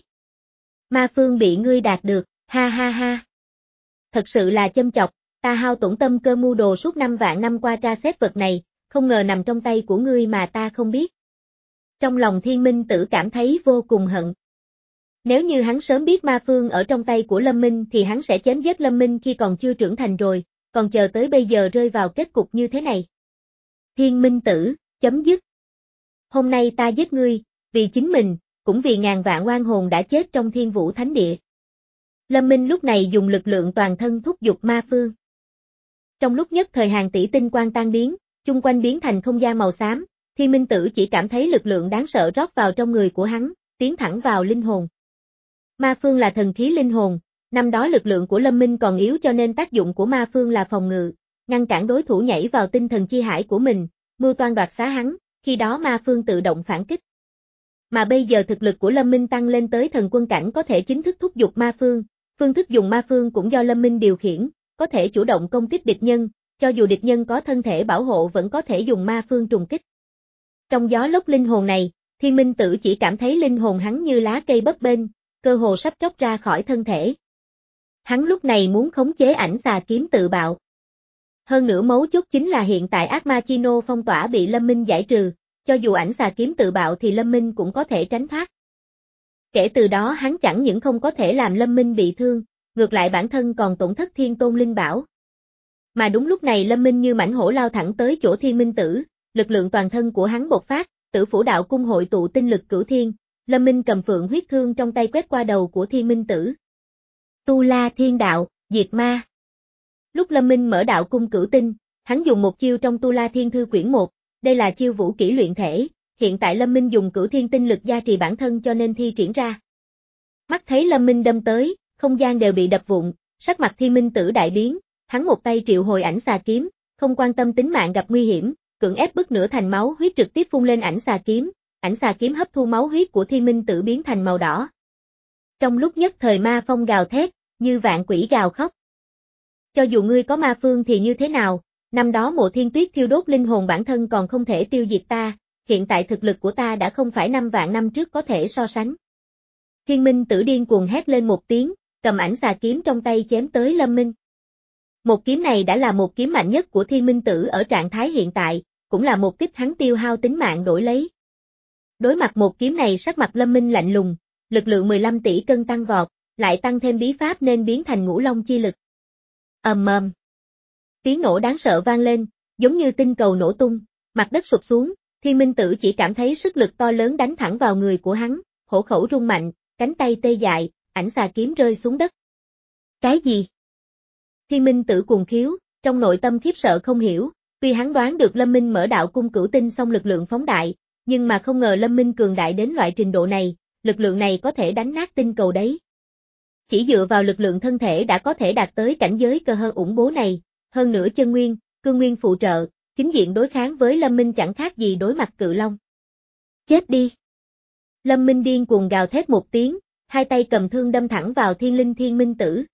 Ma phương bị ngươi đạt được, ha ha ha. Thật sự là châm chọc, ta hao tổn tâm cơ mưu đồ suốt năm vạn năm qua tra xét vật này, không ngờ nằm trong tay của ngươi mà ta không biết. Trong lòng Thiên Minh Tử cảm thấy vô cùng hận. Nếu như hắn sớm biết ma phương ở trong tay của Lâm Minh thì hắn sẽ chém giết Lâm Minh khi còn chưa trưởng thành rồi, còn chờ tới bây giờ rơi vào kết cục như thế này. Thiên Minh Tử, chấm dứt. Hôm nay ta giết ngươi, vì chính mình, cũng vì ngàn vạn oan hồn đã chết trong Thiên Vũ Thánh Địa. Lâm Minh lúc này dùng lực lượng toàn thân thúc giục ma phương. Trong lúc nhất thời hàng tỷ tinh quang tan biến, chung quanh biến thành không gian màu xám, Thiên Minh Tử chỉ cảm thấy lực lượng đáng sợ rót vào trong người của hắn, tiến thẳng vào linh hồn. Ma phương là thần khí linh hồn, năm đó lực lượng của Lâm Minh còn yếu cho nên tác dụng của ma phương là phòng ngự, ngăn cản đối thủ nhảy vào tinh thần chi hải của mình, mưu toan đoạt xá hắn, khi đó ma phương tự động phản kích. Mà bây giờ thực lực của Lâm Minh tăng lên tới thần quân cảnh có thể chính thức thúc giục ma phương, phương thức dùng ma phương cũng do Lâm Minh điều khiển, có thể chủ động công kích địch nhân, cho dù địch nhân có thân thể bảo hộ vẫn có thể dùng ma phương trùng kích. Trong gió lốc linh hồn này, Thiên Minh Tử chỉ cảm thấy linh hồn hắn như lá cây bấp bênh, cơ hồ sắp tróc ra khỏi thân thể. Hắn lúc này muốn khống chế ảnh xà kiếm tự bạo. Hơn nữa mấu chốt chính là hiện tại ác ma chi nô phong tỏa bị Lâm Minh giải trừ, cho dù ảnh xà kiếm tự bạo thì Lâm Minh cũng có thể tránh thoát. Kể từ đó hắn chẳng những không có thể làm Lâm Minh bị thương, ngược lại bản thân còn tổn thất thiên tôn linh bảo. Mà đúng lúc này Lâm Minh như mãnh hổ lao thẳng tới chỗ Thiên Minh Tử, lực lượng toàn thân của hắn bộc phát, Tử Phủ Đạo Cung hội tụ tinh lực cửu thiên, Lâm Minh cầm phượng huyết thương trong tay quét qua đầu của Thiên Minh Tử. Tu La Thiên Đạo, diệt ma. Lúc Lâm Minh mở đạo cung cửu tinh, hắn dùng một chiêu trong Tu La Thiên Thư quyển một, đây là chiêu vũ kỹ luyện thể, hiện tại Lâm Minh dùng cửu thiên tinh lực gia trì bản thân cho nên thi triển ra. Mắt thấy Lâm Minh đâm tới, không gian đều bị đập vụn, sắc mặt Thiên Minh Tử đại biến, hắn một tay triệu hồi ảnh xà kiếm, không quan tâm tính mạng gặp nguy hiểm, cưỡng ép bức nửa thành máu huyết trực tiếp phun lên ảnh xà kiếm, ảnh xà kiếm hấp thu máu huyết của Thiên Minh Tử biến thành màu đỏ. Trong lúc nhất thời ma phong gào thét, như vạn quỷ gào khóc. Cho dù ngươi có ma phương thì như thế nào, năm đó Mộ Thiên Tuyết thiêu đốt linh hồn bản thân còn không thể tiêu diệt ta, hiện tại thực lực của ta đã không phải năm vạn năm trước có thể so sánh. Thiên Minh Tử điên cuồng hét lên một tiếng, cầm ảnh xà kiếm trong tay chém tới Lâm Minh. Một kiếm này đã là một kiếm mạnh nhất của Thiên Minh Tử ở trạng thái hiện tại, cũng là một kích hắn tiêu hao tính mạng đổi lấy. Đối mặt một kiếm này sắc mặt Lâm Minh lạnh lùng, lực lượng mười lăm tỷ cân tăng vọt, lại tăng thêm bí pháp nên biến thành ngũ long chi lực. Ầm ầm. Tiếng nổ đáng sợ vang lên, giống như tinh cầu nổ tung, mặt đất sụp xuống, Thiên Minh Tử chỉ cảm thấy sức lực to lớn đánh thẳng vào người của hắn, hổ khẩu rung mạnh, cánh tay tê dại, ảnh xà kiếm rơi xuống đất. Cái gì? Thiên Minh Tử cuồng khiếu, trong nội tâm khiếp sợ không hiểu, tuy hắn đoán được Lâm Minh mở đạo cung cửu tinh xong lực lượng phóng đại, nhưng mà không ngờ Lâm Minh cường đại đến loại trình độ này, lực lượng này có thể đánh nát tinh cầu đấy. Chỉ dựa vào lực lượng thân thể đã có thể đạt tới cảnh giới cơ hơn ủng bố này, hơn nữa chân nguyên, cương nguyên phụ trợ, chính diện đối kháng với Lâm Minh chẳng khác gì đối mặt cự long. Chết đi! Lâm Minh điên cuồng gào thét một tiếng, hai tay cầm thương đâm thẳng vào thiên linh Thiên Minh Tử.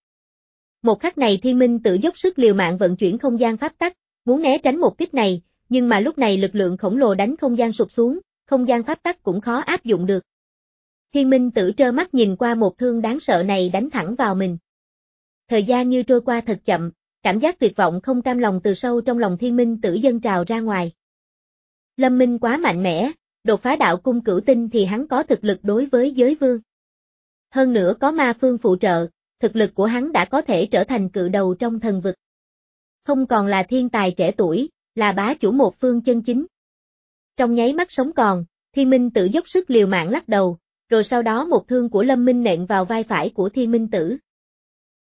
Một khắc này Thiên Minh Tử dốc sức liều mạng vận chuyển không gian pháp tắc, muốn né tránh một kích này, nhưng mà lúc này lực lượng khổng lồ đánh không gian sụp xuống, không gian pháp tắc cũng khó áp dụng được. Thiên Minh Tử trơ mắt nhìn qua một thương đáng sợ này đánh thẳng vào mình. Thời gian như trôi qua thật chậm, cảm giác tuyệt vọng không cam lòng từ sâu trong lòng Thiên Minh Tử dâng trào ra ngoài. Lâm Minh quá mạnh mẽ, đột phá đạo cung cửu tinh thì hắn có thực lực đối với giới vương. Hơn nữa có ma phương phụ trợ, thực lực của hắn đã có thể trở thành cự đầu trong thần vực. Không còn là thiên tài trẻ tuổi, là bá chủ một phương chân chính. Trong nháy mắt sống còn, Thiên Minh Tử dốc sức liều mạng lắc đầu, rồi sau đó một thương của Lâm Minh nện vào vai phải của Thiên Minh Tử,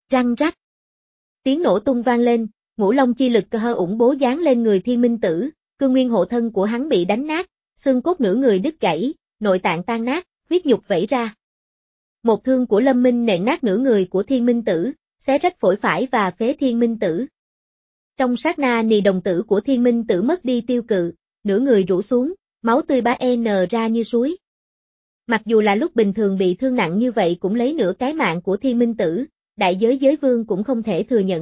Răng rắc. Tiếng nổ tung vang lên, ngũ long chi lực cơ hơ ủng bố giáng lên người Thiên Minh Tử, cương nguyên hộ thân của hắn bị đánh nát, xương cốt nửa người đứt gãy, nội tạng tan nát, huyết nhục vẩy ra. Một thương của Lâm Minh nện nát nửa người của Thiên Minh Tử, xé rách phổi phải và phế Thiên Minh Tử. Trong sát na nì đồng tử của Thiên Minh Tử mất đi tiêu cự, nửa người rũ xuống, máu tươi bá en ra như suối. Mặc dù là lúc bình thường bị thương nặng như vậy cũng lấy nửa cái mạng của Thiên Minh Tử, đại giới giới vương cũng không thể thừa nhận.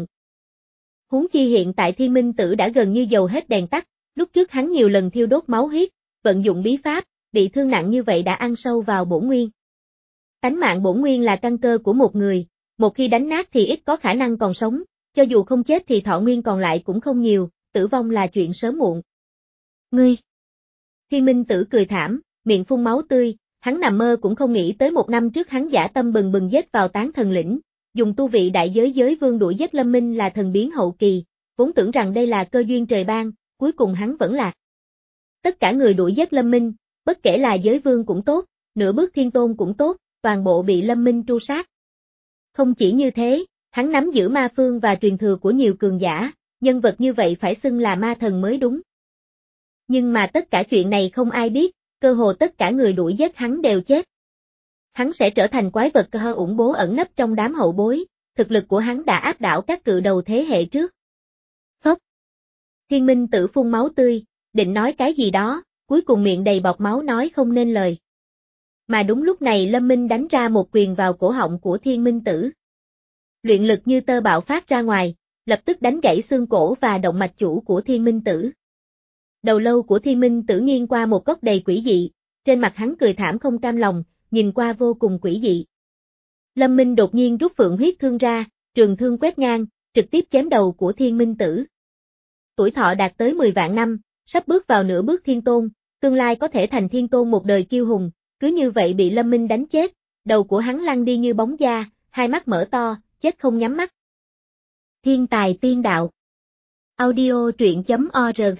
Huống chi hiện tại Thiên Minh Tử đã gần như dầu hết đèn tắt, lúc trước hắn nhiều lần thiêu đốt máu huyết, vận dụng bí pháp, bị thương nặng như vậy đã ăn sâu vào bổn nguyên. Tánh mạng bổn nguyên là căn cơ của một người, một khi đánh nát thì ít có khả năng còn sống, cho dù không chết thì thọ nguyên còn lại cũng không nhiều, tử vong là chuyện sớm muộn. Ngươi! Thiên Minh Tử cười thảm, miệng phun máu tươi, hắn nằm mơ cũng không nghĩ tới một năm trước hắn dã tâm bừng bừng giết vào Tán Thần Lĩnh, dùng tu vị đại giới giới vương đuổi giết Lâm Minh là thần biến hậu kỳ, vốn tưởng rằng đây là cơ duyên trời ban, cuối cùng hắn vẫn lạc. Tất cả người đuổi giết Lâm Minh, bất kể là giới vương cũng tốt, nửa bước thiên tôn cũng tốt, toàn bộ bị Lâm Minh tru sát. Không chỉ như thế, hắn nắm giữ ma phương và truyền thừa của nhiều cường giả, nhân vật như vậy phải xưng là ma thần mới đúng. Nhưng mà tất cả chuyện này không ai biết, cơ hồ tất cả người đuổi giết hắn đều chết. Hắn sẽ trở thành quái vật cơ hơ ủng bố ẩn nấp trong đám hậu bối, thực lực của hắn đã áp đảo các cự đầu thế hệ trước. Phốc. Thiên Minh Tử phun máu tươi, định nói cái gì đó, cuối cùng miệng đầy bọt máu nói không nên lời. Mà đúng lúc này Lâm Minh đánh ra một quyền vào cổ họng của Thiên Minh Tử. Luyện lực như tơ bạo phát ra ngoài, lập tức đánh gãy xương cổ và động mạch chủ của Thiên Minh Tử. Đầu lâu của Thiên Minh Tử nghiêng qua một góc đầy quỷ dị, trên mặt hắn cười thảm không cam lòng, nhìn qua vô cùng quỷ dị. Lâm Minh đột nhiên rút phượng huyết thương ra, trường thương quét ngang, trực tiếp chém đầu của Thiên Minh Tử. Tuổi thọ đạt tới mười vạn năm, sắp bước vào nửa bước thiên tôn, tương lai có thể thành thiên tôn một đời kiêu hùng, cứ như vậy bị Lâm Minh đánh chết, đầu của hắn lăn đi như bóng da, hai mắt mở to, chết không nhắm mắt. Thiên tài tiên đạo. Audio truyện chấm org.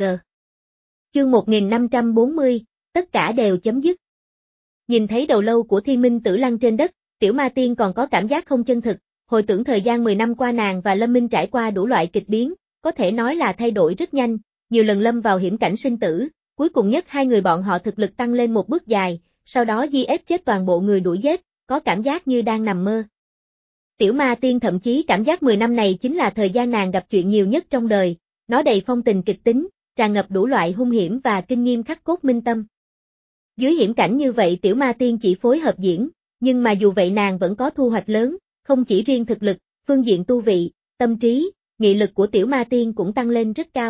Chương một nghìn năm trăm bốn mươi, tất cả đều chấm dứt. Nhìn thấy đầu lâu của Thiên Minh Tử lăn trên đất, Tiểu Ma Tiên còn có cảm giác không chân thực, hồi tưởng thời gian mười năm qua nàng và Lâm Minh trải qua đủ loại kịch biến, có thể nói là thay đổi rất nhanh, nhiều lần lâm vào hiểm cảnh sinh tử, cuối cùng nhất hai người bọn họ thực lực tăng lên một bước dài, sau đó di ép chết toàn bộ người đuổi giết, có cảm giác như đang nằm mơ. Tiểu Ma Tiên thậm chí cảm giác mười năm này chính là thời gian nàng gặp chuyện nhiều nhất trong đời, nó đầy phong tình kịch tính, tràn ngập đủ loại hung hiểm và kinh nghiêm khắc cốt minh tâm. Dưới hiểm cảnh như vậy Tiểu Ma Tiên chỉ phối hợp diễn, nhưng mà dù vậy nàng vẫn có thu hoạch lớn, không chỉ riêng thực lực, phương diện tu vị, tâm trí, nghị lực của Tiểu Ma Tiên cũng tăng lên rất cao.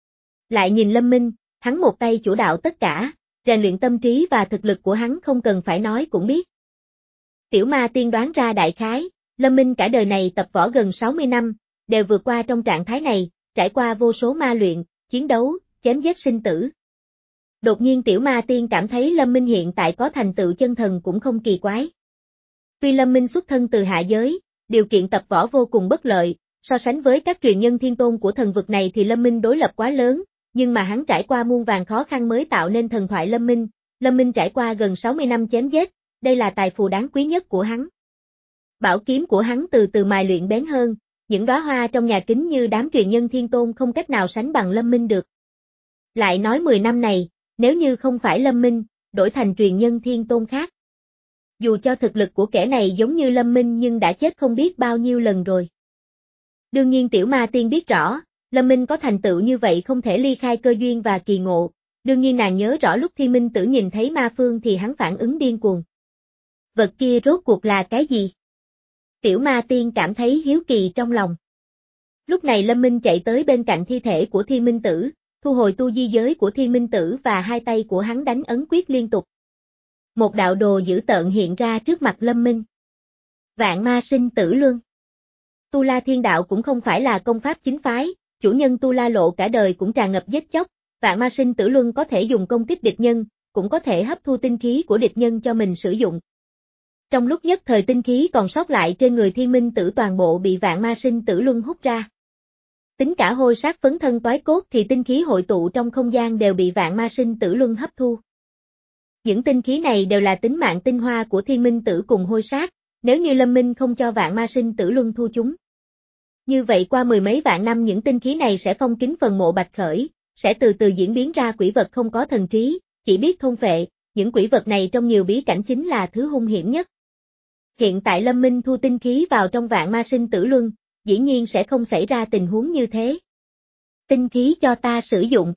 Lại nhìn Lâm Minh, hắn một tay chủ đạo tất cả, rèn luyện tâm trí và thực lực của hắn không cần phải nói cũng biết. Tiểu Ma Tiên đoán ra đại khái, Lâm Minh cả đời này tập võ gần sáu mươi năm, đều vượt qua trong trạng thái này, trải qua vô số ma luyện, chiến đấu, chém giết sinh tử. Đột nhiên Tiểu Ma Tiên cảm thấy Lâm Minh hiện tại có thành tựu chân thần cũng không kỳ quái. Tuy Lâm Minh xuất thân từ hạ giới, điều kiện tập võ vô cùng bất lợi, so sánh với các truyền nhân thiên tôn của thần vực này thì Lâm Minh đối lập quá lớn, nhưng mà hắn trải qua muôn vàn khó khăn mới tạo nên thần thoại Lâm Minh, Lâm Minh trải qua gần sáu mươi năm chém giết, đây là tài phú đáng quý nhất của hắn. Bảo kiếm của hắn từ từ mài luyện bén hơn, những đóa hoa trong nhà kính như đám truyền nhân thiên tôn không cách nào sánh bằng Lâm Minh được. Lại nói mười năm này, nếu như không phải Lâm Minh, đổi thành truyền nhân thiên tôn khác. Dù cho thực lực của kẻ này giống như Lâm Minh nhưng đã chết không biết bao nhiêu lần rồi. Đương nhiên Tiểu Ma Tiên biết rõ, Lâm Minh có thành tựu như vậy không thể ly khai cơ duyên và kỳ ngộ, đương nhiên nàng nhớ rõ lúc Thiên Minh Tử nhìn thấy ma phương thì hắn phản ứng điên cuồng. Vật kia rốt cuộc là cái gì? Tiểu Ma Tiên cảm thấy hiếu kỳ trong lòng. Lúc này Lâm Minh chạy tới bên cạnh thi thể của Thiên Minh Tử, thu hồi tu di giới của Thiên Minh Tử và hai tay của hắn đánh ấn quyết liên tục. Một đạo đồ dữ tợn hiện ra trước mặt Lâm Minh. Vạn Ma Sinh Tử Luân. Tu La Thiên Đạo cũng không phải là công pháp chính phái, chủ nhân Tu La Lộ cả đời cũng tràn ngập giết chóc, Vạn Ma Sinh Tử Luân có thể dùng công kích địch nhân, cũng có thể hấp thu tinh khí của địch nhân cho mình sử dụng. Trong lúc nhất thời tinh khí còn sót lại trên người Thiên Minh Tử toàn bộ bị Vạn Ma Sinh Tử Luân hút ra. Tính cả hôi sát phấn thân toái cốt thì tinh khí hội tụ trong không gian đều bị Vạn Ma Sinh Tử Luân hấp thu. Những tinh khí này đều là tính mạng tinh hoa của Thiên Minh Tử cùng hôi sát, Nếu như Lâm Minh không cho vạn ma sinh tử luân thu chúng. Như vậy qua mười mấy vạn năm những tinh khí này sẽ phong kín phần mộ Bạch Khởi, sẽ từ từ diễn biến ra quỷ vật không có thần trí, chỉ biết thôn phệ, những quỷ vật này trong nhiều bí cảnh chính là thứ hung hiểm nhất. Hiện tại Lâm Minh thu tinh khí vào trong vạn ma sinh tử luân, dĩ nhiên sẽ không xảy ra tình huống như thế. Tinh khí cho ta sử dụng.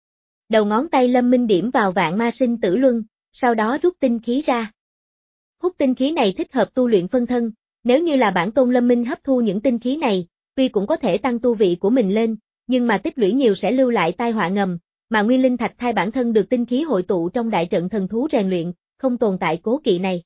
Đầu ngón tay Lâm Minh điểm vào vạn ma sinh tử luân, sau đó rút tinh khí ra. Hút tinh khí này thích hợp tu luyện phân thân, nếu như là bản tôn Lâm Minh hấp thu những tinh khí này, tuy cũng có thể tăng tu vị của mình lên, nhưng mà tích lũy nhiều sẽ lưu lại tai họa ngầm, mà Nguyên Linh Thạch Thai bản thân được tinh khí hội tụ trong đại trận thần thú rèn luyện, không tồn tại cố kỵ này.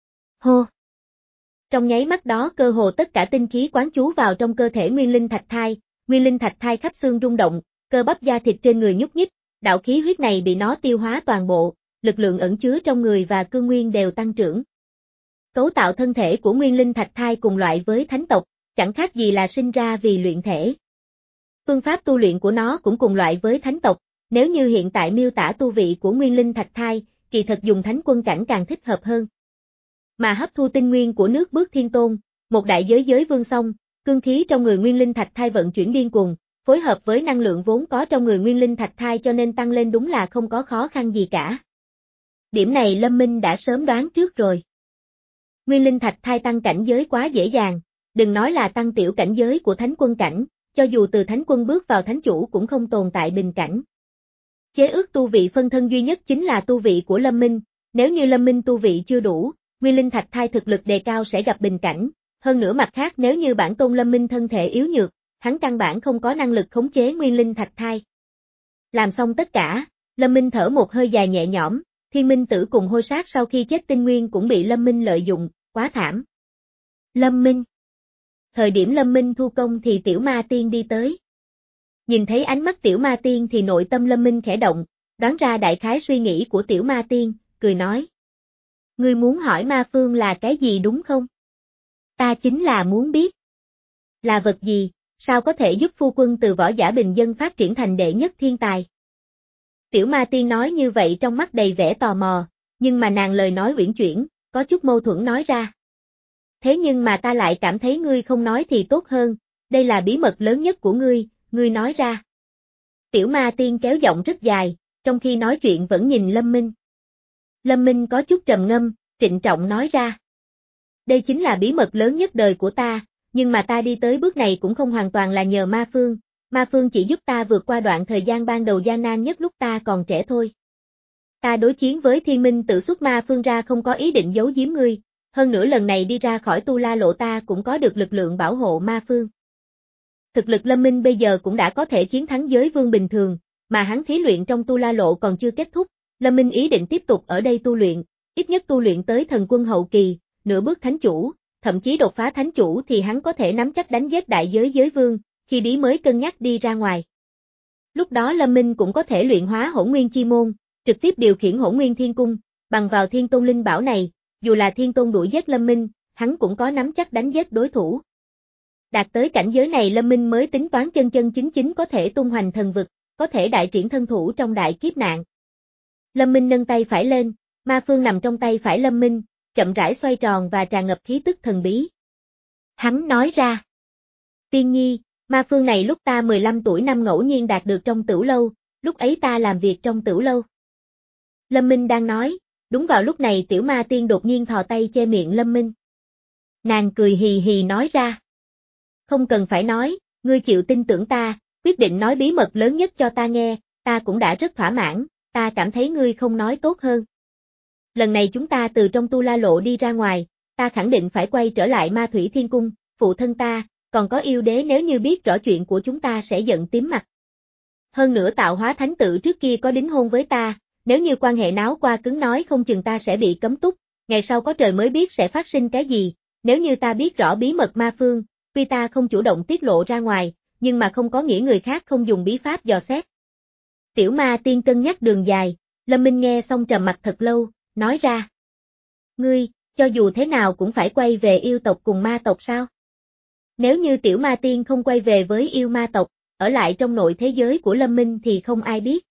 Hô! Trong nháy mắt đó cơ hồ tất cả tinh khí quán chú vào trong cơ thể Nguyên Linh Thạch Thai, Nguyên Linh Thạch Thai khắp xương rung động, cơ bắp da thịt trên người nhúc nhích, đạo khí huyết này bị nó tiêu hóa toàn bộ, lực lượng ẩn chứa trong người và cương nguyên đều tăng trưởng. Cấu tạo thân thể của Nguyên Linh Thạch Thai cùng loại với thánh tộc, chẳng khác gì là sinh ra vì luyện thể. Phương pháp tu luyện của nó cũng cùng loại với thánh tộc, nếu như hiện tại miêu tả tu vị của Nguyên Linh Thạch Thai, kỳ thật dùng thánh quân cảnh càng thích hợp hơn. Mà hấp thu tinh nguyên của nước bước thiên tôn, một đại giới giới vương song, cương khí trong người Nguyên Linh Thạch Thai vận chuyển điên cuồng, phối hợp với năng lượng vốn có trong người Nguyên Linh Thạch Thai cho nên tăng lên đúng là không có khó khăn gì cả. Điểm này Lâm Minh đã sớm đoán trước rồi. Nguyên Linh Thạch Thai tăng cảnh giới quá dễ dàng, đừng nói là tăng tiểu cảnh giới của thánh quân cảnh, cho dù từ thánh quân bước vào thánh chủ cũng không tồn tại bình cảnh. Chế ước tu vị phân thân duy nhất chính là tu vị của Lâm Minh, nếu như Lâm Minh tu vị chưa đủ, Nguyên Linh Thạch Thai thực lực đề cao sẽ gặp bình cảnh, hơn nữa mặt khác nếu như bản tôn Lâm Minh thân thể yếu nhược, hắn căn bản không có năng lực khống chế Nguyên Linh Thạch Thai. Làm xong tất cả, Lâm Minh thở một hơi dài nhẹ nhõm, Thiên Minh Tử cùng Hôi Sát sau khi chết tinh nguyên cũng bị Lâm Minh lợi dụng, quá thảm. Lâm Minh. Thời điểm Lâm Minh thu công thì Tiểu Ma Tiên đi tới. Nhìn thấy ánh mắt Tiểu Ma Tiên thì nội tâm Lâm Minh khẽ động, đoán ra đại khái suy nghĩ của Tiểu Ma Tiên, cười nói. Ngươi muốn hỏi ma phương là cái gì đúng không? Ta chính là muốn biết. Là vật gì, sao có thể giúp phu quân từ võ giả bình dân phát triển thành đệ nhất thiên tài? Tiểu Ma Tiên nói như vậy trong mắt đầy vẻ tò mò, nhưng mà nàng lời nói uyển chuyển, có chút mâu thuẫn nói ra. Thế nhưng mà ta lại cảm thấy ngươi không nói thì tốt hơn, đây là bí mật lớn nhất của ngươi, ngươi nói ra. Tiểu Ma Tiên kéo giọng rất dài, trong khi nói chuyện vẫn nhìn Lâm Minh. Lâm Minh có chút trầm ngâm, trịnh trọng nói ra. Đây chính là bí mật lớn nhất đời của ta, nhưng mà ta đi tới bước này cũng không hoàn toàn là nhờ ma phương, ma phương chỉ giúp ta vượt qua đoạn thời gian ban đầu gian nan nhất lúc ta còn trẻ thôi. Ta đối chiến với Thiên Minh Tự xuất ma phương ra không có ý định giấu giếm ngươi, hơn nữa lần này đi ra khỏi Tu La Lộ ta cũng có được lực lượng bảo hộ ma phương. Thực lực Lâm Minh bây giờ cũng đã có thể chiến thắng giới vương bình thường, mà hắn thí luyện trong Tu La Lộ còn chưa kết thúc, Lâm Minh ý định tiếp tục ở đây tu luyện, ít nhất tu luyện tới thần quân hậu kỳ, nửa bước thánh chủ, thậm chí đột phá thánh chủ thì hắn có thể nắm chắc đánh giết đại giới giới vương, khi đi mới cân nhắc đi ra ngoài. Lúc đó Lâm Minh cũng có thể luyện hóa Hỗn Nguyên Chi Môn, trực tiếp điều khiển Hỗn Nguyên Thiên Cung, bằng vào Thiên Tôn Linh Bảo này, dù là Thiên Tôn đuổi giết Lâm Minh, hắn cũng có nắm chắc đánh giết đối thủ. Đạt tới cảnh giới này Lâm Minh mới tính toán chân chân chính chính có thể tung hoành thần vực, có thể đại triển thân thủ trong đại kiếp nạn. Lâm Minh nâng tay phải lên, ma phương nằm trong tay phải Lâm Minh, chậm rãi xoay tròn và tràn ngập khí tức thần bí. Hắn nói ra. Tiên nhi, ma phương này lúc ta mười lăm tuổi năm ngẫu nhiên đạt được trong tửu lâu, lúc ấy ta làm việc trong tửu lâu. Lâm Minh đang nói, đúng vào lúc này tiểu ma tiên đột nhiên thò tay che miệng Lâm Minh. Nàng cười hì hì nói ra. Không cần phải nói, ngươi chịu tin tưởng ta, quyết định nói bí mật lớn nhất cho ta nghe, ta cũng đã rất thỏa mãn, ta cảm thấy ngươi không nói tốt hơn. Lần này chúng ta từ trong Tu La Lộ đi ra ngoài, ta khẳng định phải quay trở lại Ma Thủy Thiên Cung, phụ thân ta, còn có yêu đế nếu như biết rõ chuyện của chúng ta sẽ giận tím mặt. Hơn nữa tạo hóa thánh tự trước kia có đính hôn với ta, nếu như quan hệ náo qua cứng nói không chừng ta sẽ bị cấm túc, ngày sau có trời mới biết sẽ phát sinh cái gì, nếu như ta biết rõ bí mật ma phương, tuy ta không chủ động tiết lộ ra ngoài, nhưng mà không có nghĩa người khác không dùng bí pháp dò xét. Tiểu ma tiên cân nhắc đường dài, Lâm Minh nghe xong trầm mặt thật lâu, nói ra. Ngươi, cho dù thế nào cũng phải quay về yêu tộc cùng ma tộc sao? Nếu như tiểu ma tiên không quay về với yêu ma tộc, ở lại trong nội thế giới của Lâm Minh thì không ai biết.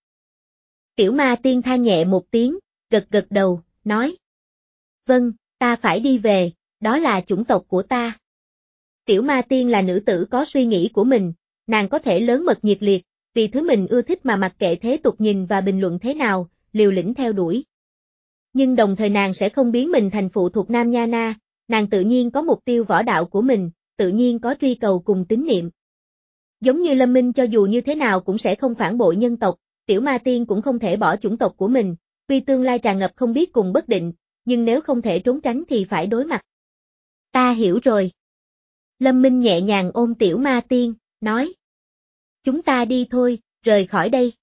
Tiểu ma tiên than nhẹ một tiếng, gật gật đầu, nói. Vâng, ta phải đi về, đó là chủng tộc của ta. Tiểu ma tiên là nữ tử có suy nghĩ của mình, nàng có thể lớn mật nhiệt liệt, vì thứ mình ưa thích mà mặc kệ thế tục nhìn và bình luận thế nào, liều lĩnh theo đuổi. Nhưng đồng thời nàng sẽ không biến mình thành phụ thuộc Nam Nha Na, nàng tự nhiên có mục tiêu võ đạo của mình, tự nhiên có truy cầu cùng tín niệm. Giống như Lâm Minh cho dù như thế nào cũng sẽ không phản bội nhân tộc, tiểu ma tiên cũng không thể bỏ chủng tộc của mình, tuy tương lai tràn ngập không biết cùng bất định, nhưng nếu không thể trốn tránh thì phải đối mặt. Ta hiểu rồi. Lâm Minh nhẹ nhàng ôm tiểu ma tiên, nói. Chúng ta đi thôi, rời khỏi đây.